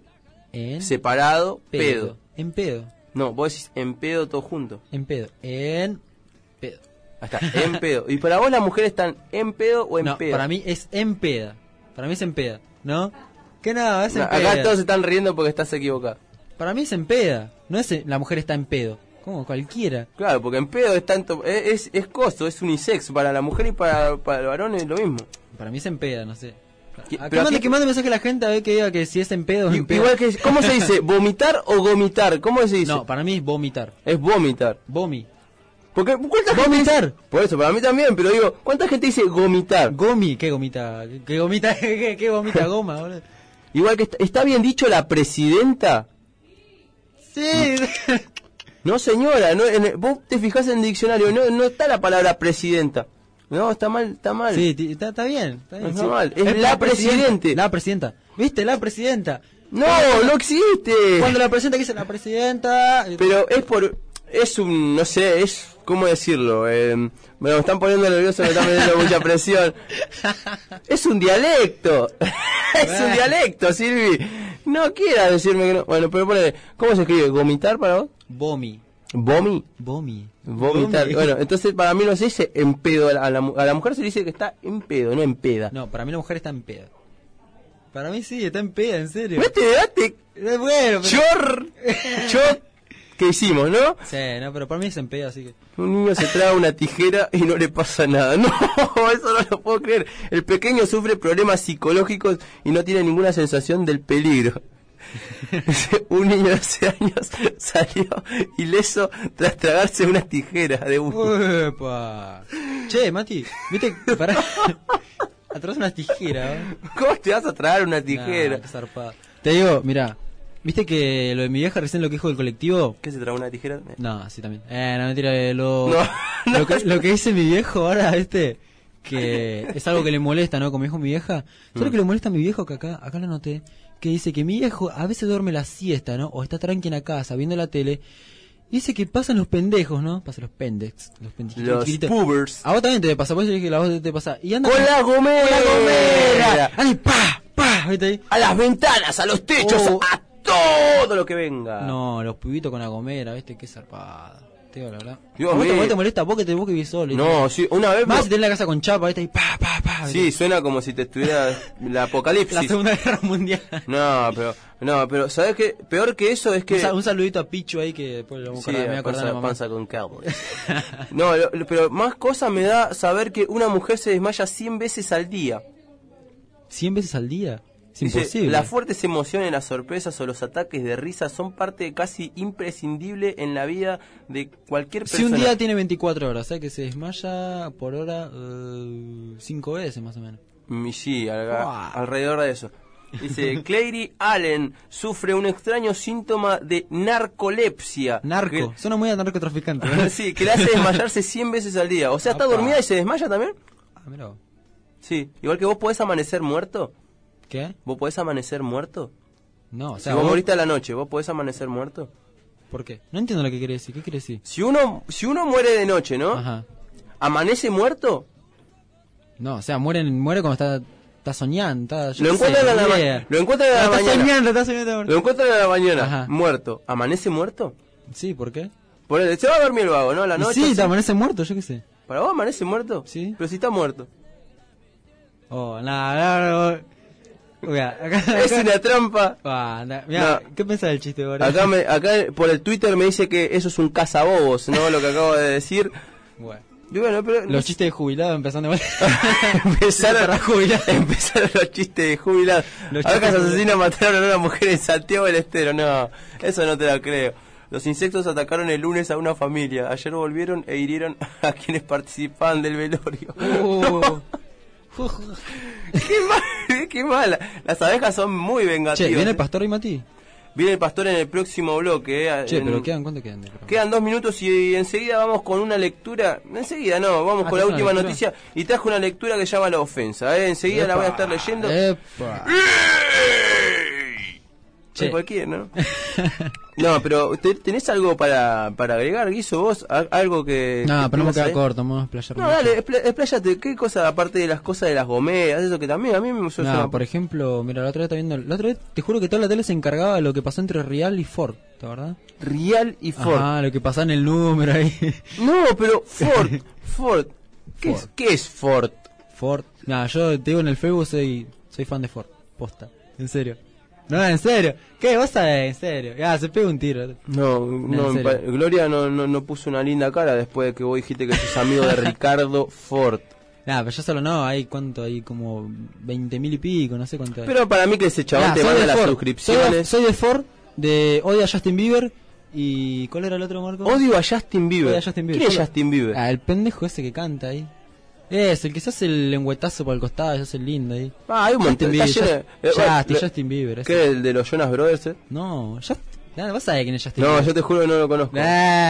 separado, pedo. En pedo. No, vos decís en pedo todo junto. En pedo. En pedo. Ahí está, en pedo. ¿Y para vos las mujeres están en pedo o en No, pedo? para mí es en peda. Para mí es en peda, ¿no? Que nada, es en No, peda. acá todos se están riendo porque estás equivocado. Para mí es en peda. No es la mujer está en pedo. Como cualquiera. Claro, porque en pedo es tanto es costo, es unisex. Para la mujer y para el varón es lo mismo. Para mí es en peda, no sé. pero aquí- Que mande mensaje a la gente a ver que diga que si es en pedo o en pedo. Igual que, ¿cómo se dice? ¿Vomitar o gomitar? ¿Cómo se dice? No, para mí es vomitar. Es vomitar. Porque ¿cuánta gente Vomitar. dice? Por eso, para mí también, pero digo, ¿cuánta gente dice gomitar? ¿Qué gomita? ¿Qué gomita? ¿Qué gomita goma, boludo? Igual que está bien dicho la presidenta. Sí. No, señora, vos te fijás en el diccionario, no está la palabra presidenta. No, está mal. Sí, está bien. Está bien, Está sí. mal, es la presidente. La presidenta. ¿Viste? La presidenta. No existe. Cuando la presidenta dice la presidenta... Pero no sé, ¿cómo decirlo? Me están poniendo nervioso, me están metiendo mucha presión. Es un dialecto. Es un dialecto, Silvi. No quieras decirme que no. Bueno, pero ponele, ¿cómo se escribe? ¿Gomitar para vos? Vomi. ¿Vomi? Vomitar. Vomi. Bueno, entonces para mí no se dice en pedo. A la mujer se dice que está en pedo, no en peda. No, para mí la mujer está en peda. Para mí sí, está en peda, en serio. Este debate. Bueno, pero... ¿Qué hicimos, no? Sí, no, pero para mí es en pedo, así que... Un niño se traga una tijera y no le pasa nada. No, eso no lo puedo creer. El pequeño sufre problemas psicológicos y no tiene ninguna sensación del peligro. Un niño de 12 años salió ileso tras tragarse una tijera de uno. ¡Epa! Che, Mati, viste, pará. Atrás una tijera, ¿eh? ¿Cómo te vas a tragar una tijera? Nah, qué zarpado. Te digo, mirá, ¿viste que lo de mi vieja recién lo que dijo del colectivo? ¿Qué se tragó una tijera? No, sí también. No, mentira, lo que dice mi viejo ahora, que es algo que le molesta, ¿no? Como dijo mi vieja. ¿Sabes lo que le molesta a mi viejo? Que acá lo noté. Que dice que mi viejo a veces duerme la siesta, ¿no? O está tranqui en la casa viendo la tele. Y dice que pasan los pendejos, ¿no? Pasan los pendex. Los pubers. A vos también te pasa, por eso dije que a vos te pasa. Y anda ¡Con la gomera! ¡Con la gomera! ¡Ay, pa! ¿Viste ahí? A las ventanas, a los techos, a todo lo que venga. No, los pibitos con la gomera, ¿viste? Qué zarpada. Te digo la verdad. Dios ¿A vos mío. te molesta? ¿Vos que vivís solo? No, sí, una vez... Más si tenés la casa con chapa, ¿viste? Y pa. Sí, suena como si te estuviera la apocalipsis. La Segunda Guerra Mundial. No, pero ¿sabés qué? Peor que eso es que... Un saludito a Pichu ahí que después lo vamos a acordar, me voy a acordar de la mamá. Panza con Cowboys. No, pero más cosa me da saber que una mujer se desmaya 100 veces al día. ¿100 veces al día? Es Dice, imposible. las fuertes emociones, las sorpresas o los ataques de risa son parte casi imprescindible en la vida de cualquier persona. Si un día tiene 24 horas, ¿sabes? Que se desmaya por hora 5 veces más o menos. Y sí, alrededor de eso. Dice, Clary Allen sufre un extraño síntoma de narcolepsia. Suena muy a narcotraficante, ¿eh? Sí, que le hace desmayarse 100 veces al día. O sea, ¿está dormida y se desmaya también? Mirá. Sí, igual que vos podés amanecer muerto. ¿Qué? ¿Vos podés amanecer muerto? No, o sea... Si vos moriste a la noche, ¿vos podés amanecer muerto? ¿Por qué? No entiendo lo que quiere decir. ¿Qué quiere decir? Si uno muere de noche, ¿no? Ajá. ¿Amanece muerto? No, o sea, muere cuando está soñando. Lo encuentran a la mañana. Lo encuentran a la mañana. Está soñando. Lo encuentran a la mañana. Ajá. Muerto. ¿Amanece muerto? Sí, ¿por qué? Se va a dormir el vago, ¿no? A la noche. Sí, te amanece muerto, yo qué sé. ¿Para vos amanece muerto? Sí. Pero si está muerto. Oh, nada. Es una trampa. Mirá, ¿qué pensás del chiste ahora? Acá por el Twitter me dice que eso es un cazabobos, ¿no? Lo que acabo de decir. Bueno. Y bueno, pero los chistes de jubilado empezando empezaron los chistes de jubilado. Acá los asesinos mataron a una mujer en Santiago del Estero. No, eso no te lo creo. Los insectos atacaron el lunes a una familia. Ayer volvieron e hirieron a quienes participaban del velorio. Qué mala. Las abejas son muy vengativas. Che, ¿viene el pastor y Mati? Viene el pastor en el próximo bloque. Che, pero ¿cuánto quedan? Quedan 2 minutos y enseguida vamos con una lectura. Enseguida no, vamos con la última noticia. Y trajo una lectura que llama La Ofensa. Enseguida la voy a estar leyendo. Che, cualquiera, ¿no? No, pero ¿tenés algo para agregar, Guiso? ¿Vos? ¿Algo que...? No, pero no me queda corto, vamos a explayar. No, dale, explayate. ¿Qué cosa, aparte de las cosas de las gomeras, eso que también a mí me suena? No, por ejemplo, mira, la otra vez te juro que toda la tele se encargaba de lo que pasó entre Rial y Ford, ¿te verdad? Rial y Ford. Ah, lo que pasaba en el número ahí. No, pero Ford. ¿Qué es Ford? Ford. Nah, yo te digo en el Facebook soy fan de Ford, posta, en serio. No, en serio. ¿Qué? ¿Vos sabés? En serio. Ya, se pega un tiro. No, Gloria no puso una linda cara después de que vos dijiste que sos amigo de Ricardo Ford. Nah, pero yo solo no, hay cuánto, hay como 20.000 y pico, no sé cuánto hay. Pero para mí que ese chabón te manda las suscripciones. Soy de Ford, de odio a Justin Bieber. ¿Y cuál era el otro, Marco? Odio a Justin Bieber. ¿Quién es Justin Bieber? El pendejo ese que canta ahí. Es el que se hace el lengüetazo por el costado, se hace el lindo ahí. Hay un montón de Justin Bieber. ¿Qué es el de los Jonas Brothers? No, vos sabés quién es Justin Bieber. No, yo te juro que no lo conozco.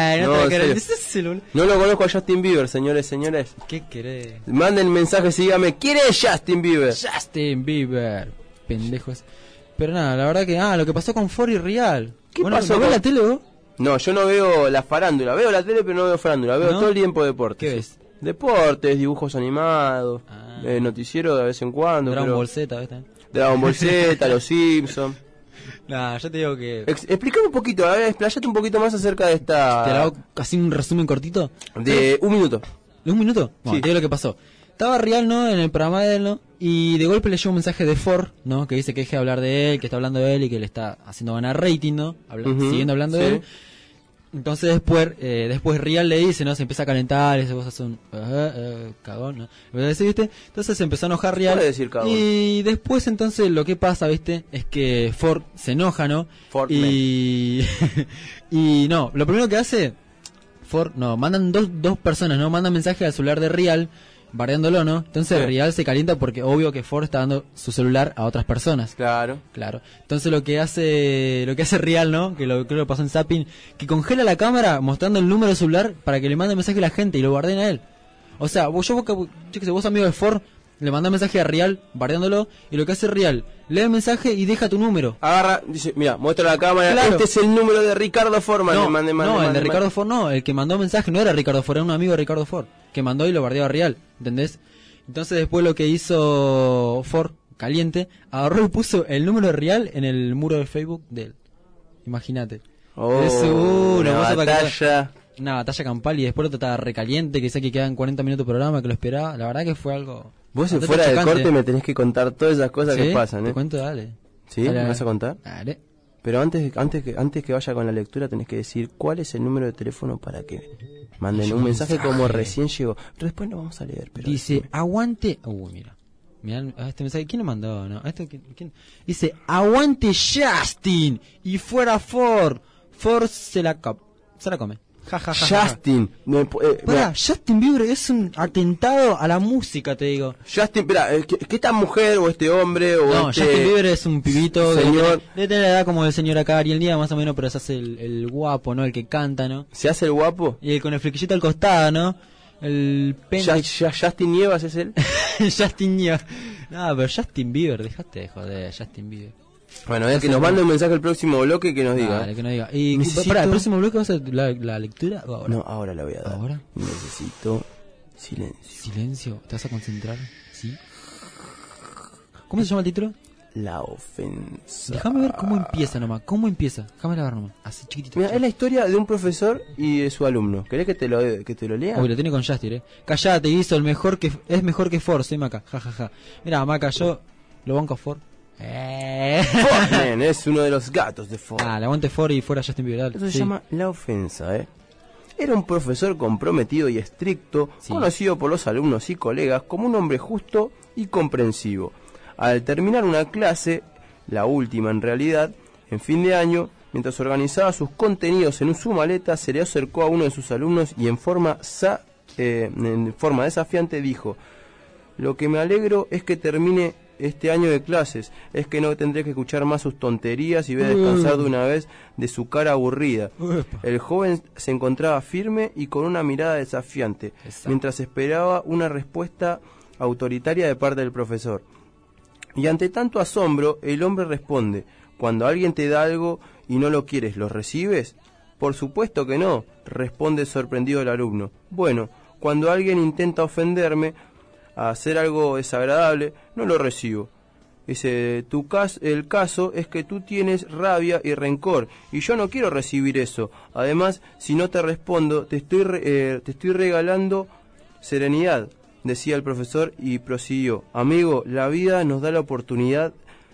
No lo conozco a Justin Bieber, señores. ¿Qué querés? Manden mensajes y díganme, ¿quién es Justin Bieber? Justin Bieber, pendejos. Pero nada, la verdad que lo que pasó con Ford y Real. ¿Qué pasó? ¿No ves la tele vos? No, yo no veo la farándula. Veo la tele pero no veo farándula. Veo todo el tiempo deportes. ¿Qué ves? Deportes, dibujos animados, noticiero de vez en cuando. Dragon Ball Z, ¿ves? Dragon Ball Z, Los Simpsons. Nah, yo te digo que... Explícame un poquito, a ver, explayate un poquito más acerca de esta... ¿Te hago así un resumen cortito? De 1 minuto. ¿De 1 minuto? Bueno, sí. Te digo lo que pasó. Estaba Real, ¿no? En el programa de él, ¿no? Y de golpe le llegó un mensaje de Ford, ¿no? Que dice que deje de hablar de él, que está hablando de él y que le está haciendo ganar rating, ¿no? Siguiendo hablando de él. Entonces después Real le dice, ¿no? Se empieza a calentar, ese vos sos un cagón, ¿no? ¿Viste? Entonces se empezó a enojar Real. Puede decir cagón. Y después entonces lo que pasa, ¿viste? Es que Ford se enoja, ¿no? Y no, lo primero que hace Ford, mandan dos personas, ¿no? Mandan mensaje al celular de Real bardeándolo, ¿no? Entonces Real se calienta porque obvio que Ford está dando su celular a otras personas. Claro. Entonces lo que hace Real, ¿no? Que creo que pasó en Zapping, que congela la cámara mostrando el número de celular para que le mande mensaje a la gente y lo bardeen a él. O sea, vos amigo de Ford, le mandás mensaje a Real bardeándolo y lo que hace Real, lee el mensaje y deja tu número. Agarra, dice, mira, muestra la cámara, Claro. este es el número de Ricardo Ford. El de Ricardo Ford no, el que mandó mensaje no era Ricardo Ford, era un amigo de Ricardo Ford, que mandó y lo bardeó a Real, ¿entendés? Entonces después lo que hizo Ford, caliente, agarró y puso el número de Real en el muro de Facebook de él. Imagínate. Una batalla campal y después lo estaba recaliente, que sé que quedan 40 minutos de programa, que lo esperaba. La verdad que fue algo... Vos fuera del corte me tenés que contar todas esas cosas que pasan, ¿eh? Te cuento, dale. ¿Sí? Dale, ¿Me vas a contar? Dale. Pero antes que vaya con la lectura tenés que decir cuál es el número de teléfono para que manden un mensaje como recién llegó. Después lo vamos a leer. Pero dice, aguante... mira este mensaje. ¿Quién lo mandó? ¿No? ¿Quién? Dice, aguante Justin y fuera Ford. Ford se la come. Justin. Justin Bieber es un atentado a la música, te digo. Justin, ¿qué esta mujer o este hombre o no, este... Justin Bieber es un pibito señor... de tener la edad como el señor acá, Ariel Díaz más o menos, pero se hace el guapo, ¿no? El que canta, ¿no? ¿Se hace el guapo? Y el con el flequillito al costado, ¿no? El Justin Nievas es él. Justin Nievas. No, pero Justin Bieber, dejate de joder, Justin Bieber. Bueno, es que nos mande un mensaje al próximo bloque que nos diga. Dale, que nos diga. Y para el próximo bloque vas a hacer la lectura o ahora. No, ahora la voy a dar. ¿Ahora? Necesito silencio. ¿Silencio? ¿Te vas a concentrar? ¿Sí? ¿Cómo se llama el título? La ofensa. Déjame ver cómo empieza nomás. ¿Cómo empieza? Déjame ver nomás. Así chiquitito. Mira, es la historia de un profesor y de su alumno. ¿Querés que te lo lea? Uy, lo tiene con Justin, Callate, hizo es mejor que Ford, soy Maca. Ja. Mira, Maca, yo lo banco a Ford. Ford, man, es uno de los gatos de Ford. Le aguante Ford y fuera Justin Bieber. Eso se llama La ofensa, Era un profesor comprometido y estricto, conocido por los alumnos y colegas como un hombre justo y comprensivo. Al terminar una clase, la última en realidad, en fin de año, mientras organizaba sus contenidos en su maleta, se le acercó a uno de sus alumnos y en forma desafiante dijo: lo que me alegro es que termine este año de clases, es que no tendré que escuchar más sus tonterías y voy a descansar de una vez de su cara aburrida. El joven se encontraba firme y con una mirada desafiante, mientras esperaba una respuesta autoritaria de parte del profesor. Y ante tanto asombro, el hombre responde: cuando alguien te da algo y no lo quieres, ¿lo recibes? Por supuesto que no, responde sorprendido el alumno. Bueno, cuando alguien intenta ofenderme, a hacer algo desagradable, no lo recibo. Dice, el caso es que tú tienes rabia y rencor, y yo no quiero recibir eso. Además, si no te respondo, te estoy regalando serenidad, decía el profesor y prosiguió. Amigo, la vida nos da la oportunidad,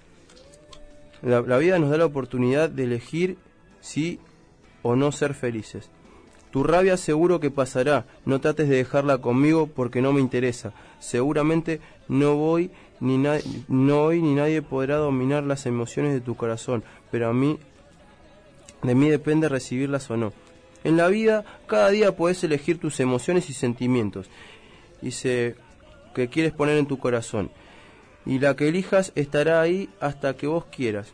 la vida nos da la oportunidad de elegir sí o no ser felices. Tu rabia seguro que pasará, no trates de dejarla conmigo porque no me interesa. Seguramente no hoy ni nadie podrá dominar las emociones de tu corazón, pero de mí depende recibirlas o no. En la vida, cada día puedes elegir tus emociones y sentimientos, que quieres poner en tu corazón, y la que elijas estará ahí hasta que vos quieras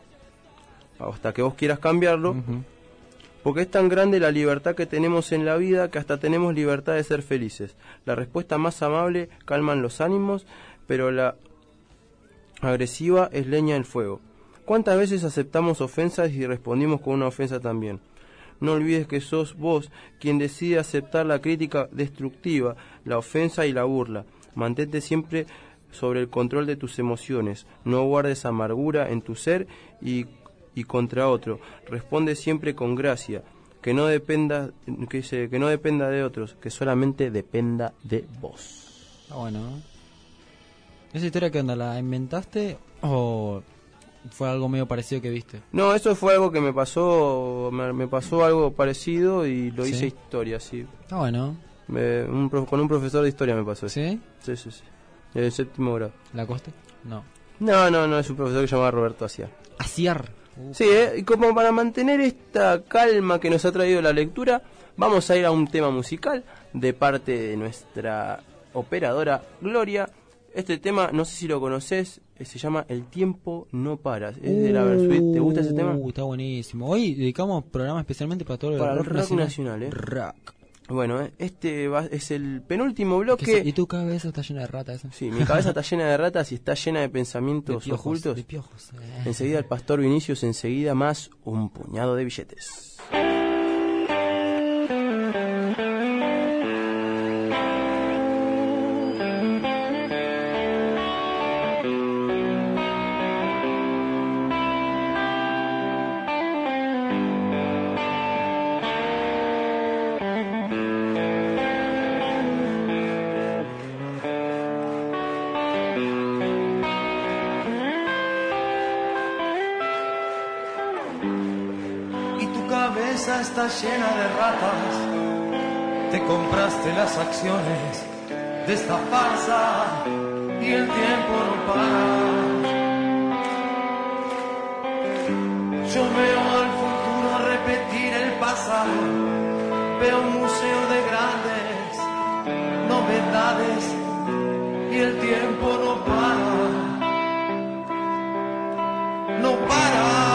cambiarlo. Porque es tan grande la libertad que tenemos en la vida que hasta tenemos libertad de ser felices. La respuesta más amable calman los ánimos, pero la agresiva es leña en fuego. ¿Cuántas veces aceptamos ofensas y respondimos con una ofensa también? No olvides que sos vos quien decide aceptar la crítica destructiva, la ofensa y la burla. Mantente siempre sobre el control de tus emociones. No guardes amargura en tu ser y contra otro. Responde siempre con gracia, que no dependa de otros, que solamente dependa de vos. Bueno, ¿esa historia qué onda? ¿La inventaste o fue algo medio parecido que viste? No, eso fue algo que me pasó algo parecido y lo hice historia, sí. Ah, bueno. Con un profesor de historia me pasó. ¿Sí? Sí. En el 7º grado. ¿La Coste? No. No, es un profesor que se llama Roberto Aciar. ¿Aciar? Sí, y como para mantener esta calma que nos ha traído la lectura, vamos a ir a un tema musical de parte de nuestra operadora Gloria. Este tema, no sé si lo conoces, se llama El tiempo no para. Es de la Versuit. ¿Te gusta ese tema? Está buenísimo. Hoy dedicamos programa especialmente para todo el rock nacional. Rock. Bueno, es el penúltimo bloque. ¿Y tu cabeza está llena de ratas? Sí, mi cabeza está llena de ratas y está llena de pensamientos de piojos, ocultos. De piojos. Enseguida el pastor Vinicius, enseguida más un puñado de billetes. Está llena de ratas, te compraste las acciones de esta farsa y el tiempo no para. Yo veo al futuro repetir el pasado, veo un museo de grandes novedades y el tiempo no para, no para.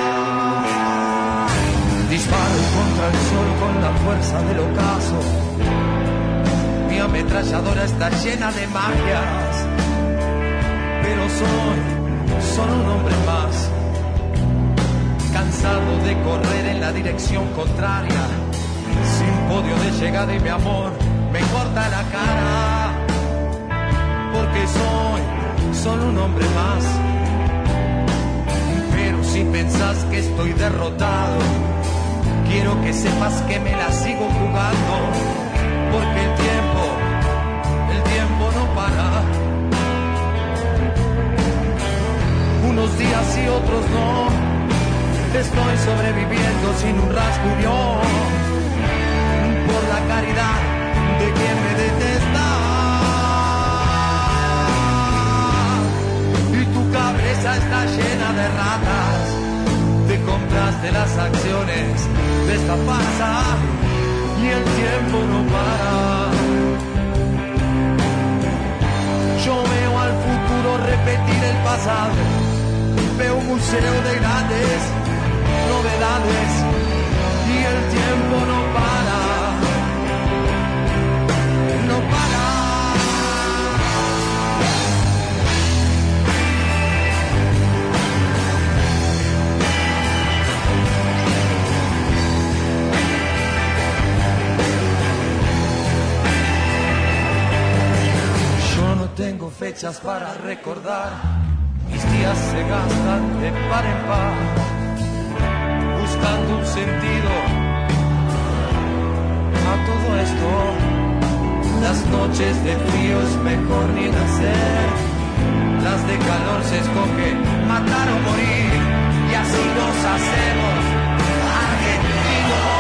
Disparo contra el sol con la fuerza del ocaso. Mi ametralladora está llena de magias, pero soy solo un hombre más, cansado de correr en la dirección contraria, sin podio de llegada y mi amor me corta la cara, porque soy solo un hombre más. Pero si pensás que estoy derrotado, quiero que sepas que me la sigo jugando, porque el tiempo no para. Unos días y otros no, estoy sobreviviendo sin un rasguño, por la caridad de quien me detesta. Y tu cabeza está llena de ratas, te compraste las acciones de esta farsa y el tiempo no para. Yo veo al futuro repetir el pasado, veo un museo de grandes novedades y el tiempo no para, no para. Tengo fechas para recordar, mis días se gastan de par en par, buscando un sentido a todo esto. Las noches de frío es mejor ni nacer, las de calor se escoge matar o morir, y así nos hacemos argentinos.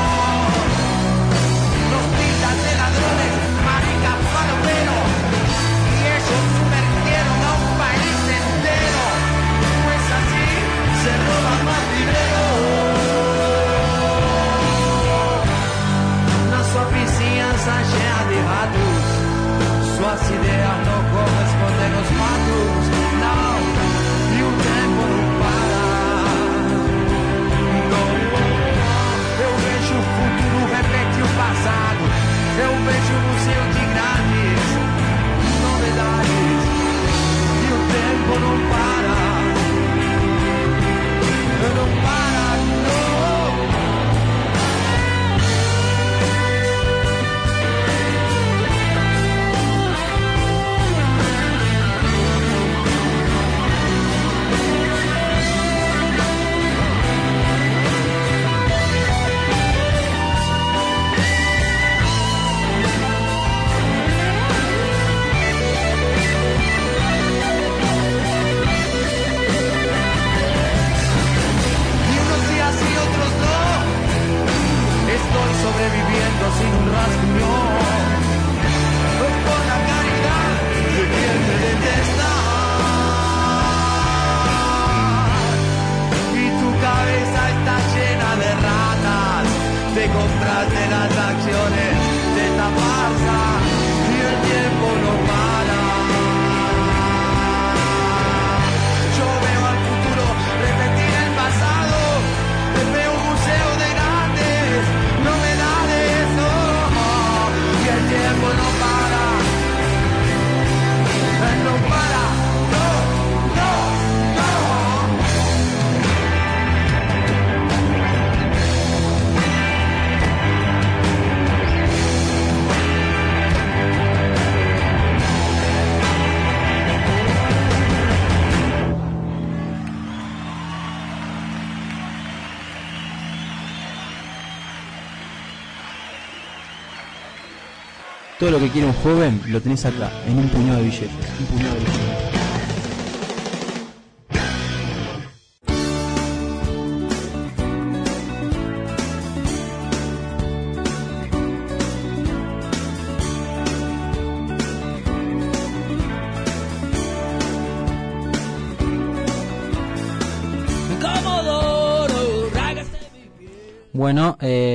Nos pintan de ladrones, maricas, palomeros, sumergieron a un país entero, pues así se roba más dinero. Na sua vizinhança cheia de ratos, suas ideias não correspondem aos fatos, não, e o tempo não para, sobreviviendo sin un rasguño, con la caridad de quien te detesta. Y tu cabeza está llena de ratas, te compraste las acciones de esta farsa y el tiempo no para. Yo veo al futuro repetir el pasado, veo un museo de grandes novedades, y el tiempo no para, no para, no, no, no. Todo lo que quiere un joven lo tenés acá, en un puñado de billetes. Un puñado de billetes. Bueno,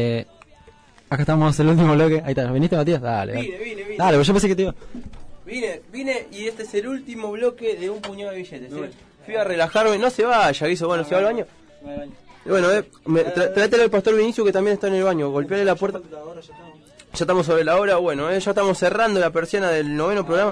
acá estamos en el último bloque. Ahí está, ¿viniste, Matías? Dale, dale. Vine. Dale, yo pensé que te iba. Vine y este es el último bloque de un puñado de billetes. Fui a relajarme, no se vaya, Guiso, bueno, ¿se va al baño? Bueno, tráetele al pastor Vinicius que también está en el baño, golpeale la puerta. Ya estamos sobre la hora, bueno, ya estamos cerrando la persiana del 9º programa.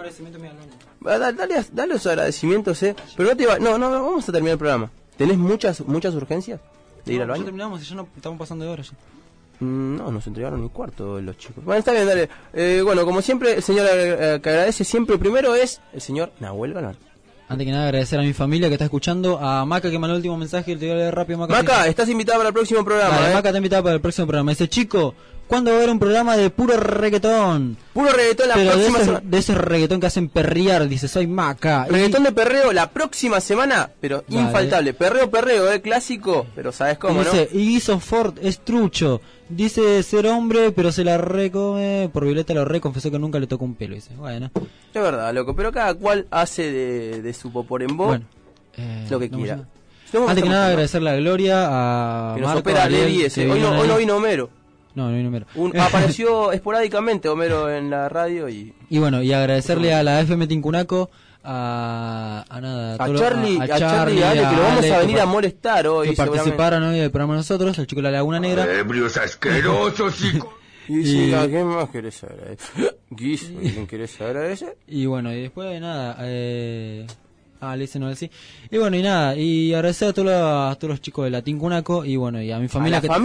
Dale los agradecimientos, pero no te va, no, vamos a terminar el programa. ¿Tenés muchas urgencias de ir al baño? Ya terminamos y ya no estamos pasando de hora ya. No, nos entregaron ni cuarto los chicos. Bueno, está bien, dale. Bueno, como siempre, el señor que agradece siempre primero es el señor Nahuel Galván. Antes que nada, agradecer a mi familia que está escuchando, a Maca que mandó el último mensaje, te voy a leer rápido, Maca. Maca, estás invitada para el próximo programa. Dale, Maca está invitada para el próximo programa. Dice, chico, ¿cuándo va a haber un programa de puro reggaetón? Puro reggaetón la próxima semana. De ese reggaetón que hacen perrear, dice, soy Maca. Reggaetón de perreo la próxima semana, pero Dale. Infaltable. Perreo, clásico, pero ¿sabes cómo, dice, no? y Guiso Ford es trucho. Dice ser hombre, pero se la recome. Por Violeta lo confesó que nunca le tocó un pelo. Dice, bueno. Es verdad, loco, pero cada cual hace de su poporembó bueno, lo que no quiera. Antes que nada, agradecerle a Gloria, a que nos Marco, opera Ariel, Levi ese. Hoy no vino Homero. No vino Homero. Apareció esporádicamente Homero en la radio y bueno, y agradecerle a la FM Tincunaco, a Charlie, y a Ale, que lo vamos a venir a molestar hoy. Que participaron hoy del programa nosotros, el chico de la Laguna Negra. Ebrios asquerosos, chico. Y ¿qué más querés agradecer? Guiso, ¿quién querés agradecer? Y bueno, y después de nada, le dicen no decir. Y bueno, y nada, y agradecer a todos los chicos de la Tincunaco y bueno, y a mi familia. A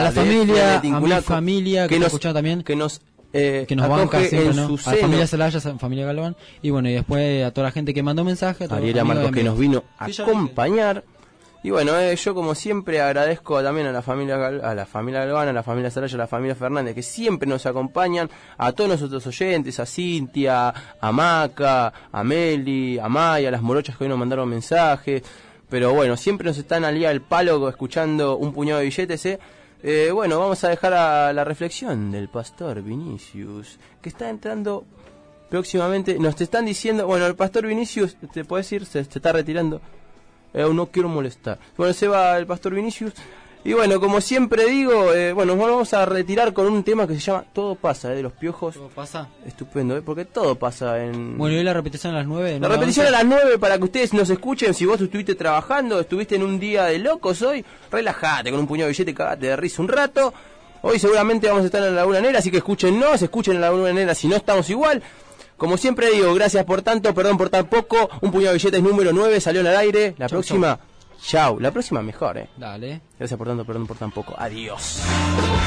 mi familia que nos escucha también. Que nos banca siempre, ¿no? A la familia Celaya, a la familia Galván. Y bueno, y después a toda la gente que mandó mensajes. Ariel Marcos que nos vino a acompañar. Y bueno, yo como siempre agradezco también a la familia Galván, a la familia Celaya, a la familia Fernández, que siempre nos acompañan, a todos nuestros oyentes, a Cintia, a Maca, a Meli, a Maya, a las morochas que hoy nos mandaron mensajes. Pero bueno, siempre nos están al día del palo escuchando un puñado de billetes, bueno, vamos a dejar a la reflexión del pastor Vinicius, que está entrando próximamente. Nos te están diciendo, bueno, el pastor Vinicius, te puedes ir, se está retirando. No quiero molestar. Bueno, se va el pastor Vinicius. Y bueno, como siempre digo, bueno, nos vamos a retirar con un tema que se llama Todo pasa, de los Piojos. Todo pasa. Estupendo, porque todo pasa en... Bueno, y la repetición a las 9. La repetición a las 9 para que ustedes nos escuchen. Si vos estuviste trabajando, estuviste en un día de locos hoy, relájate con un puñado de billete, cagate de risa un rato. Hoy seguramente vamos a estar en la Laguna Negra, así que escuchen en la Laguna Negra si no estamos igual. Como siempre digo, gracias por tanto, perdón por tan poco. Un puñado de billetes número 9 salió al aire. La próxima, chau. La próxima mejor, Dale. Gracias por tanto, perdón por tan poco. Adiós.